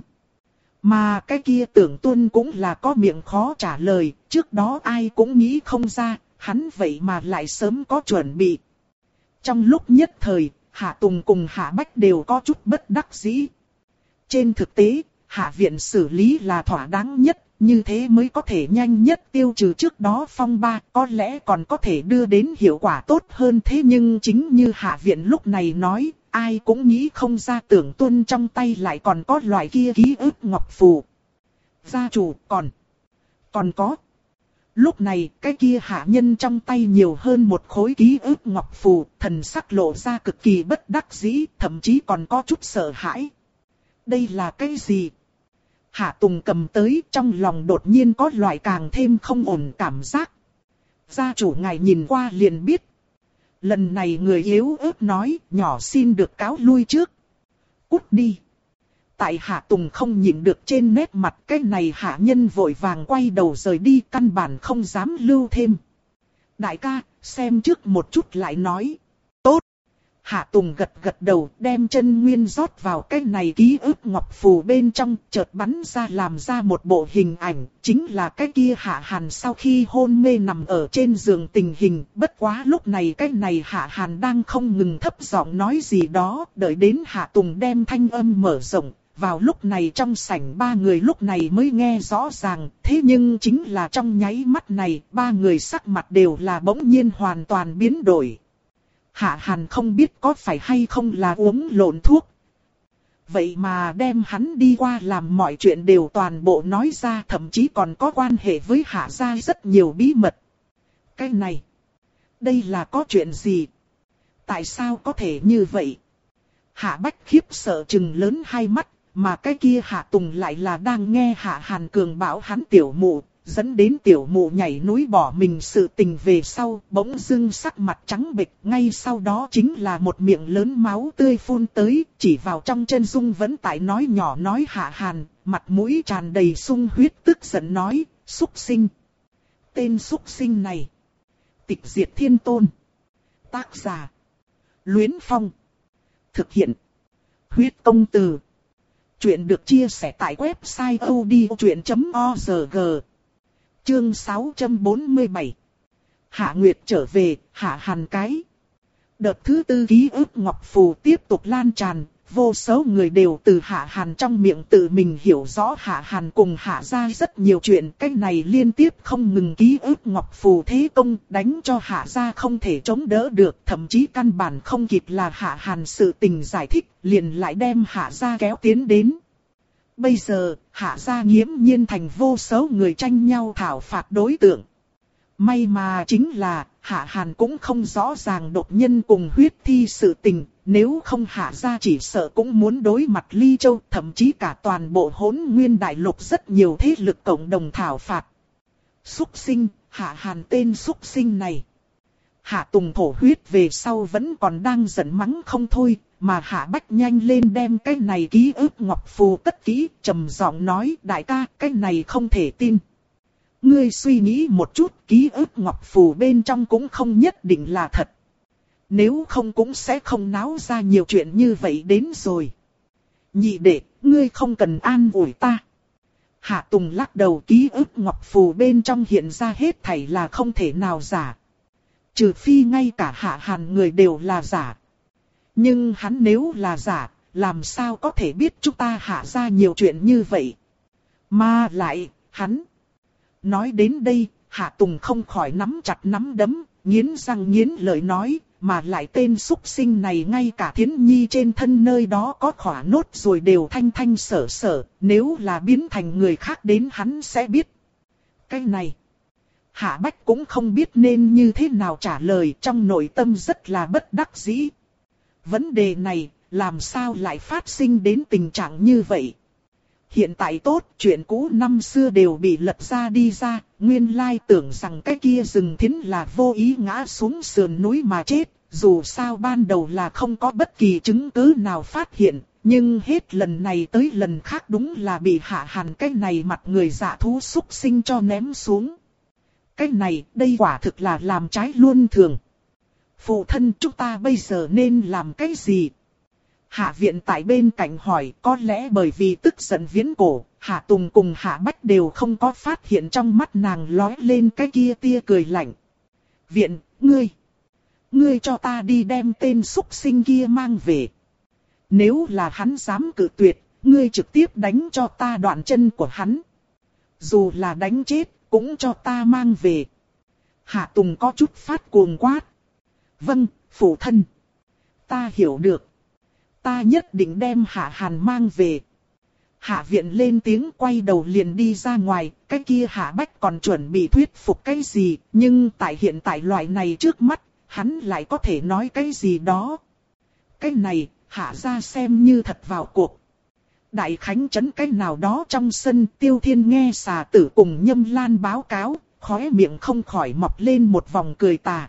Mà cái kia Tưởng Tuân cũng là có miệng khó trả lời, trước đó ai cũng nghĩ không ra, hắn vậy mà lại sớm có chuẩn bị. Trong lúc nhất thời, Hạ Tùng cùng Hạ Bách đều có chút bất đắc dĩ. Trên thực tế, Hạ Viện xử lý là thỏa đáng nhất. Như thế mới có thể nhanh nhất tiêu trừ trước đó phong ba, có lẽ còn có thể đưa đến hiệu quả tốt hơn. Thế nhưng chính như Hạ Viện lúc này nói, ai cũng nghĩ không ra Tưởng Tuân trong tay lại còn có loại kia ký ức ngọc phù. Gia chủ còn, còn có. Lúc này cái kia hạ nhân trong tay nhiều hơn một khối ký ức ngọc phù, thần sắc lộ ra cực kỳ bất đắc dĩ, thậm chí còn có chút sợ hãi. Đây là cái gì? Hạ Tùng cầm tới, trong lòng đột nhiên có loại càng thêm không ổn cảm giác. Gia chủ ngài nhìn qua liền biết. Lần này người yếu ớt nói, nhỏ xin được cáo lui trước. Cút đi. Tại Hạ Tùng không nhịn được trên nét mặt cái này hạ nhân vội vàng quay đầu rời đi, căn bản không dám lưu thêm. Đại ca, xem trước một chút lại nói. Tốt. Hạ Tùng gật gật đầu, đem chân nguyên rót vào cái này ký ức ngọc phù bên trong, chợt bắn ra làm ra một bộ hình ảnh, chính là cái kia Hạ Hàn sau khi hôn mê nằm ở trên giường tình hình. Bất quá lúc này cái này Hạ Hàn đang không ngừng thấp giọng nói gì đó, đợi đến Hạ Tùng đem thanh âm mở rộng. Vào lúc này trong sảnh ba người lúc này mới nghe rõ ràng, thế nhưng chính là trong nháy mắt này, ba người sắc mặt đều là bỗng nhiên hoàn toàn biến đổi. Hạ Hàn không biết có phải hay không là uống lộn thuốc. Vậy mà đem hắn đi qua làm mọi chuyện đều toàn bộ nói ra, thậm chí còn có quan hệ với Hạ gia rất nhiều bí mật. Cái này, đây là có chuyện gì? Tại sao có thể như vậy? Hạ Bách khiếp sợ trừng lớn hai mắt, mà cái kia Hạ Tùng lại là đang nghe Hạ Hàn cường bảo hắn tiểu mụ, dẫn đến tiểu mụ nhảy núi bỏ mình sự tình về sau, bỗng dưng sắc mặt trắng bệch, ngay sau đó chính là một miệng lớn máu tươi phun tới, chỉ vào trong chân dung vẫn tại nói nhỏ nói Hạ Hàn, mặt mũi tràn đầy sung huyết tức giận nói, súc sinh. Tên súc sinh này, Tịch Diệt Thiên Tôn. Tác giả, Luyến Phong. Thực hiện, Huyết Công Từ. Chuyện được chia sẻ tại website odchuyện chấm org. Chương sáu trăm bốn mươi bảy. Hạ Nguyệt trở về, Hạ Hàn cái. Đợt thứ tư ký ức ngọc phù tiếp tục lan tràn, vô số người đều từ Hạ Hàn trong miệng tự mình hiểu rõ Hạ Hàn cùng Hạ gia rất nhiều chuyện. Cái này liên tiếp không ngừng ký ức ngọc phù thế công, đánh cho Hạ gia không thể chống đỡ được. Thậm chí căn bản không kịp là Hạ Hàn sự tình giải thích, liền lại đem Hạ gia kéo tiến đến. Bây giờ, Hạ gia nghiễm nhiên thành vô số người tranh nhau thảo phạt đối tượng. May mà chính là, Hạ Hàn cũng không rõ ràng đột nhân cùng huyết thi sự tình, nếu không Hạ gia chỉ sợ cũng muốn đối mặt Ly Châu, thậm chí cả toàn bộ Hỗn Nguyên Đại Lục rất nhiều thế lực cộng đồng thảo phạt. Súc sinh, Hạ Hàn tên súc sinh này. Hạ Tùng thổ huyết về sau vẫn còn đang giận mắng không thôi, mà Hạ Bách nhanh lên đem cái này ký ức ngọc phù cất kỹ, trầm giọng nói, đại ca, cái này không thể tin. Ngươi suy nghĩ một chút, ký ức ngọc phù bên trong cũng không nhất định là thật. Nếu không cũng sẽ không náo ra nhiều chuyện như vậy đến rồi. Nhị đệ, ngươi không cần an ủi ta. Hạ Tùng lắc đầu, ký ức ngọc phù bên trong hiện ra hết thảy là không thể nào giả. Trừ phi ngay cả Hạ Hàn người đều là giả. Nhưng hắn nếu là giả, làm sao có thể biết chúng ta Hạ ra nhiều chuyện như vậy. Mà lại, hắn. Nói đến đây, Hạ Tùng không khỏi nắm chặt nắm đấm, nghiến răng nghiến lợi nói, mà lại tên súc sinh này ngay cả Thiến Nhi trên thân nơi đó có khỏa nốt rồi đều thanh thanh sở sở, nếu là biến thành người khác đến hắn sẽ biết. Cái này, Hạ Bách cũng không biết nên như thế nào trả lời, trong nội tâm rất là bất đắc dĩ. Vấn đề này, làm sao lại phát sinh đến tình trạng như vậy? Hiện tại tốt, chuyện cũ năm xưa đều bị lật ra đi ra, nguyên lai tưởng rằng cái kia rừng Thiến là vô ý ngã xuống sườn núi mà chết, dù sao ban đầu là không có bất kỳ chứng cứ nào phát hiện, nhưng hết lần này tới lần khác đúng là bị Hạ Hàn cái này mặt người dạ thú xúc sinh cho ném xuống. Cái này, đây quả thực là làm trái luân thường. Phụ thân, chúng ta bây giờ nên làm cái gì? Hạ Viện tại bên cạnh hỏi, có lẽ bởi vì tức giận viễn cổ, Hạ Tùng cùng Hạ Bách đều không có phát hiện trong mắt nàng lóe lên cái kia tia cười lạnh. Viện, ngươi, ngươi cho ta đi đem tên súc sinh kia mang về. Nếu là hắn dám cự tuyệt, ngươi trực tiếp đánh cho ta đoạn chân của hắn. Dù là đánh chết, cũng cho ta mang về. Hạ Tùng có chút phát cuồng quát. Vâng, phụ thân. Ta hiểu được. Ta nhất định đem Hạ Hàn mang về. Hạ Viện lên tiếng quay đầu liền đi ra ngoài. Cái kia Hạ Bách còn chuẩn bị thuyết phục cái gì. Nhưng tại hiện tại loại này trước mắt, hắn lại có thể nói cái gì đó. Cái này, Hạ ra xem như thật vào cuộc. Đại Khánh trấn cái nào đó trong sân, Tiêu Thiên nghe xà tử cùng Nhâm Lan báo cáo, khóe miệng không khỏi mọc lên một vòng cười tà.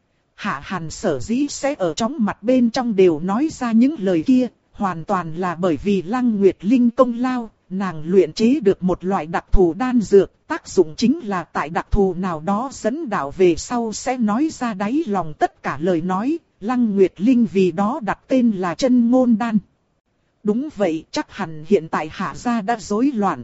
Hạ Hàn sở dĩ sẽ ở trong mặt bên trong đều nói ra những lời kia, hoàn toàn là bởi vì Lăng Nguyệt Linh công lao, nàng luyện chế được một loại đặc thù đan dược, tác dụng chính là tại đặc thù nào đó dẫn đạo về sau sẽ nói ra đáy lòng tất cả lời nói, Lăng Nguyệt Linh vì đó đặt tên là Chân Ngôn Đan. Đúng vậy, chắc hẳn hiện tại Hạ gia đã rối loạn.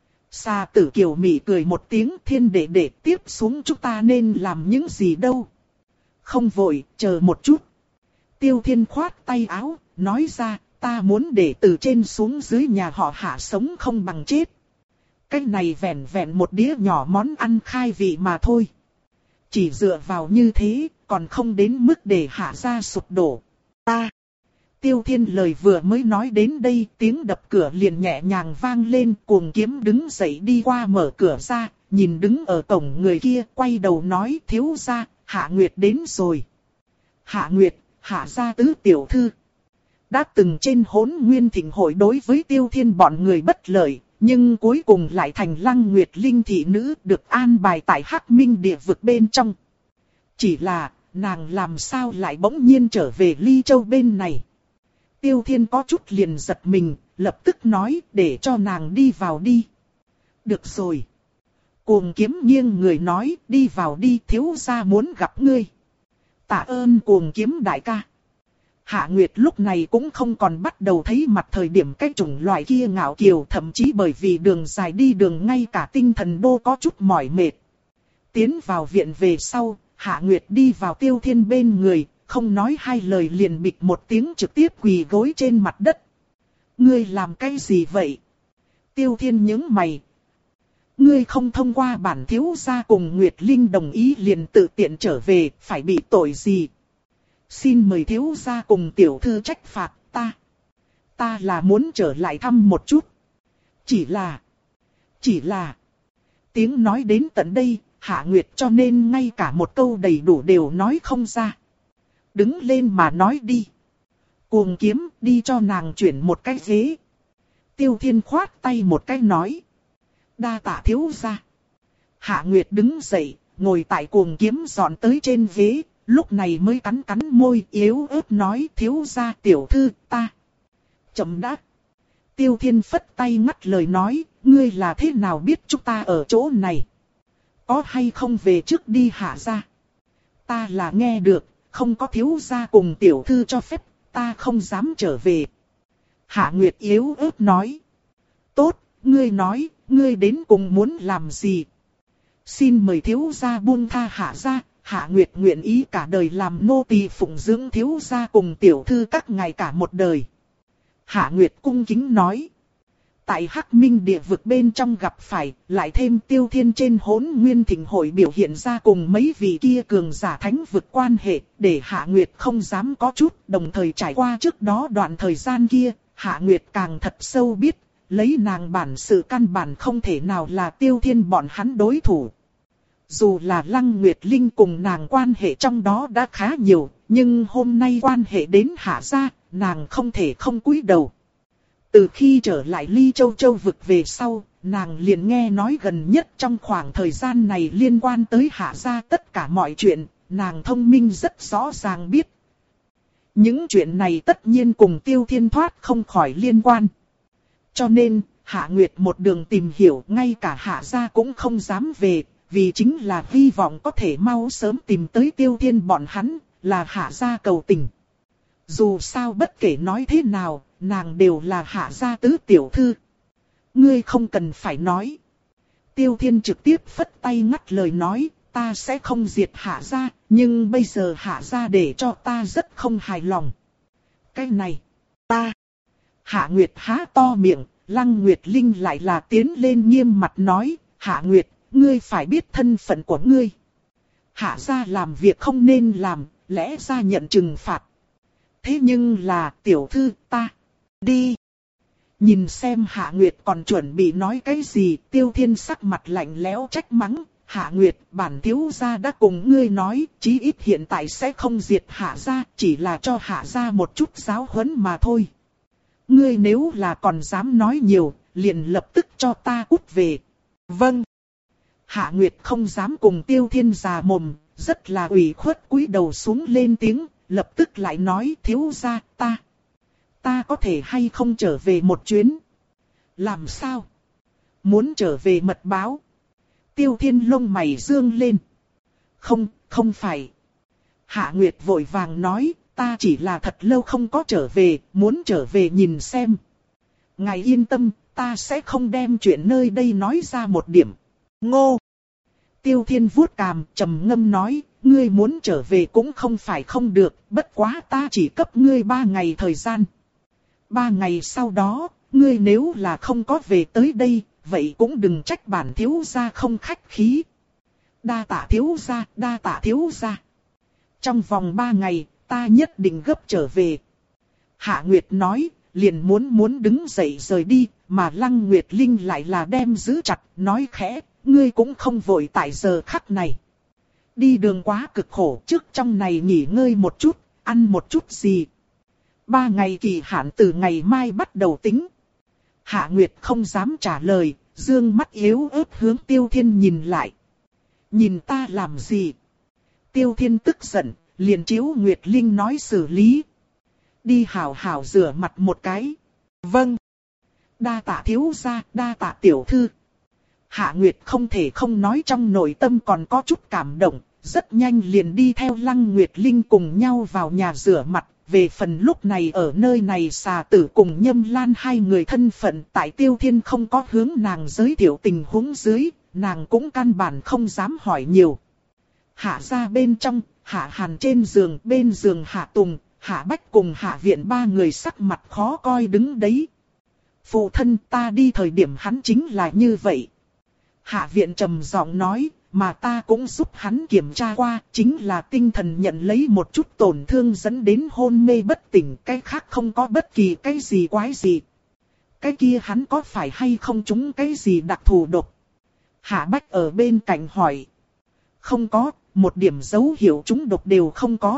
Sa Tử Kiều mỉm cười một tiếng, Thiên đệ đệ, tiếp xuống chúng ta nên làm những gì đâu. Không vội, chờ một chút. Tiêu Thiên khoát tay áo, nói ra, ta muốn để từ trên xuống dưới nhà họ Hạ sống không bằng chết. Cái này vẹn vẹn một đĩa nhỏ món ăn khai vị mà thôi. Chỉ dựa vào như thế, còn không đến mức để Hạ gia sụp đổ. Ta. Tiêu Thiên lời vừa mới nói đến đây, tiếng đập cửa liền nhẹ nhàng vang lên, Cuồng Kiếm đứng dậy đi qua mở cửa ra, nhìn đứng ở cổng người kia, quay đầu nói, thiếu gia, Hạ Nguyệt đến rồi. Hạ Nguyệt, Hạ gia tứ tiểu thư. Đã từng trên Hỗn Nguyên Thịnh hội đối với Tiêu Thiên bọn người bất lợi, nhưng cuối cùng lại thành Lăng Nguyệt Linh thị nữ, được an bài tại Hắc Minh địa vực bên trong. Chỉ là, nàng làm sao lại bỗng nhiên trở về Ly Châu bên này. Tiêu Thiên có chút liền giật mình, lập tức nói, để cho nàng đi vào đi. Được rồi. Cuồng Kiếm nghiêng người nói, đi vào đi, thiếu gia muốn gặp ngươi. Tạ ơn Cuồng Kiếm đại ca. Hạ Nguyệt lúc này cũng không còn bắt đầu thấy mặt thời điểm cái chủng loại kia ngạo kiều, thậm chí bởi vì đường dài đi đường ngay cả tinh thần đô có chút mỏi mệt. Tiến vào viện về sau, Hạ Nguyệt đi vào Tiêu Thiên bên người, không nói hai lời liền bịch một tiếng trực tiếp quỳ gối trên mặt đất. Ngươi làm cái gì vậy? Tiêu Thiên nhướng mày. Ngươi không thông qua bản thiếu gia cùng Nguyệt Linh đồng ý liền tự tiện trở về, phải bị tội gì? Xin mời thiếu gia cùng tiểu thư trách phạt ta. Ta là muốn trở lại thăm một chút. Chỉ là... Chỉ là... Tiếng nói đến tận đây, Hạ Nguyệt cho nên ngay cả một câu đầy đủ đều nói không ra. Đứng lên mà nói đi. Cuồng Kiếm đi cho nàng chuyển một cái ghế. Tiêu Thiên khoát tay một cái nói. Đa tạ thiếu gia. Hạ Nguyệt đứng dậy, ngồi tại Cuồng Kiếm dọn tới trên ghế. Lúc này mới cắn cắn môi yếu ớt nói, thiếu gia tiểu thư ta. Chậm đã. Tiêu Thiên phất tay ngắt lời nói, ngươi là thế nào biết chúng ta ở chỗ này? Có hay không về trước đi Hạ gia? Ta là nghe được, không có thiếu gia cùng tiểu thư cho phép, ta không dám trở về. Hạ Nguyệt yếu ớt nói. Tốt, ngươi nói, ngươi đến cùng muốn làm gì? Xin mời thiếu gia buông tha Hạ gia. Hạ Nguyệt nguyện ý cả đời làm nô tỳ phụng dưỡng thiếu gia cùng tiểu thư các ngài cả một đời. Hạ Nguyệt cung kính nói. Tại Hắc Minh địa vực bên trong gặp phải, lại thêm Tiêu Thiên trên Hỗn Nguyên Thịnh hội biểu hiện ra cùng mấy vị kia cường giả thánh vực quan hệ, để Hạ Nguyệt không dám có chút, đồng thời trải qua trước đó đoạn thời gian kia, Hạ Nguyệt càng thật sâu biết, lấy nàng bản sự căn bản không thể nào là Tiêu Thiên bọn hắn đối thủ. Dù là Lăng Nguyệt Linh cùng nàng quan hệ trong đó đã khá nhiều, nhưng hôm nay quan hệ đến Hạ gia, nàng không thể không cúi đầu. Từ khi trở lại Ly Châu Châu vực về sau, nàng liền nghe nói gần nhất trong khoảng thời gian này liên quan tới Hạ gia tất cả mọi chuyện, nàng thông minh rất rõ ràng biết. Những chuyện này tất nhiên cùng Tiêu Thiên thoát không khỏi liên quan. Cho nên, Hạ Nguyệt một đường tìm hiểu, ngay cả Hạ gia cũng không dám về. Vì chính là hy vọng có thể mau sớm tìm tới Tiêu Thiên bọn hắn, là Hạ gia cầu tình. Dù sao bất kể nói thế nào, nàng đều là Hạ gia tứ tiểu thư. Ngươi không cần phải nói. Tiêu Thiên trực tiếp phất tay ngắt lời nói, ta sẽ không diệt Hạ gia, nhưng bây giờ Hạ gia để cho ta rất không hài lòng. Cái này, ta. Hạ Nguyệt há to miệng, Lăng Nguyệt Linh lại là tiến lên nghiêm mặt nói, Hạ Nguyệt. Ngươi phải biết thân phận của ngươi. Hạ gia làm việc không nên làm, lẽ ra nhận trừng phạt. Thế nhưng là tiểu thư ta. Đi. Nhìn xem Hạ Nguyệt còn chuẩn bị nói cái gì, Tiêu Thiên sắc mặt lạnh lẽo trách mắng. Hạ Nguyệt, bản thiếu gia đã cùng ngươi nói, chí ít hiện tại sẽ không diệt Hạ gia, chỉ là cho Hạ gia một chút giáo huấn mà thôi. Ngươi nếu là còn dám nói nhiều, liền lập tức cho ta cút về. Vâng. Hạ Nguyệt không dám cùng Tiêu Thiên già mồm, rất là ủy khuất cúi đầu xuống lên tiếng, lập tức lại nói thiếu gia ta. Ta có thể hay không trở về một chuyến? Làm sao? Muốn trở về mật báo? Tiêu Thiên lông mày dương lên. Không, không phải. Hạ Nguyệt vội vàng nói, ta chỉ là thật lâu không có trở về, muốn trở về nhìn xem. Ngài yên tâm, ta sẽ không đem chuyện nơi đây nói ra một điểm. Ngô! Tiêu Thiên vuốt cằm, trầm ngâm nói, ngươi muốn trở về cũng không phải không được, bất quá ta chỉ cấp ngươi ba ngày thời gian. Ba ngày sau đó, ngươi nếu là không có về tới đây, vậy cũng đừng trách bản thiếu gia không khách khí. Đa tạ thiếu gia, đa tạ thiếu gia. Trong vòng ba ngày, ta nhất định gấp trở về. Hạ Nguyệt nói, liền muốn muốn đứng dậy rời đi, mà Lăng Nguyệt Linh lại là đem giữ chặt, nói khẽ, ngươi cũng không vội tại giờ khắc này. Đi đường quá cực khổ, trước trong này nghỉ ngơi một chút, ăn một chút gì. Ba ngày kỳ hạn từ ngày mai bắt đầu tính. Hạ Nguyệt không dám trả lời, dương mắt yếu ớt hướng Tiêu Thiên nhìn lại. Nhìn ta làm gì? Tiêu Thiên tức giận, liền chiếu Nguyệt Linh nói xử lý. Đi hảo hảo rửa mặt một cái. Vâng. Đa tạ thiếu gia, đa tạ tiểu thư. Hạ Nguyệt không thể không nói trong nội tâm còn có chút cảm động, rất nhanh liền đi theo Lăng Nguyệt Linh cùng nhau vào nhà rửa mặt. Về phần lúc này ở nơi này xà tử cùng Nhâm Lan hai người thân phận tại Tiêu Thiên không có hướng nàng giới thiệu tình huống dưới, nàng cũng căn bản không dám hỏi nhiều. Hạ ra bên trong, Hạ Hàn trên giường, bên giường Hạ Tùng, Hạ Bách cùng Hạ Viện ba người sắc mặt khó coi đứng đấy. Phụ thân ta đi thời điểm hắn chính là như vậy. Hạ Viện trầm giọng nói, mà ta cũng giúp hắn kiểm tra qua, chính là tinh thần nhận lấy một chút tổn thương dẫn đến hôn mê bất tỉnh, cái khác không có bất kỳ cái gì quái gì. Cái kia hắn có phải hay không trúng cái gì đặc thù độc? Hạ Bách ở bên cạnh hỏi. Không có, một điểm dấu hiệu trúng độc đều không có.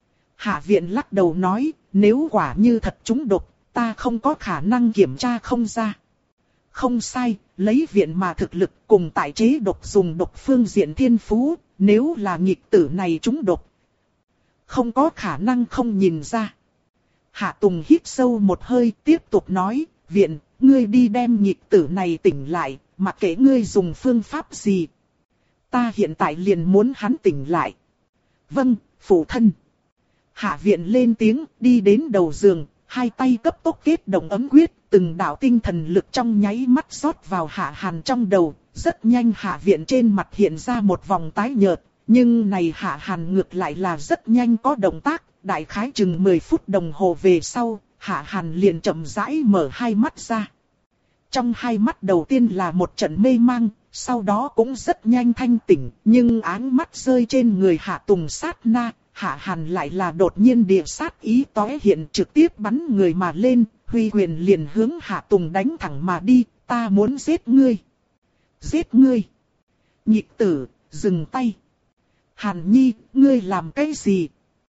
Hạ Viện lắc đầu nói, nếu quả như thật trúng độc, ta không có khả năng kiểm tra không ra. Không sai, lấy viện mà thực lực cùng tại chế độc dùng độc phương diện thiên phú, nếu là nghịch tử này trúng độc. Không có khả năng không nhìn ra. Hạ Tùng hít sâu một hơi tiếp tục nói, viện, ngươi đi đem nghịch tử này tỉnh lại, mặc kệ ngươi dùng phương pháp gì. Ta hiện tại liền muốn hắn tỉnh lại. Vâng, phụ thân. Hạ Viện lên tiếng, đi đến đầu giường, hai tay cấp tốc kết động ấm quyết, từng đạo tinh thần lực trong nháy mắt rót vào Hạ Hàn trong đầu, rất nhanh Hạ Viện trên mặt hiện ra một vòng tái nhợt, nhưng này Hạ Hàn ngược lại là rất nhanh có động tác, đại khái chừng mười phút đồng hồ về sau, Hạ Hàn liền chậm rãi mở hai mắt ra. Trong hai mắt đầu tiên là một trận mê mang, sau đó cũng rất nhanh thanh tỉnh, nhưng áng mắt rơi trên người Hạ Tùng sát na, Hạ Hàn lại là đột nhiên địa sát ý tóe hiện trực tiếp bắn người mà lên, huy quyền liền hướng Hạ Tùng đánh thẳng mà đi, ta muốn giết ngươi. Giết ngươi. Nhị tử, dừng tay. Hàn Nhi, ngươi làm cái gì?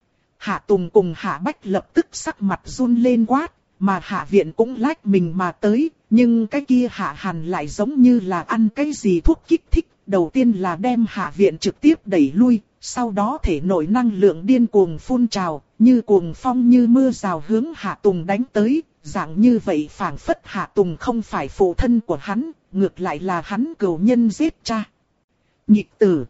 Hạ Tùng cùng Hạ Bách lập tức sắc mặt run lên quát, mà Hạ Viện cũng lách mình mà tới, nhưng cái kia Hạ Hàn lại giống như là ăn cái gì thuốc kích thích, đầu tiên là đem Hạ Viện trực tiếp đẩy lui. Sau đó thể nội năng lượng điên cuồng phun trào, như cuồng phong như mưa rào hướng Hạ Tùng đánh tới, dạng như vậy phảng phất Hạ Tùng không phải phụ thân của hắn, ngược lại là hắn cừu nhân giết cha. Nhị tử.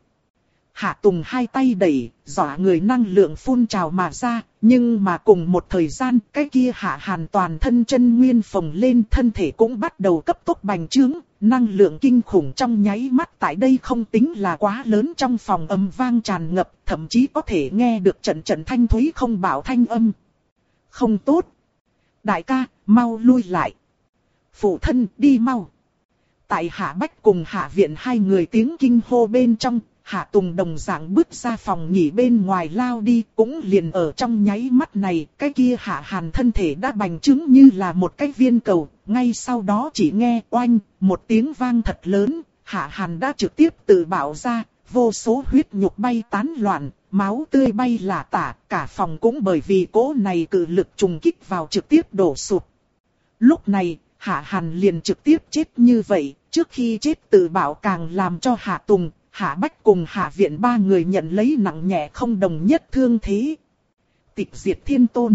Hạ Tùng hai tay đẩy, dọa người năng lượng phun trào mà ra, nhưng mà cùng một thời gian, cái kia Hạ Hàn toàn thân chân nguyên phồng lên, thân thể cũng bắt đầu cấp tốc bành trướng, năng lượng kinh khủng trong nháy mắt tại đây không tính là quá lớn, trong phòng âm vang tràn ngập, thậm chí có thể nghe được trận trận thanh thúy không bảo thanh âm. Không tốt. Đại ca, mau lui lại. Phụ thân, đi mau. Tại Hạ Bách cùng Hạ Viện hai người tiếng kinh hô bên trong, Hạ Tùng đồng dạng bước ra phòng nghỉ bên ngoài lao đi, cũng liền ở trong nháy mắt này, cái kia Hạ Hàn thân thể đã bành trướng như là một cái viên cầu, ngay sau đó chỉ nghe oanh, một tiếng vang thật lớn, Hạ Hàn đã trực tiếp tự bạo ra, vô số huyết nhục bay tán loạn, máu tươi bay lả tả, cả phòng cũng bởi vì cỗ này cự lực trùng kích vào trực tiếp đổ sụp. Lúc này, Hạ Hàn liền trực tiếp chết như vậy, trước khi chết tự bạo càng làm cho Hạ Tùng, Hạ Bách cùng Hạ Viện ba người nhận lấy nặng nhẹ không đồng nhất thương thế. Tịch diệt thiên tôn.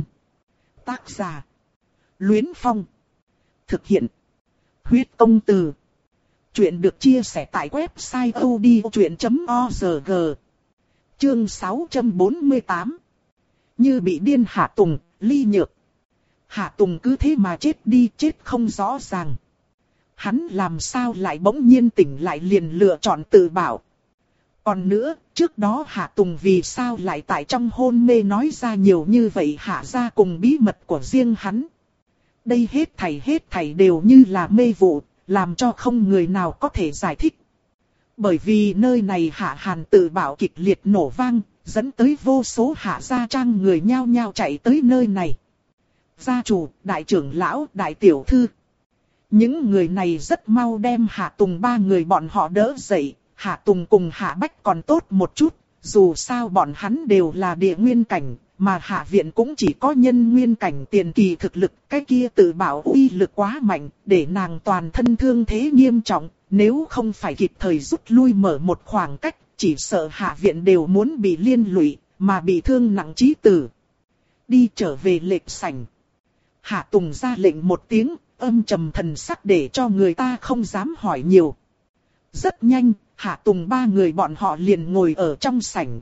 Tác giả. Luyến Phong. Thực hiện. Huyết công từ. Chuyện được chia sẻ tại website odchuyện chấm org. Chương sáu trăm bốn mươi tám. Như bị điên Hạ Tùng, Ly Nhược. Hạ Tùng cứ thế mà chết đi, chết không rõ ràng. Hắn làm sao lại bỗng nhiên tỉnh lại liền lựa chọn tự bảo. Còn nữa, trước đó Hạ Tùng vì sao lại tại trong hôn mê nói ra nhiều như vậy Hạ ra cùng bí mật của riêng hắn. Đây hết thảy hết thảy đều như là mê vụ, làm cho không người nào có thể giải thích. Bởi vì nơi này Hạ Hàn tự bảo kịch liệt nổ vang, dẫn tới vô số Hạ gia trang người nhao nhao chạy tới nơi này. Gia chủ, đại trưởng lão, đại tiểu thư. Những người này rất mau đem Hạ Tùng ba người bọn họ đỡ dậy. Hạ Tùng cùng Hạ Bách còn tốt một chút, dù sao bọn hắn đều là địa nguyên cảnh, mà Hạ Viện cũng chỉ có nhân nguyên cảnh tiền kỳ thực lực. Cái kia tự bảo uy lực quá mạnh, để nàng toàn thân thương thế nghiêm trọng, nếu không phải kịp thời rút lui mở một khoảng cách, chỉ sợ Hạ Viện đều muốn bị liên lụy, mà bị thương nặng chí tử. Đi trở về lệch sảnh. Hạ Tùng ra lệnh một tiếng, âm trầm thần sắc để cho người ta không dám hỏi nhiều. Rất nhanh, Hạ Tùng ba người bọn họ liền ngồi ở trong sảnh.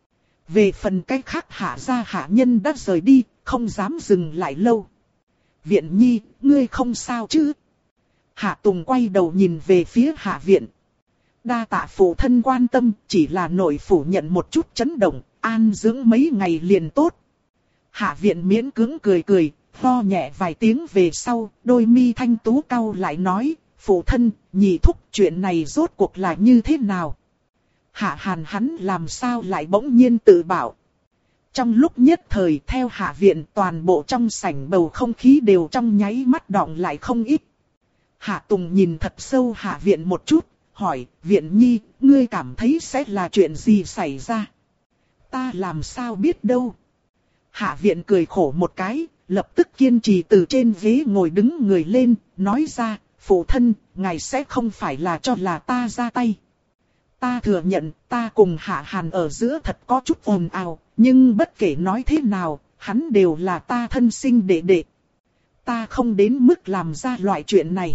Về phần cách khác Hạ gia hạ nhân đã rời đi, không dám dừng lại lâu. Viện Nhi, ngươi không sao chứ? Hạ Tùng quay đầu nhìn về phía Hạ Viện. Đa tạ phụ thân quan tâm, chỉ là nội phủ nhận một chút chấn động, an dưỡng mấy ngày liền tốt. Hạ Viện miễn cưỡng cười cười, ho nhẹ vài tiếng về sau, đôi mi thanh tú cau lại nói, phụ thân, nhị thúc chuyện này rốt cuộc là như thế nào? Hạ Hàn hắn làm sao lại bỗng nhiên tự bảo. Trong lúc nhất thời theo Hạ Viện toàn bộ trong sảnh bầu không khí đều trong nháy mắt đọng lại không ít. Hạ Tùng nhìn thật sâu Hạ Viện một chút, hỏi, Viện Nhi, ngươi cảm thấy sẽ là chuyện gì xảy ra? Ta làm sao biết đâu? Hạ Viện cười khổ một cái, lập tức kiên trì từ trên ghế ngồi đứng người lên, nói ra, phụ thân, ngài sẽ không phải là cho là ta ra tay. Ta thừa nhận, ta cùng Hạ Hàn ở giữa thật có chút ồn ào, nhưng bất kể nói thế nào, hắn đều là ta thân sinh đệ đệ. Ta không đến mức làm ra loại chuyện này.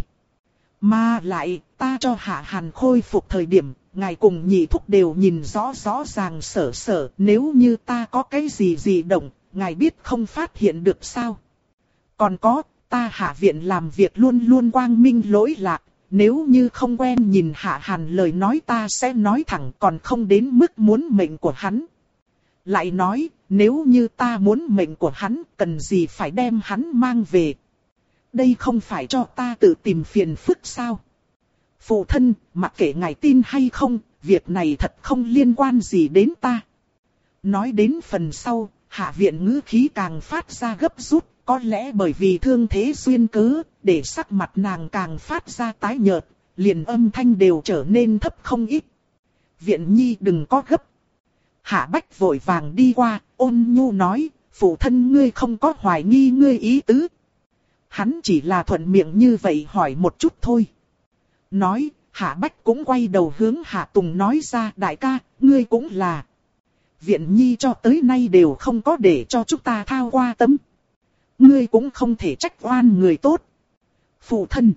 Mà lại, ta cho Hạ Hàn khôi phục thời điểm, ngài cùng nhị thúc đều nhìn rõ rõ ràng sở sở, nếu như ta có cái gì gì động, ngài biết không phát hiện được sao? Còn có, ta Hạ Viện làm việc luôn luôn quang minh lỗi lạc, nếu như không quen nhìn Hạ Hàn lời nói ta sẽ nói thẳng còn không đến mức muốn mệnh của hắn. Lại nói, nếu như ta muốn mệnh của hắn, cần gì phải đem hắn mang về? Đây không phải cho ta tự tìm phiền phức sao? Phụ thân, mặc kệ ngài tin hay không, việc này thật không liên quan gì đến ta. Nói đến phần sau, Hạ Viện ngữ khí càng phát ra gấp rút, có lẽ bởi vì thương thế duyên cớ, để sắc mặt nàng càng phát ra tái nhợt, liền âm thanh đều trở nên thấp không ít. Viện Nhi đừng có gấp. Hạ Bách vội vàng đi qua, ôn nhu nói, phụ thân ngươi không có hoài nghi ngươi ý tứ. Hắn chỉ là thuận miệng như vậy hỏi một chút thôi. Nói, Hạ Bách cũng quay đầu hướng Hạ Tùng nói ra, đại ca, ngươi cũng là. Viện Nhi cho tới nay đều không có để cho chúng ta thao qua tâm. Ngươi cũng không thể trách oan người tốt. Phụ thân.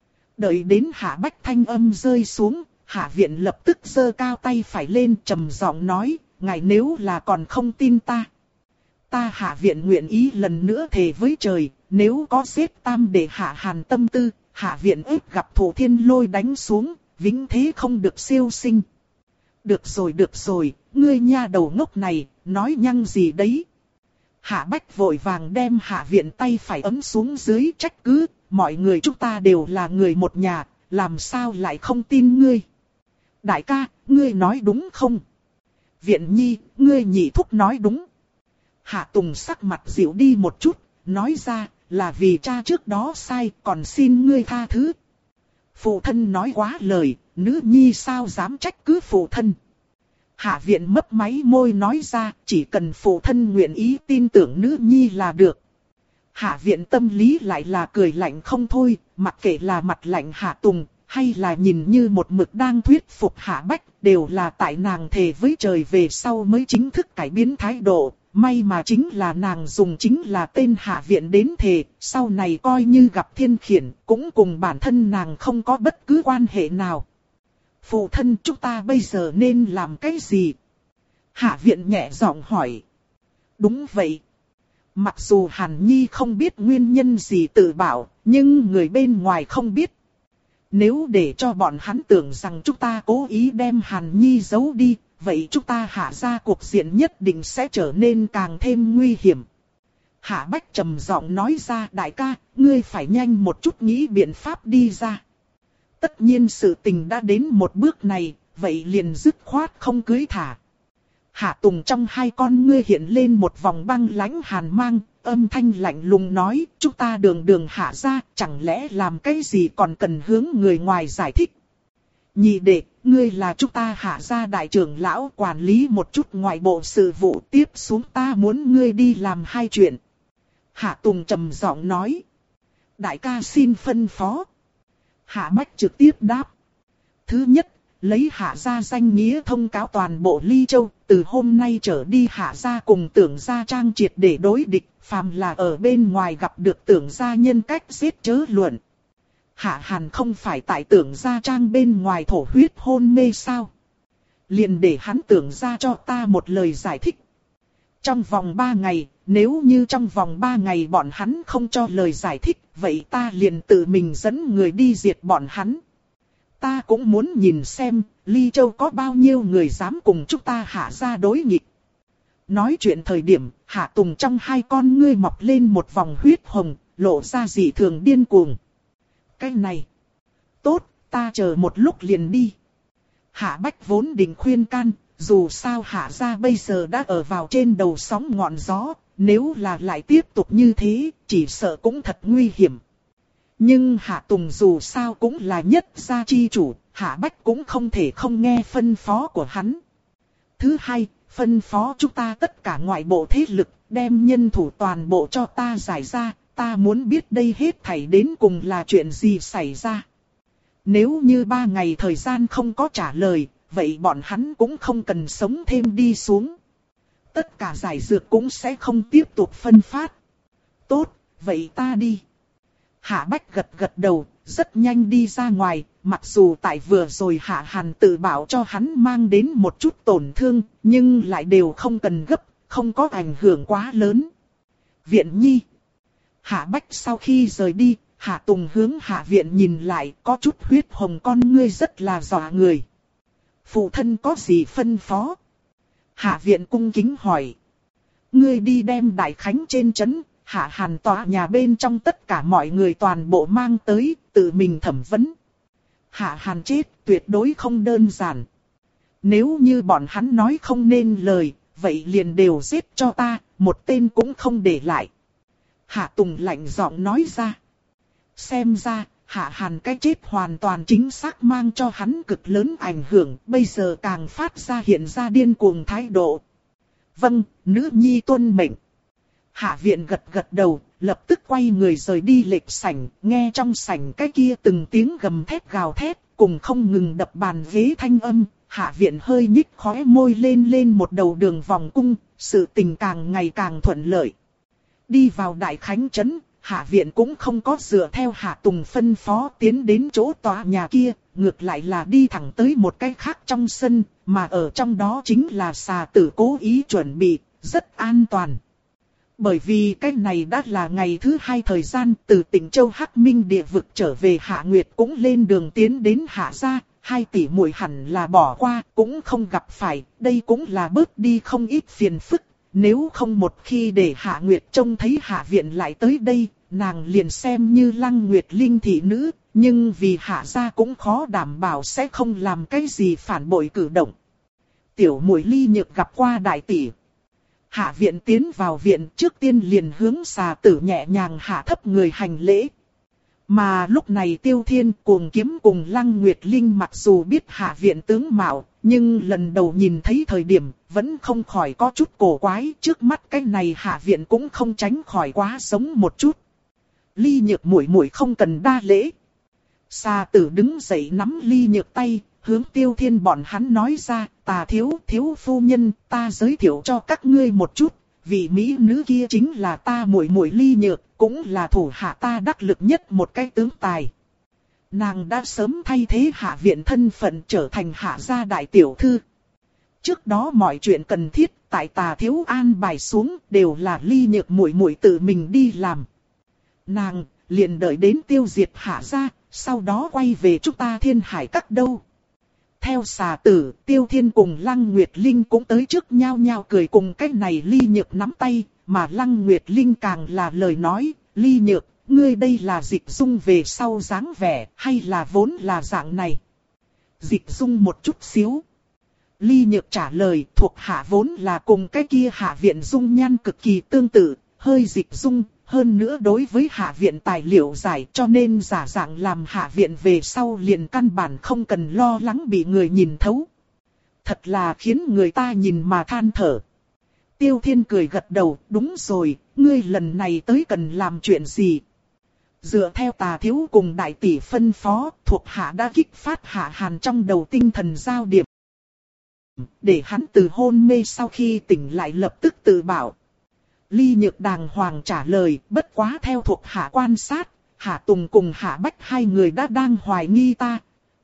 Đợi đến Hạ Bách thanh âm rơi xuống, Hạ Viện lập tức giơ cao tay phải lên trầm giọng nói, ngài nếu là còn không tin ta. Ta Hạ Viện nguyện ý lần nữa thề với trời, nếu có xếp tam để Hạ Hàn tâm tư, Hạ Viện ếp gặp Thổ Thiên Lôi đánh xuống, vĩnh thế không được siêu sinh. Được rồi được rồi, ngươi nha đầu ngốc này, nói nhăng gì đấy. Hạ Bách vội vàng đem Hạ Viện tay phải ấm xuống dưới trách cứ, mọi người chúng ta đều là người một nhà, làm sao lại không tin ngươi. Đại ca, ngươi nói đúng không? Viện Nhi, ngươi nhị thúc nói đúng. Hạ Tùng sắc mặt dịu đi một chút, nói ra là vì cha trước đó sai, còn xin ngươi tha thứ. Phụ thân nói quá lời, nữ nhi sao dám trách cứ phụ thân. Hạ Viện mấp máy môi nói ra, chỉ cần phụ thân nguyện ý tin tưởng nữ nhi là được. Hạ Viện tâm lý lại là cười lạnh không thôi, mặc kệ là mặt lạnh Hạ Tùng, hay là nhìn như một mực đang thuyết phục Hạ Bách, đều là tại nàng thề với trời về sau mới chính thức cải biến thái độ. May mà chính là nàng dùng chính là tên Hạ Viện đến thề, sau này coi như gặp thiên khiển, cũng cùng bản thân nàng không có bất cứ quan hệ nào. Phụ thân, chúng ta bây giờ nên làm cái gì? Hạ Viện nhẹ giọng hỏi. Đúng vậy. Mặc dù Hàn Nhi không biết nguyên nhân gì tự bảo, nhưng người bên ngoài không biết. Nếu để cho bọn hắn tưởng rằng chúng ta cố ý đem Hàn Nhi giấu đi, vậy chúng ta Hạ gia cuộc diện nhất định sẽ trở nên càng thêm nguy hiểm. Hạ Bách trầm giọng nói ra, đại ca, ngươi phải nhanh một chút nghĩ biện pháp đi ra. Tất nhiên sự tình đã đến một bước này, vậy liền dứt khoát không cưới thả. Hạ Tùng trong hai con ngươi hiện lên một vòng băng lãnh hàn mang, âm thanh lạnh lùng nói, chúng ta đường đường Hạ gia, chẳng lẽ làm cái gì còn cần hướng người ngoài giải thích. Nhị đệ, ngươi là chúng ta Hạ gia đại trưởng lão, quản lý một chút ngoại bộ sự vụ, tiếp xuống ta muốn ngươi đi làm hai chuyện. Hạ Tùng trầm giọng nói. Đại ca xin phân phó. Hạ Bách trực tiếp đáp. Thứ nhất, lấy Hạ gia danh nghĩa thông cáo toàn bộ Ly Châu, từ hôm nay trở đi Hạ gia cùng Tưởng gia trang triệt để đối địch, phàm là ở bên ngoài gặp được Tưởng gia nhân cách giết chớ luận. Hạ Hàn không phải tại Tưởng gia trang bên ngoài thổ huyết hôn mê sao? Liền để hắn Tưởng gia cho ta một lời giải thích. Trong vòng ba ngày, nếu như trong vòng ba ngày bọn hắn không cho lời giải thích, vậy ta liền tự mình dẫn người đi diệt bọn hắn. Ta cũng muốn nhìn xem, Ly Châu có bao nhiêu người dám cùng chúng ta Hạ gia đối nghịch. Nói chuyện thời điểm, Hạ Tùng trong hai con ngươi mọc lên một vòng huyết hồng, lộ ra dị thường điên cuồng. Cái này, tốt, ta chờ một lúc liền đi. Hạ Bách vốn định khuyên can, dù sao Hạ gia bây giờ đã ở vào trên đầu sóng ngọn gió, nếu là lại tiếp tục như thế, chỉ sợ cũng thật nguy hiểm. Nhưng Hạ Tùng dù sao cũng là nhất gia chi chủ, Hạ Bách cũng không thể không nghe phân phó của hắn. Thứ hai, phân phó chúng ta tất cả ngoại bộ thế lực, đem nhân thủ toàn bộ cho ta giải ra, ta muốn biết đây hết thảy đến cùng là chuyện gì xảy ra. Nếu như ba ngày thời gian không có trả lời, vậy bọn hắn cũng không cần sống thêm đi xuống. Tất cả giải dược cũng sẽ không tiếp tục phân phát. Tốt, vậy ta đi. Hạ Bách gật gật đầu, rất nhanh đi ra ngoài, mặc dù tại vừa rồi Hạ Hàn tự bảo cho hắn mang đến một chút tổn thương, nhưng lại đều không cần gấp, không có ảnh hưởng quá lớn. Viện Nhi. Hạ Bách sau khi rời đi, Hạ Tùng hướng Hạ Viện nhìn lại, có chút huyết hồng con ngươi rất là dọa người. Phụ thân có gì phân phó? Hạ Viện cung kính hỏi. Ngươi đi đem Đại Khánh trên trấn, Hạ Hàn tòa nhà bên trong tất cả mọi người toàn bộ mang tới, tự mình thẩm vấn. Hạ Hàn chết tuyệt đối không đơn giản. Nếu như bọn hắn nói không nên lời, vậy liền đều giết cho ta, một tên cũng không để lại. Hạ Tùng lạnh giọng nói ra. Xem ra, Hạ Hàn cái chết hoàn toàn chính xác mang cho hắn cực lớn ảnh hưởng, bây giờ càng phát ra hiện ra điên cuồng thái độ. Vâng, nữ nhi tuân mệnh. Hạ Viện gật gật đầu, lập tức quay người rời đi lệch sảnh, nghe trong sảnh cái kia từng tiếng gầm thét gào thét, cùng không ngừng đập bàn ghế thanh âm. Hạ Viện hơi nhích khóe môi lên lên một đầu đường vòng cung, sự tình càng ngày càng thuận lợi. Đi vào Đại Khánh trấn, Hạ Viện cũng không có dựa theo Hạ Tùng phân phó tiến đến chỗ tòa nhà kia, ngược lại là đi thẳng tới một cái khác trong sân, mà ở trong đó chính là xà tử cố ý chuẩn bị, rất an toàn. Bởi vì cái này đã là ngày thứ hai thời gian từ tỉnh Châu Hắc Minh địa vực trở về, Hạ Nguyệt cũng lên đường tiến đến Hạ gia, hai tỷ muội hẳn là bỏ qua, cũng không gặp phải, đây cũng là bớt đi không ít phiền phức. Nếu không một khi để Hạ Nguyệt trông thấy Hạ Viện lại tới đây, nàng liền xem như Lăng Nguyệt Linh thị nữ, nhưng vì Hạ gia cũng khó đảm bảo sẽ không làm cái gì phản bội cử động. Tiểu muội Ly Nhược gặp qua đại tỷ. Hạ Viện tiến vào viện, trước tiên liền hướng xà tử nhẹ nhàng hạ thấp người hành lễ. Mà lúc này Tiêu Thiên Cuồng Kiếm cùng Lăng Nguyệt Linh mặc dù biết Hạ Viện tướng mạo, nhưng lần đầu nhìn thấy thời điểm vẫn không khỏi có chút cổ quái, trước mắt cái này Hạ Viện cũng không tránh khỏi quá giống một chút. Ly Nhược muội muội không cần đa lễ. Xà tử đứng dậy nắm Ly Nhược tay, hướng Tiêu Thiên bọn hắn nói ra, Tà thiếu thiếu phu nhân, ta giới thiệu cho các ngươi một chút, vị mỹ nữ kia chính là ta muội muội Ly Nhược, cũng là thủ hạ ta đắc lực nhất một cái tướng tài. Nàng đã sớm thay thế Hạ Viện thân phận trở thành Hạ gia đại tiểu thư. Trước đó mọi chuyện cần thiết, tại Tà Thiếu an bài xuống đều là Ly Nhược muội muội tự mình đi làm. Nàng liền đợi đến tiêu diệt Hạ gia, sau đó quay về chúng ta Thiên Hải Các đâu. Theo xà tử, Tiêu Thiên cùng Lăng Nguyệt Linh cũng tới trước nhao nhao cười cùng cái này Ly Nhược nắm tay, mà Lăng Nguyệt Linh càng là lời nói, Ly Nhược, ngươi đây là Dịch Dung về sau dáng vẻ, hay là vốn là dạng này? Dịch Dung một chút xíu. Ly Nhược trả lời, thuộc hạ vốn là cùng cái kia Hạ viện dung nhan cực kỳ tương tự, hơi Dịch Dung, hơn nữa đối với Hạ viện tài liệu giải cho nên giả dạng làm Hạ viện về sau liền căn bản không cần lo lắng bị người nhìn thấu. Thật là khiến người ta nhìn mà than thở. Tiêu Thiên cười gật đầu, đúng rồi, ngươi lần này tới cần làm chuyện gì? Dựa theo Tà Thiếu cùng đại tỷ phân phó, thuộc hạ đã kích phát Hạ Hàn trong đầu tinh thần giao điểm. Để hắn từ hôn mê sau khi tỉnh lại lập tức tự bảo. Ly Nhược đàng hoàng trả lời, bất quá theo thuộc hạ quan sát, Hạ Tùng cùng Hạ Bách hai người đã đang hoài nghi ta.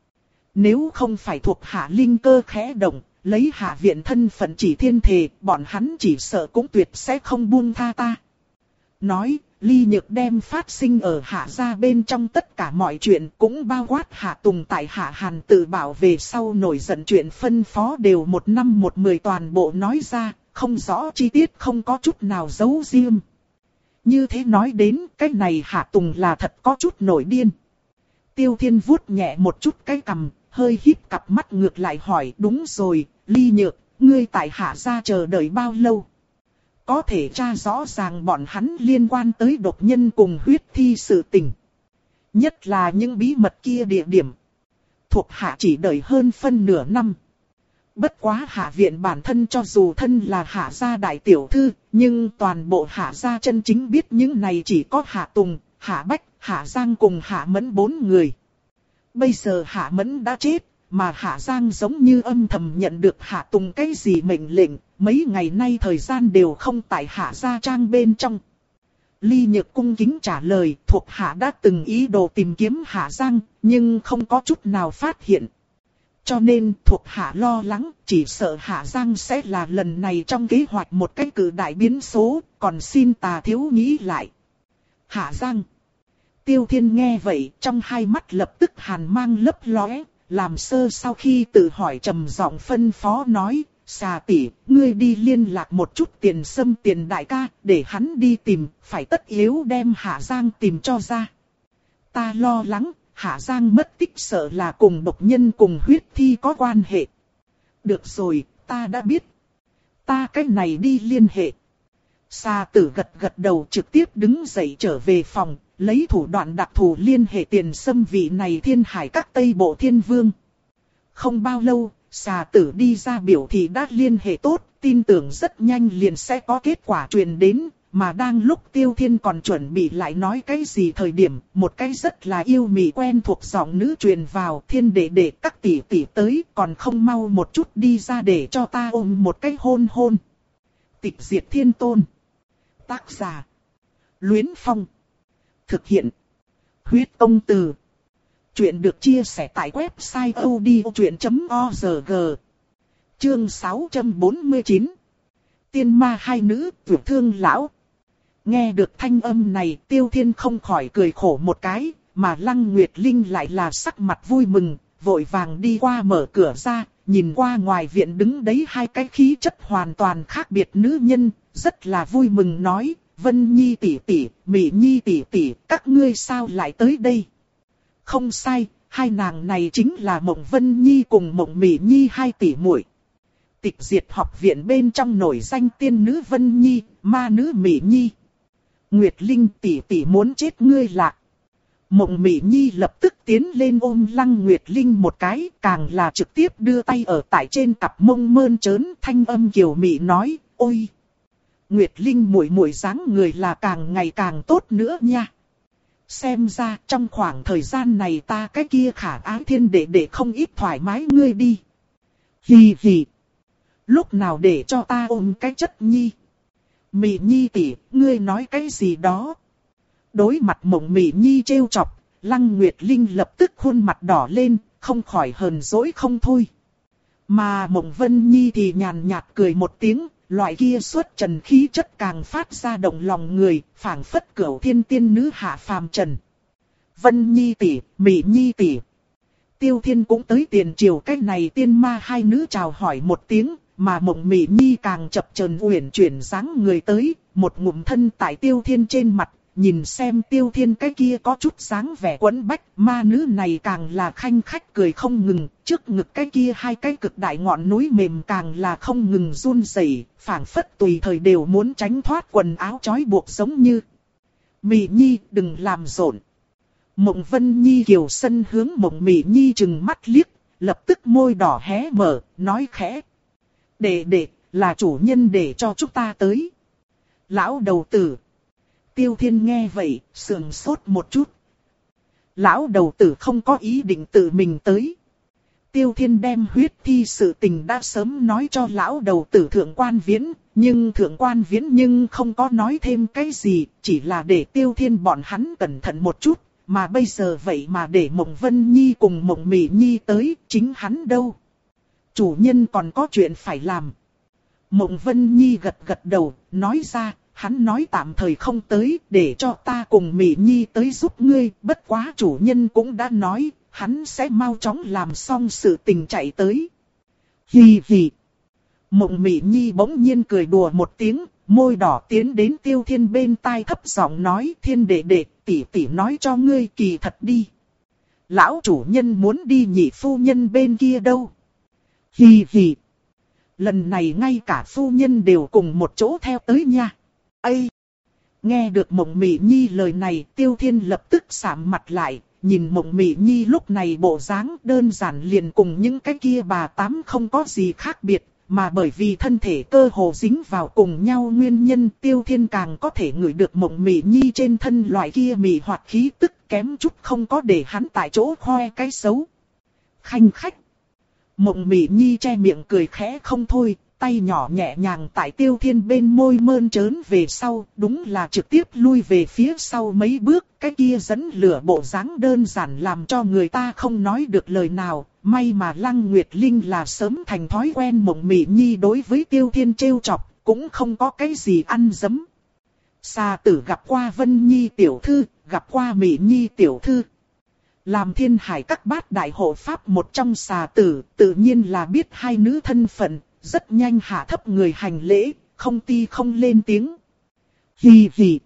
Nếu không phải thuộc hạ linh cơ khẽ động, lấy Hạ viện thân phận chỉ thiên thề, bọn hắn chỉ sợ cũng tuyệt sẽ không buông tha ta. Nói, Ly Nhược đem phát sinh ở Hạ gia bên trong tất cả mọi chuyện, cũng bao quát Hạ Tùng tại Hạ Hàn tự bảo về sau nổi giận chuyện phân phó đều một năm một mười toàn bộ nói ra, không rõ chi tiết, không có chút nào giấu riêng. Như thế nói đến, cái này Hạ Tùng là thật có chút nổi điên. Tiêu Thiên vuốt nhẹ một chút cái cằm, hơi híp cặp mắt ngược lại hỏi, đúng rồi, Ly Nhược, ngươi tại Hạ gia chờ đợi bao lâu? Có thể tra rõ ràng bọn hắn liên quan tới độc nhân cùng huyết thi sự tình. Nhất là những bí mật kia địa điểm. Thuộc hạ chỉ đợi hơn phân nửa năm. Bất quá Hạ viện bản thân cho dù thân là Hạ gia đại tiểu thư, nhưng toàn bộ Hạ gia chân chính biết những này chỉ có Hạ Tùng, Hạ Bách, Hạ Giang cùng Hạ Mẫn bốn người. Bây giờ Hạ Mẫn đã chết, mà Hạ Giang giống như âm thầm nhận được Hạ Tùng cái gì mệnh lệnh, mấy ngày nay thời gian đều không tại Hạ gia trang bên trong. Ly Nhược cung kính trả lời, thuộc hạ đã từng ý đồ tìm kiếm Hạ Giang, nhưng không có chút nào phát hiện. Cho nên thuộc hạ lo lắng, chỉ sợ Hạ Giang sẽ là lần này trong kế hoạch một cái cử đại biến số, còn xin Tà Thiếu nghĩ lại. Hạ Giang. Tiêu Thiên nghe vậy, trong hai mắt lập tức hàn mang lấp lóe, làm sơ sau khi tự hỏi trầm giọng phân phó nói, xà tỷ, ngươi đi liên lạc một chút Tiền Sâm Tiền đại ca, để hắn đi tìm, phải tất yếu đem Hạ Giang tìm cho ra. Ta lo lắng, Hạ Giang mất tích sợ là cùng độc nhân cùng huyết thi có quan hệ. Được rồi, ta đã biết. Ta cách này đi liên hệ. Xà tử gật gật đầu trực tiếp đứng dậy trở về phòng, lấy thủ đoạn đặc thù liên hệ Tiền Sâm vị này Thiên Hải Các Tây Bộ Thiên Vương. Không bao lâu, xà tử đi ra biểu thị đã liên hệ tốt, tin tưởng rất nhanh liền sẽ có kết quả truyền đến, mà đang lúc Tiêu Thiên còn chuẩn bị lại nói cái gì thời điểm, một cái rất là yêu mị quen thuộc giọng nữ truyền vào, Thiên đệ đệ các tỷ tỷ tới, còn không mau một chút đi ra để cho ta ôm một cái hôn hôn. Tịch Diệt Thiên Tôn. Tác giả. Luyến Phong. Thực hiện. Huyết Công Từ. Chuyện được chia sẻ tại website odchuyện chấm org. Chương sáu trăm bốn mươi chín. Tiên ma hai nữ, tuyệt thương lão. Nghe được thanh âm này, Tiêu Thiên không khỏi cười khổ một cái, mà Lăng Nguyệt Linh lại là sắc mặt vui mừng, vội vàng đi qua mở cửa ra, nhìn qua ngoài viện đứng đấy hai cái khí chất hoàn toàn khác biệt nữ nhân, rất là vui mừng nói, Vân Nhi tỷ tỷ, Mỹ Nhi tỷ tỷ, các ngươi sao lại tới đây? Không sai, hai nàng này chính là Mộng Vân Nhi cùng Mộng Mỹ Nhi hai tỷ muội. Tịch Diệt học viện bên trong nổi danh tiên nữ Vân Nhi, ma nữ Mỹ Nhi. Nguyệt Linh tỷ tỷ muốn chết ngươi lạc. Mộng Mỹ Nhi lập tức tiến lên ôm Lăng Nguyệt Linh một cái, càng là trực tiếp đưa tay ở tại trên cặp mông mơn trớn, thanh âm kiều mị nói, ôi. Nguyệt Linh muội muội dáng người là càng ngày càng tốt nữa nha. Xem ra trong khoảng thời gian này ta cái kia khả ái thiên đệ đệ không ít thoải mái ngươi đi. Hì hì. Lúc nào để cho ta ôm cái chất nhi. Mỹ Nhi tỷ, ngươi nói cái gì đó. Đối mặt Mộng Mỹ Nhi trêu chọc, Lăng Nguyệt Linh lập tức khuôn mặt đỏ lên, không khỏi hờn dỗi không thôi. Mà Mộng Vân Nhi thì nhàn nhạt cười một tiếng, loại kia xuất trần khí chất càng phát ra động lòng người, phảng phất cửu thiên tiên nữ hạ phàm trần. Vân Nhi tỷ, Mỹ Nhi tỷ. Tiêu Thiên cũng tới tiền triều, cách này tiên ma hai nữ chào hỏi một tiếng, mà Mộng Mỹ Nhi càng chập chờn uyển chuyển dáng người tới, một ngụm thân tại Tiêu Thiên trên mặt, nhìn xem Tiêu Thiên cái kia có chút dáng vẻ quẫn bách, ma nữ này càng là khanh khách cười không ngừng, trước ngực cái kia hai cái cực đại ngọn núi mềm càng là không ngừng run rẩy, phảng phất tùy thời đều muốn tránh thoát quần áo trói buộc giống như. Mỹ Nhi đừng làm rộn. Mộng Vân Nhi kiều sân hướng Mộng Mỹ Nhi trừng mắt liếc, lập tức môi đỏ hé mở, nói khẽ. Đệ đệ, là chủ nhân để cho chúng ta tới. Lão đầu tử. Tiêu Thiên nghe vậy, sườn sốt một chút. Lão đầu tử không có ý định tự mình tới. Tiêu Thiên đem huyết thi sự tình đã sớm nói cho lão đầu tử Thượng Quan Viễn, nhưng Thượng Quan Viễn nhưng không có nói thêm cái gì, chỉ là để Tiêu Thiên bọn hắn cẩn thận một chút, mà bây giờ vậy mà để Mộng Vân Nhi cùng Mộng Mỹ Nhi tới, chính hắn đâu? Chủ nhân còn có chuyện phải làm. Mộng Vân Nhi gật gật đầu, nói ra, hắn nói tạm thời không tới, để cho ta cùng Mỹ Nhi tới giúp ngươi, bất quá chủ nhân cũng đã nói, hắn sẽ mau chóng làm xong sự tình chạy tới. Hì hì. Mộng Mỹ Nhi bỗng nhiên cười đùa một tiếng, môi đỏ tiến đến Tiêu Thiên bên tai thấp giọng nói, Thiên đệ đệ, tỷ tỷ nói cho ngươi kỳ thật đi. Lão chủ nhân muốn đi nhị phu nhân bên kia đâu? Hì hì. Lần này ngay cả phu nhân đều cùng một chỗ theo tới nha. Ây! Nghe được Mộng Mỹ Nhi lời này, Tiêu Thiên lập tức sạm mặt lại, nhìn Mộng Mỹ Nhi lúc này bộ dáng đơn giản liền cùng những cái kia bà tám không có gì khác biệt, mà bởi vì thân thể cơ hồ dính vào cùng nhau nguyên nhân, Tiêu Thiên càng có thể ngửi được Mộng Mỹ Nhi trên thân loại kia mị hoặc khí tức kém chút không có để hắn tại chỗ khoe cái xấu. Khanh khách! Mộng Mỹ Nhi che miệng cười khẽ không thôi, tay nhỏ nhẹ nhàng tại Tiêu Thiên bên môi mơn trớn về sau, đúng là trực tiếp lui về phía sau mấy bước, cái kia dẫn lửa bộ dáng đơn giản làm cho người ta không nói được lời nào, may mà Lăng Nguyệt Linh là sớm thành thói quen Mộng Mỹ Nhi đối với Tiêu Thiên trêu chọc, cũng không có cái gì ăn dấm. Xà tử gặp qua Vân Nhi tiểu thư, gặp qua Mỹ Nhi tiểu thư. Làm Thiên Hải các bát đại hộ pháp một trong xà tử, tự nhiên là biết hai nữ thân phận, rất nhanh hạ thấp người hành lễ, không ti không lên tiếng. Hì hì.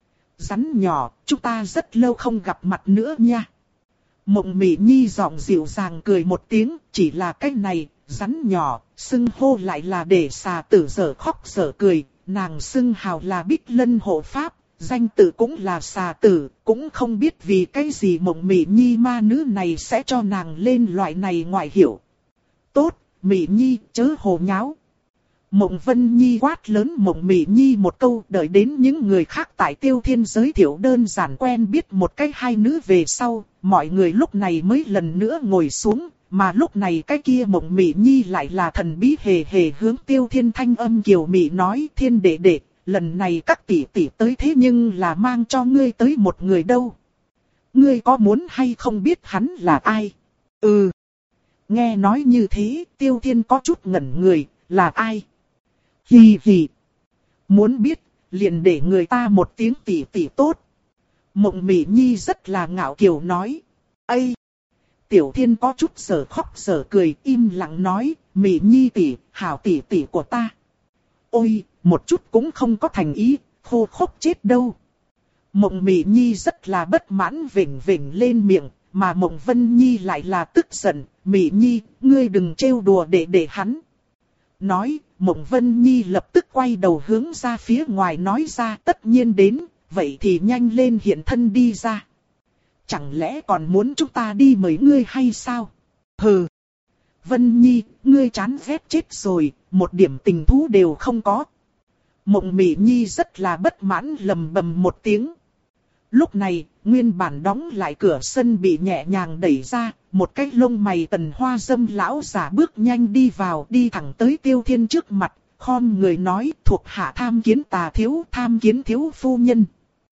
Rắn nhỏ, chúng ta rất lâu không gặp mặt nữa nha. Mộng Mỹ Nhi giọng dịu dàng cười một tiếng, chỉ là cái này, rắn nhỏ, xưng hô lại là để xà tử dở khóc dở cười, nàng xưng hào là Bích Lân hộ pháp. Danh tự cũng là xà tử, cũng không biết vì cái gì Mộng Mỹ Nhi ma nữ này sẽ cho nàng lên loại này ngoại hiệu. Tốt, Mỹ Nhi, chớ hồ nháo. Mộng Vân Nhi quát lớn Mộng Mỹ Nhi một câu, đợi đến những người khác tại Tiêu Thiên giới thiệu đơn giản quen biết một cái hai nữ về sau, mọi người lúc này mới lần nữa ngồi xuống, mà lúc này cái kia Mộng Mỹ Nhi lại là thần bí hề hề hướng Tiêu Thiên thanh âm kiều mị nói, Thiên đệ đệ. Lần này các tỷ tỷ tới thế nhưng là mang cho ngươi tới một người đâu. Ngươi có muốn hay không biết hắn là ai? Ừ. Nghe nói như thế, Tiêu Thiên có chút ngẩn người, là ai? Hì hì. Muốn biết, liền để người ta một tiếng tỷ tỷ tốt. Mộng Mỹ Nhi rất là ngạo kiều nói. Ây! Tiểu Thiên có chút giờ khóc giờ cười, im lặng nói, Mỹ Nhi tỷ, hảo tỷ tỷ của ta. Ôi! Một chút cũng không có thành ý, khô khốc chết đâu. Mộng Mỹ Nhi rất là bất mãn vểnh vểnh lên miệng, mà Mộng Vân Nhi lại là tức giận, Mỹ Nhi, ngươi đừng trêu đùa để để hắn. Nói, Mộng Vân Nhi lập tức quay đầu hướng ra phía ngoài nói ra tất nhiên đến, vậy thì nhanh lên hiện thân đi ra. Chẳng lẽ còn muốn chúng ta đi mời ngươi hay sao? Hừ. Vân Nhi, ngươi chán ghét chết rồi, một điểm tình thú đều không có. Mộng Mỹ Nhi rất là bất mãn lầm bầm một tiếng. Lúc này, nguyên bản đóng lại cửa sân bị nhẹ nhàng đẩy ra, một cái lông mày tần hoa dâm lão giả bước nhanh đi vào, đi thẳng tới Tiêu Thiên trước mặt, khom người nói thuộc hạ tham kiến tà thiếu, tham kiến thiếu phu nhân.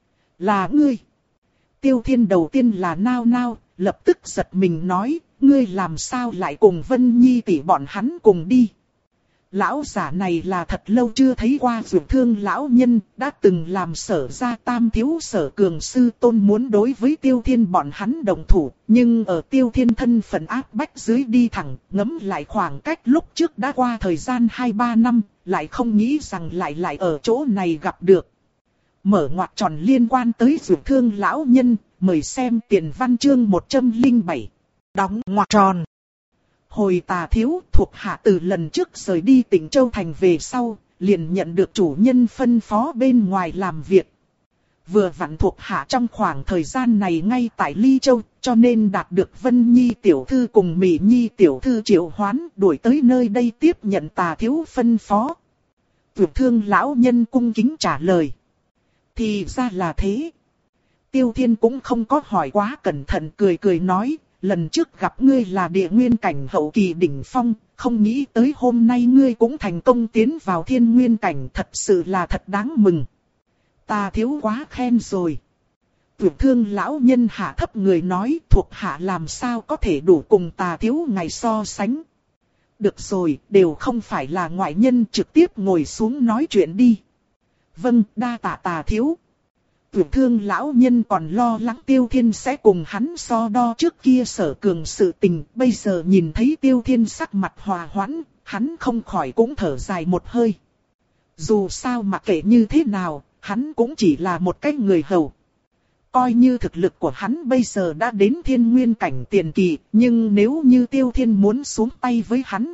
Là ngươi. Tiêu Thiên đầu tiên là nao nao, lập tức giật mình nói, ngươi làm sao lại cùng Vân Nhi tỷ bọn hắn cùng đi. Lão giả này là thật lâu chưa thấy qua Dược Thương lão nhân, đã từng làm Sở gia tam thiếu Sở Cường sư tôn muốn đối với Tiêu Thiên bọn hắn đồng thủ, nhưng ở Tiêu Thiên thân phận áp bách dưới đi thẳng, ngấm lại khoảng cách lúc trước đã qua thời gian hai ba năm, lại không nghĩ rằng lại lại ở chỗ này gặp được. Mở ngoặc tròn liên quan tới Dược Thương lão nhân, mời xem tiền văn chương một trăm lẻ bảy. Đóng ngoặc tròn. Hồi Tà thiếu thuộc hạ từ lần trước rời đi tỉnh Châu Thành về sau, liền nhận được chủ nhân phân phó bên ngoài làm việc. Vừa vặn thuộc hạ trong khoảng thời gian này ngay tại Ly Châu, cho nên đạt được Vân Nhi tiểu thư cùng Mỹ Nhi tiểu thư triệu hoán đuổi tới nơi đây tiếp nhận Tà thiếu phân phó. Dược Thương lão nhân cung kính trả lời. Thì ra là thế. Tiêu Thiên cũng không có hỏi quá cẩn thận, cười cười nói. Lần trước gặp ngươi là địa nguyên cảnh hậu kỳ đỉnh phong, không nghĩ tới hôm nay ngươi cũng thành công tiến vào thiên nguyên cảnh, thật sự là thật đáng mừng. Tà thiếu quá khen rồi. Dược Thương lão nhân hạ thấp người nói, thuộc hạ làm sao có thể đủ cùng Tà thiếu ngày so sánh. Được rồi, đều không phải là ngoại nhân, trực tiếp ngồi xuống nói chuyện đi. Vâng, đa tạ Tà thiếu. Dược Thương lão nhân còn lo lắng Tiêu Thiên sẽ cùng hắn so đo trước kia Sở Cường sự tình, bây giờ nhìn thấy Tiêu Thiên sắc mặt hòa hoãn, hắn không khỏi cũng thở dài một hơi. Dù sao mà kể như thế nào, hắn cũng chỉ là một cái người hầu. Coi như thực lực của hắn bây giờ đã đến thiên nguyên cảnh tiền kỳ, nhưng nếu như Tiêu Thiên muốn xuống tay với hắn,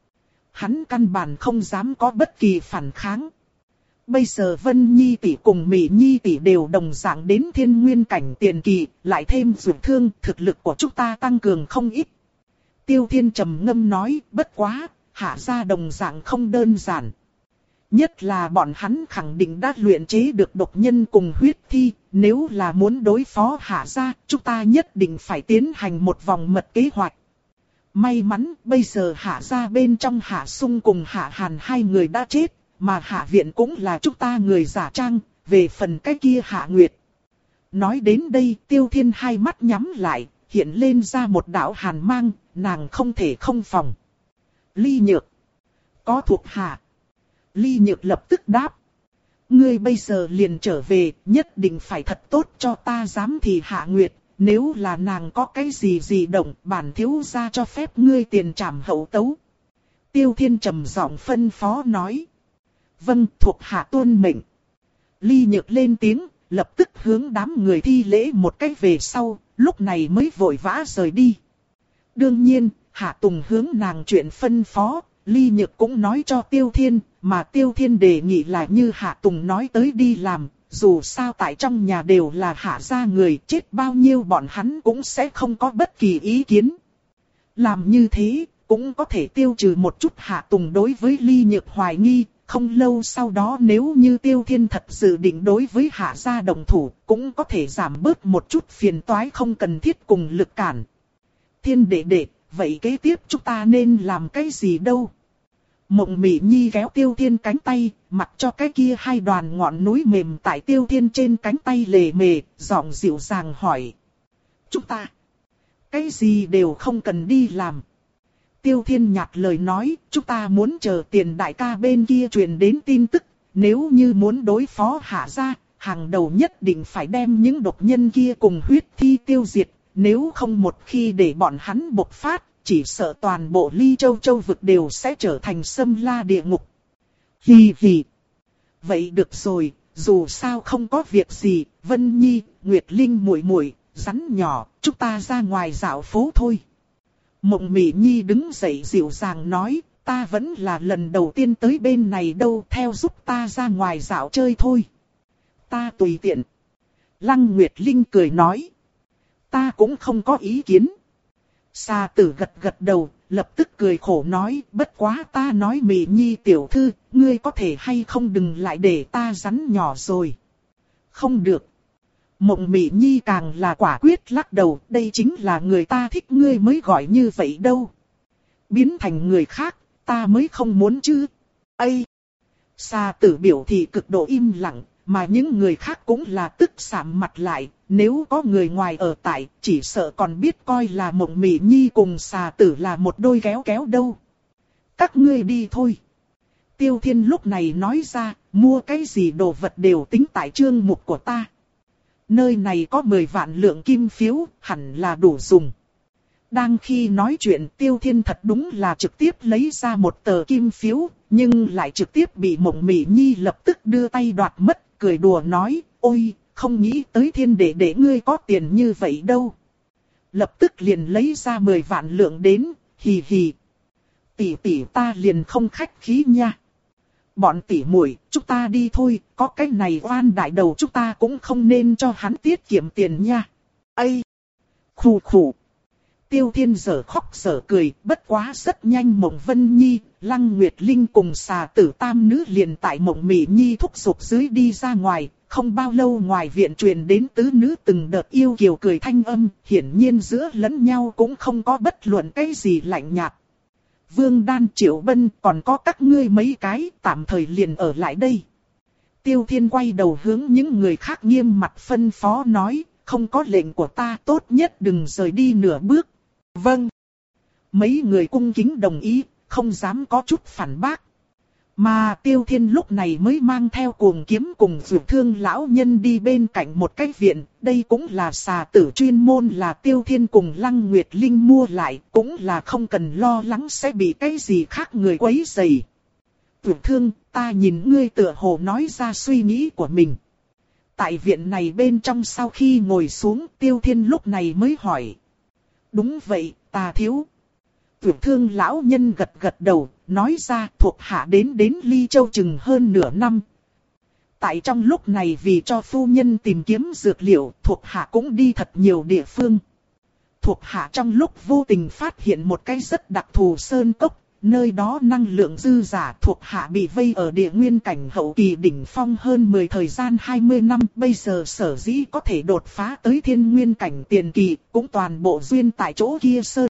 hắn căn bản không dám có bất kỳ phản kháng. Bây giờ Vân Nhi tỷ cùng Mỹ Nhi tỷ đều đồng dạng đến thiên nguyên cảnh tiền kỳ, lại thêm Dược Thương, thực lực của chúng ta tăng cường không ít. Tiêu Thiên trầm ngâm nói, bất quá, Hạ gia đồng dạng không đơn giản. Nhất là bọn hắn khẳng định đã luyện chế được độc nhân cùng huyết thi, nếu là muốn đối phó Hạ gia, chúng ta nhất định phải tiến hành một vòng mật kế hoạch. May mắn, bây giờ Hạ gia bên trong Hạ Sung cùng Hạ Hàn hai người đã chết. Mà Hạ viện cũng là chúng ta người giả trang, về phần cái kia Hạ Nguyệt. Nói đến đây Tiêu Thiên hai mắt nhắm lại, hiện lên ra một đạo hàn mang, nàng không thể không phòng. Ly Nhược. Có thuộc hạ. Ly Nhược lập tức đáp. Ngươi bây giờ liền trở về, nhất định phải thật tốt cho ta giám thị Hạ Nguyệt. Nếu là nàng có cái gì gì động, bản thiếu gia cho phép ngươi tiền trảm hậu tấu. Tiêu Thiên trầm giọng phân phó nói. Vâng, thuộc hạ tuân mệnh. Ly Nhược lên tiếng, lập tức hướng đám người thi lễ một cách về sau, lúc này mới vội vã rời đi. Đương nhiên, Hạ Tùng hướng nàng chuyện phân phó, Ly Nhược cũng nói cho Tiêu Thiên, mà Tiêu Thiên đề nghị là như Hạ Tùng nói tới đi làm, dù sao tại trong nhà đều là Hạ gia người, chết bao nhiêu bọn hắn cũng sẽ không có bất kỳ ý kiến. Làm như thế, cũng có thể tiêu trừ một chút Hạ Tùng đối với Ly Nhược hoài nghi. Không lâu sau đó nếu như Tiêu Thiên thật dự định đối với Hạ gia đồng thủ, cũng có thể giảm bớt một chút phiền toái không cần thiết cùng lực cản. Thiên đệ đệ, vậy kế tiếp chúng ta nên làm cái gì đâu? Mộng Mỹ Nhi kéo Tiêu Thiên cánh tay, mặc cho cái kia hai đoàn ngọn núi mềm tại Tiêu Thiên trên cánh tay lề mề, giọng dịu dàng hỏi. Chúng ta, cái gì đều không cần đi làm. Tiêu Thiên nhạt lời nói, chúng ta muốn chờ Tiền đại ca bên kia truyền đến tin tức, nếu như muốn đối phó Hạ gia, hàng đầu nhất định phải đem những độc nhân kia cùng huyết thi tiêu diệt, nếu không một khi để bọn hắn bộc phát, chỉ sợ toàn bộ Ly Châu châu vực đều sẽ trở thành xâm la địa ngục. Hì hì. Vậy được rồi, dù sao không có việc gì, Vân Nhi, Nguyệt Linh muội muội, rắn nhỏ, chúng ta ra ngoài dạo phố thôi. Mộng Mỹ Nhi đứng dậy dịu dàng nói, ta vẫn là lần đầu tiên tới bên này đâu, theo giúp ta ra ngoài dạo chơi thôi. Ta tùy tiện. Lăng Nguyệt Linh cười nói, ta cũng không có ý kiến. Sa Tử gật gật đầu, lập tức cười khổ nói, bất quá ta nói Mỹ Nhi tiểu thư, ngươi có thể hay không đừng lại để ta rắn nhỏ rồi. Không được. Mộng Mỹ Nhi càng là quả quyết lắc đầu, đây chính là người ta thích ngươi mới gọi như vậy đâu. Biến thành người khác, ta mới không muốn chứ. Ây! Sa Tử biểu thị cực độ im lặng, mà những người khác cũng là tức sạm mặt lại, nếu có người ngoài ở tại, chỉ sợ còn biết coi là Mộng Mỹ Nhi cùng Sa Tử là một đôi kéo kéo đâu. Các ngươi đi thôi. Tiêu Thiên lúc này nói ra, mua cái gì đồ vật đều tính tại chương mục của ta. Nơi này có mười vạn lượng kim phiếu, hẳn là đủ dùng. Đang khi nói chuyện, Tiêu Thiên thật đúng là trực tiếp lấy ra một tờ kim phiếu, nhưng lại trực tiếp bị Mộng Mị Nhi lập tức đưa tay đoạt mất, cười đùa nói, ôi, không nghĩ tới Thiên đệ đệ ngươi có tiền như vậy đâu. Lập tức liền lấy ra mười vạn lượng đến, hì hì. Tỷ tỷ ta liền không khách khí nha. Bọn tỷ muội, chúng ta đi thôi, có cái này oan đại đầu chúng ta cũng không nên cho hắn tiết kiệm tiền nha. Ây! Khủ khủ! Tiêu Thiên giở khóc giở cười, bất quá rất nhanh Mộng Vân Nhi, Lăng Nguyệt Linh cùng xà tử tam nữ liền tại Mộng Mị Nhi thúc giục dưới đi ra ngoài, không bao lâu ngoài viện truyền đến tứ nữ từng đợt yêu kiều cười thanh âm, hiển nhiên giữa lẫn nhau cũng không có bất luận cái gì lạnh nhạt. Vương Đan, Triệu Bân, còn có các ngươi mấy cái, tạm thời liền ở lại đây. Tiêu Thiên quay đầu hướng những người khác nghiêm mặt phân phó nói, không có lệnh của ta tốt nhất đừng rời đi nửa bước. Vâng. Mấy người cung kính đồng ý, không dám có chút phản bác. Mà Tiêu Thiên lúc này mới mang theo Cuồng Kiếm cùng Dược Thương lão nhân đi bên cạnh một cái viện, đây cũng là xà tử chuyên môn là Tiêu Thiên cùng Lăng Nguyệt Linh mua lại, cũng là không cần lo lắng sẽ bị cái gì khác người quấy rầy. Dược Thương, ta nhìn ngươi tựa hồ nói ra suy nghĩ của mình. Tại viện này bên trong sau khi ngồi xuống, Tiêu Thiên lúc này mới hỏi. Đúng vậy, ta thiếu. Dược Thương lão nhân gật gật đầu, nói ra thuộc hạ đến đến Ly Châu chừng hơn nửa năm. Tại trong lúc này vì cho phu nhân tìm kiếm dược liệu, thuộc hạ cũng đi thật nhiều địa phương. Thuộc hạ trong lúc vô tình phát hiện một cái rất đặc thù sơn cốc, nơi đó năng lượng dư giả, thuộc hạ bị vây ở địa nguyên cảnh hậu kỳ đỉnh phong hơn mười thời gian hai mươi năm, bây giờ sở dĩ có thể đột phá tới thiên nguyên cảnh tiền kỳ, cũng toàn bộ duyên tại chỗ kia sơn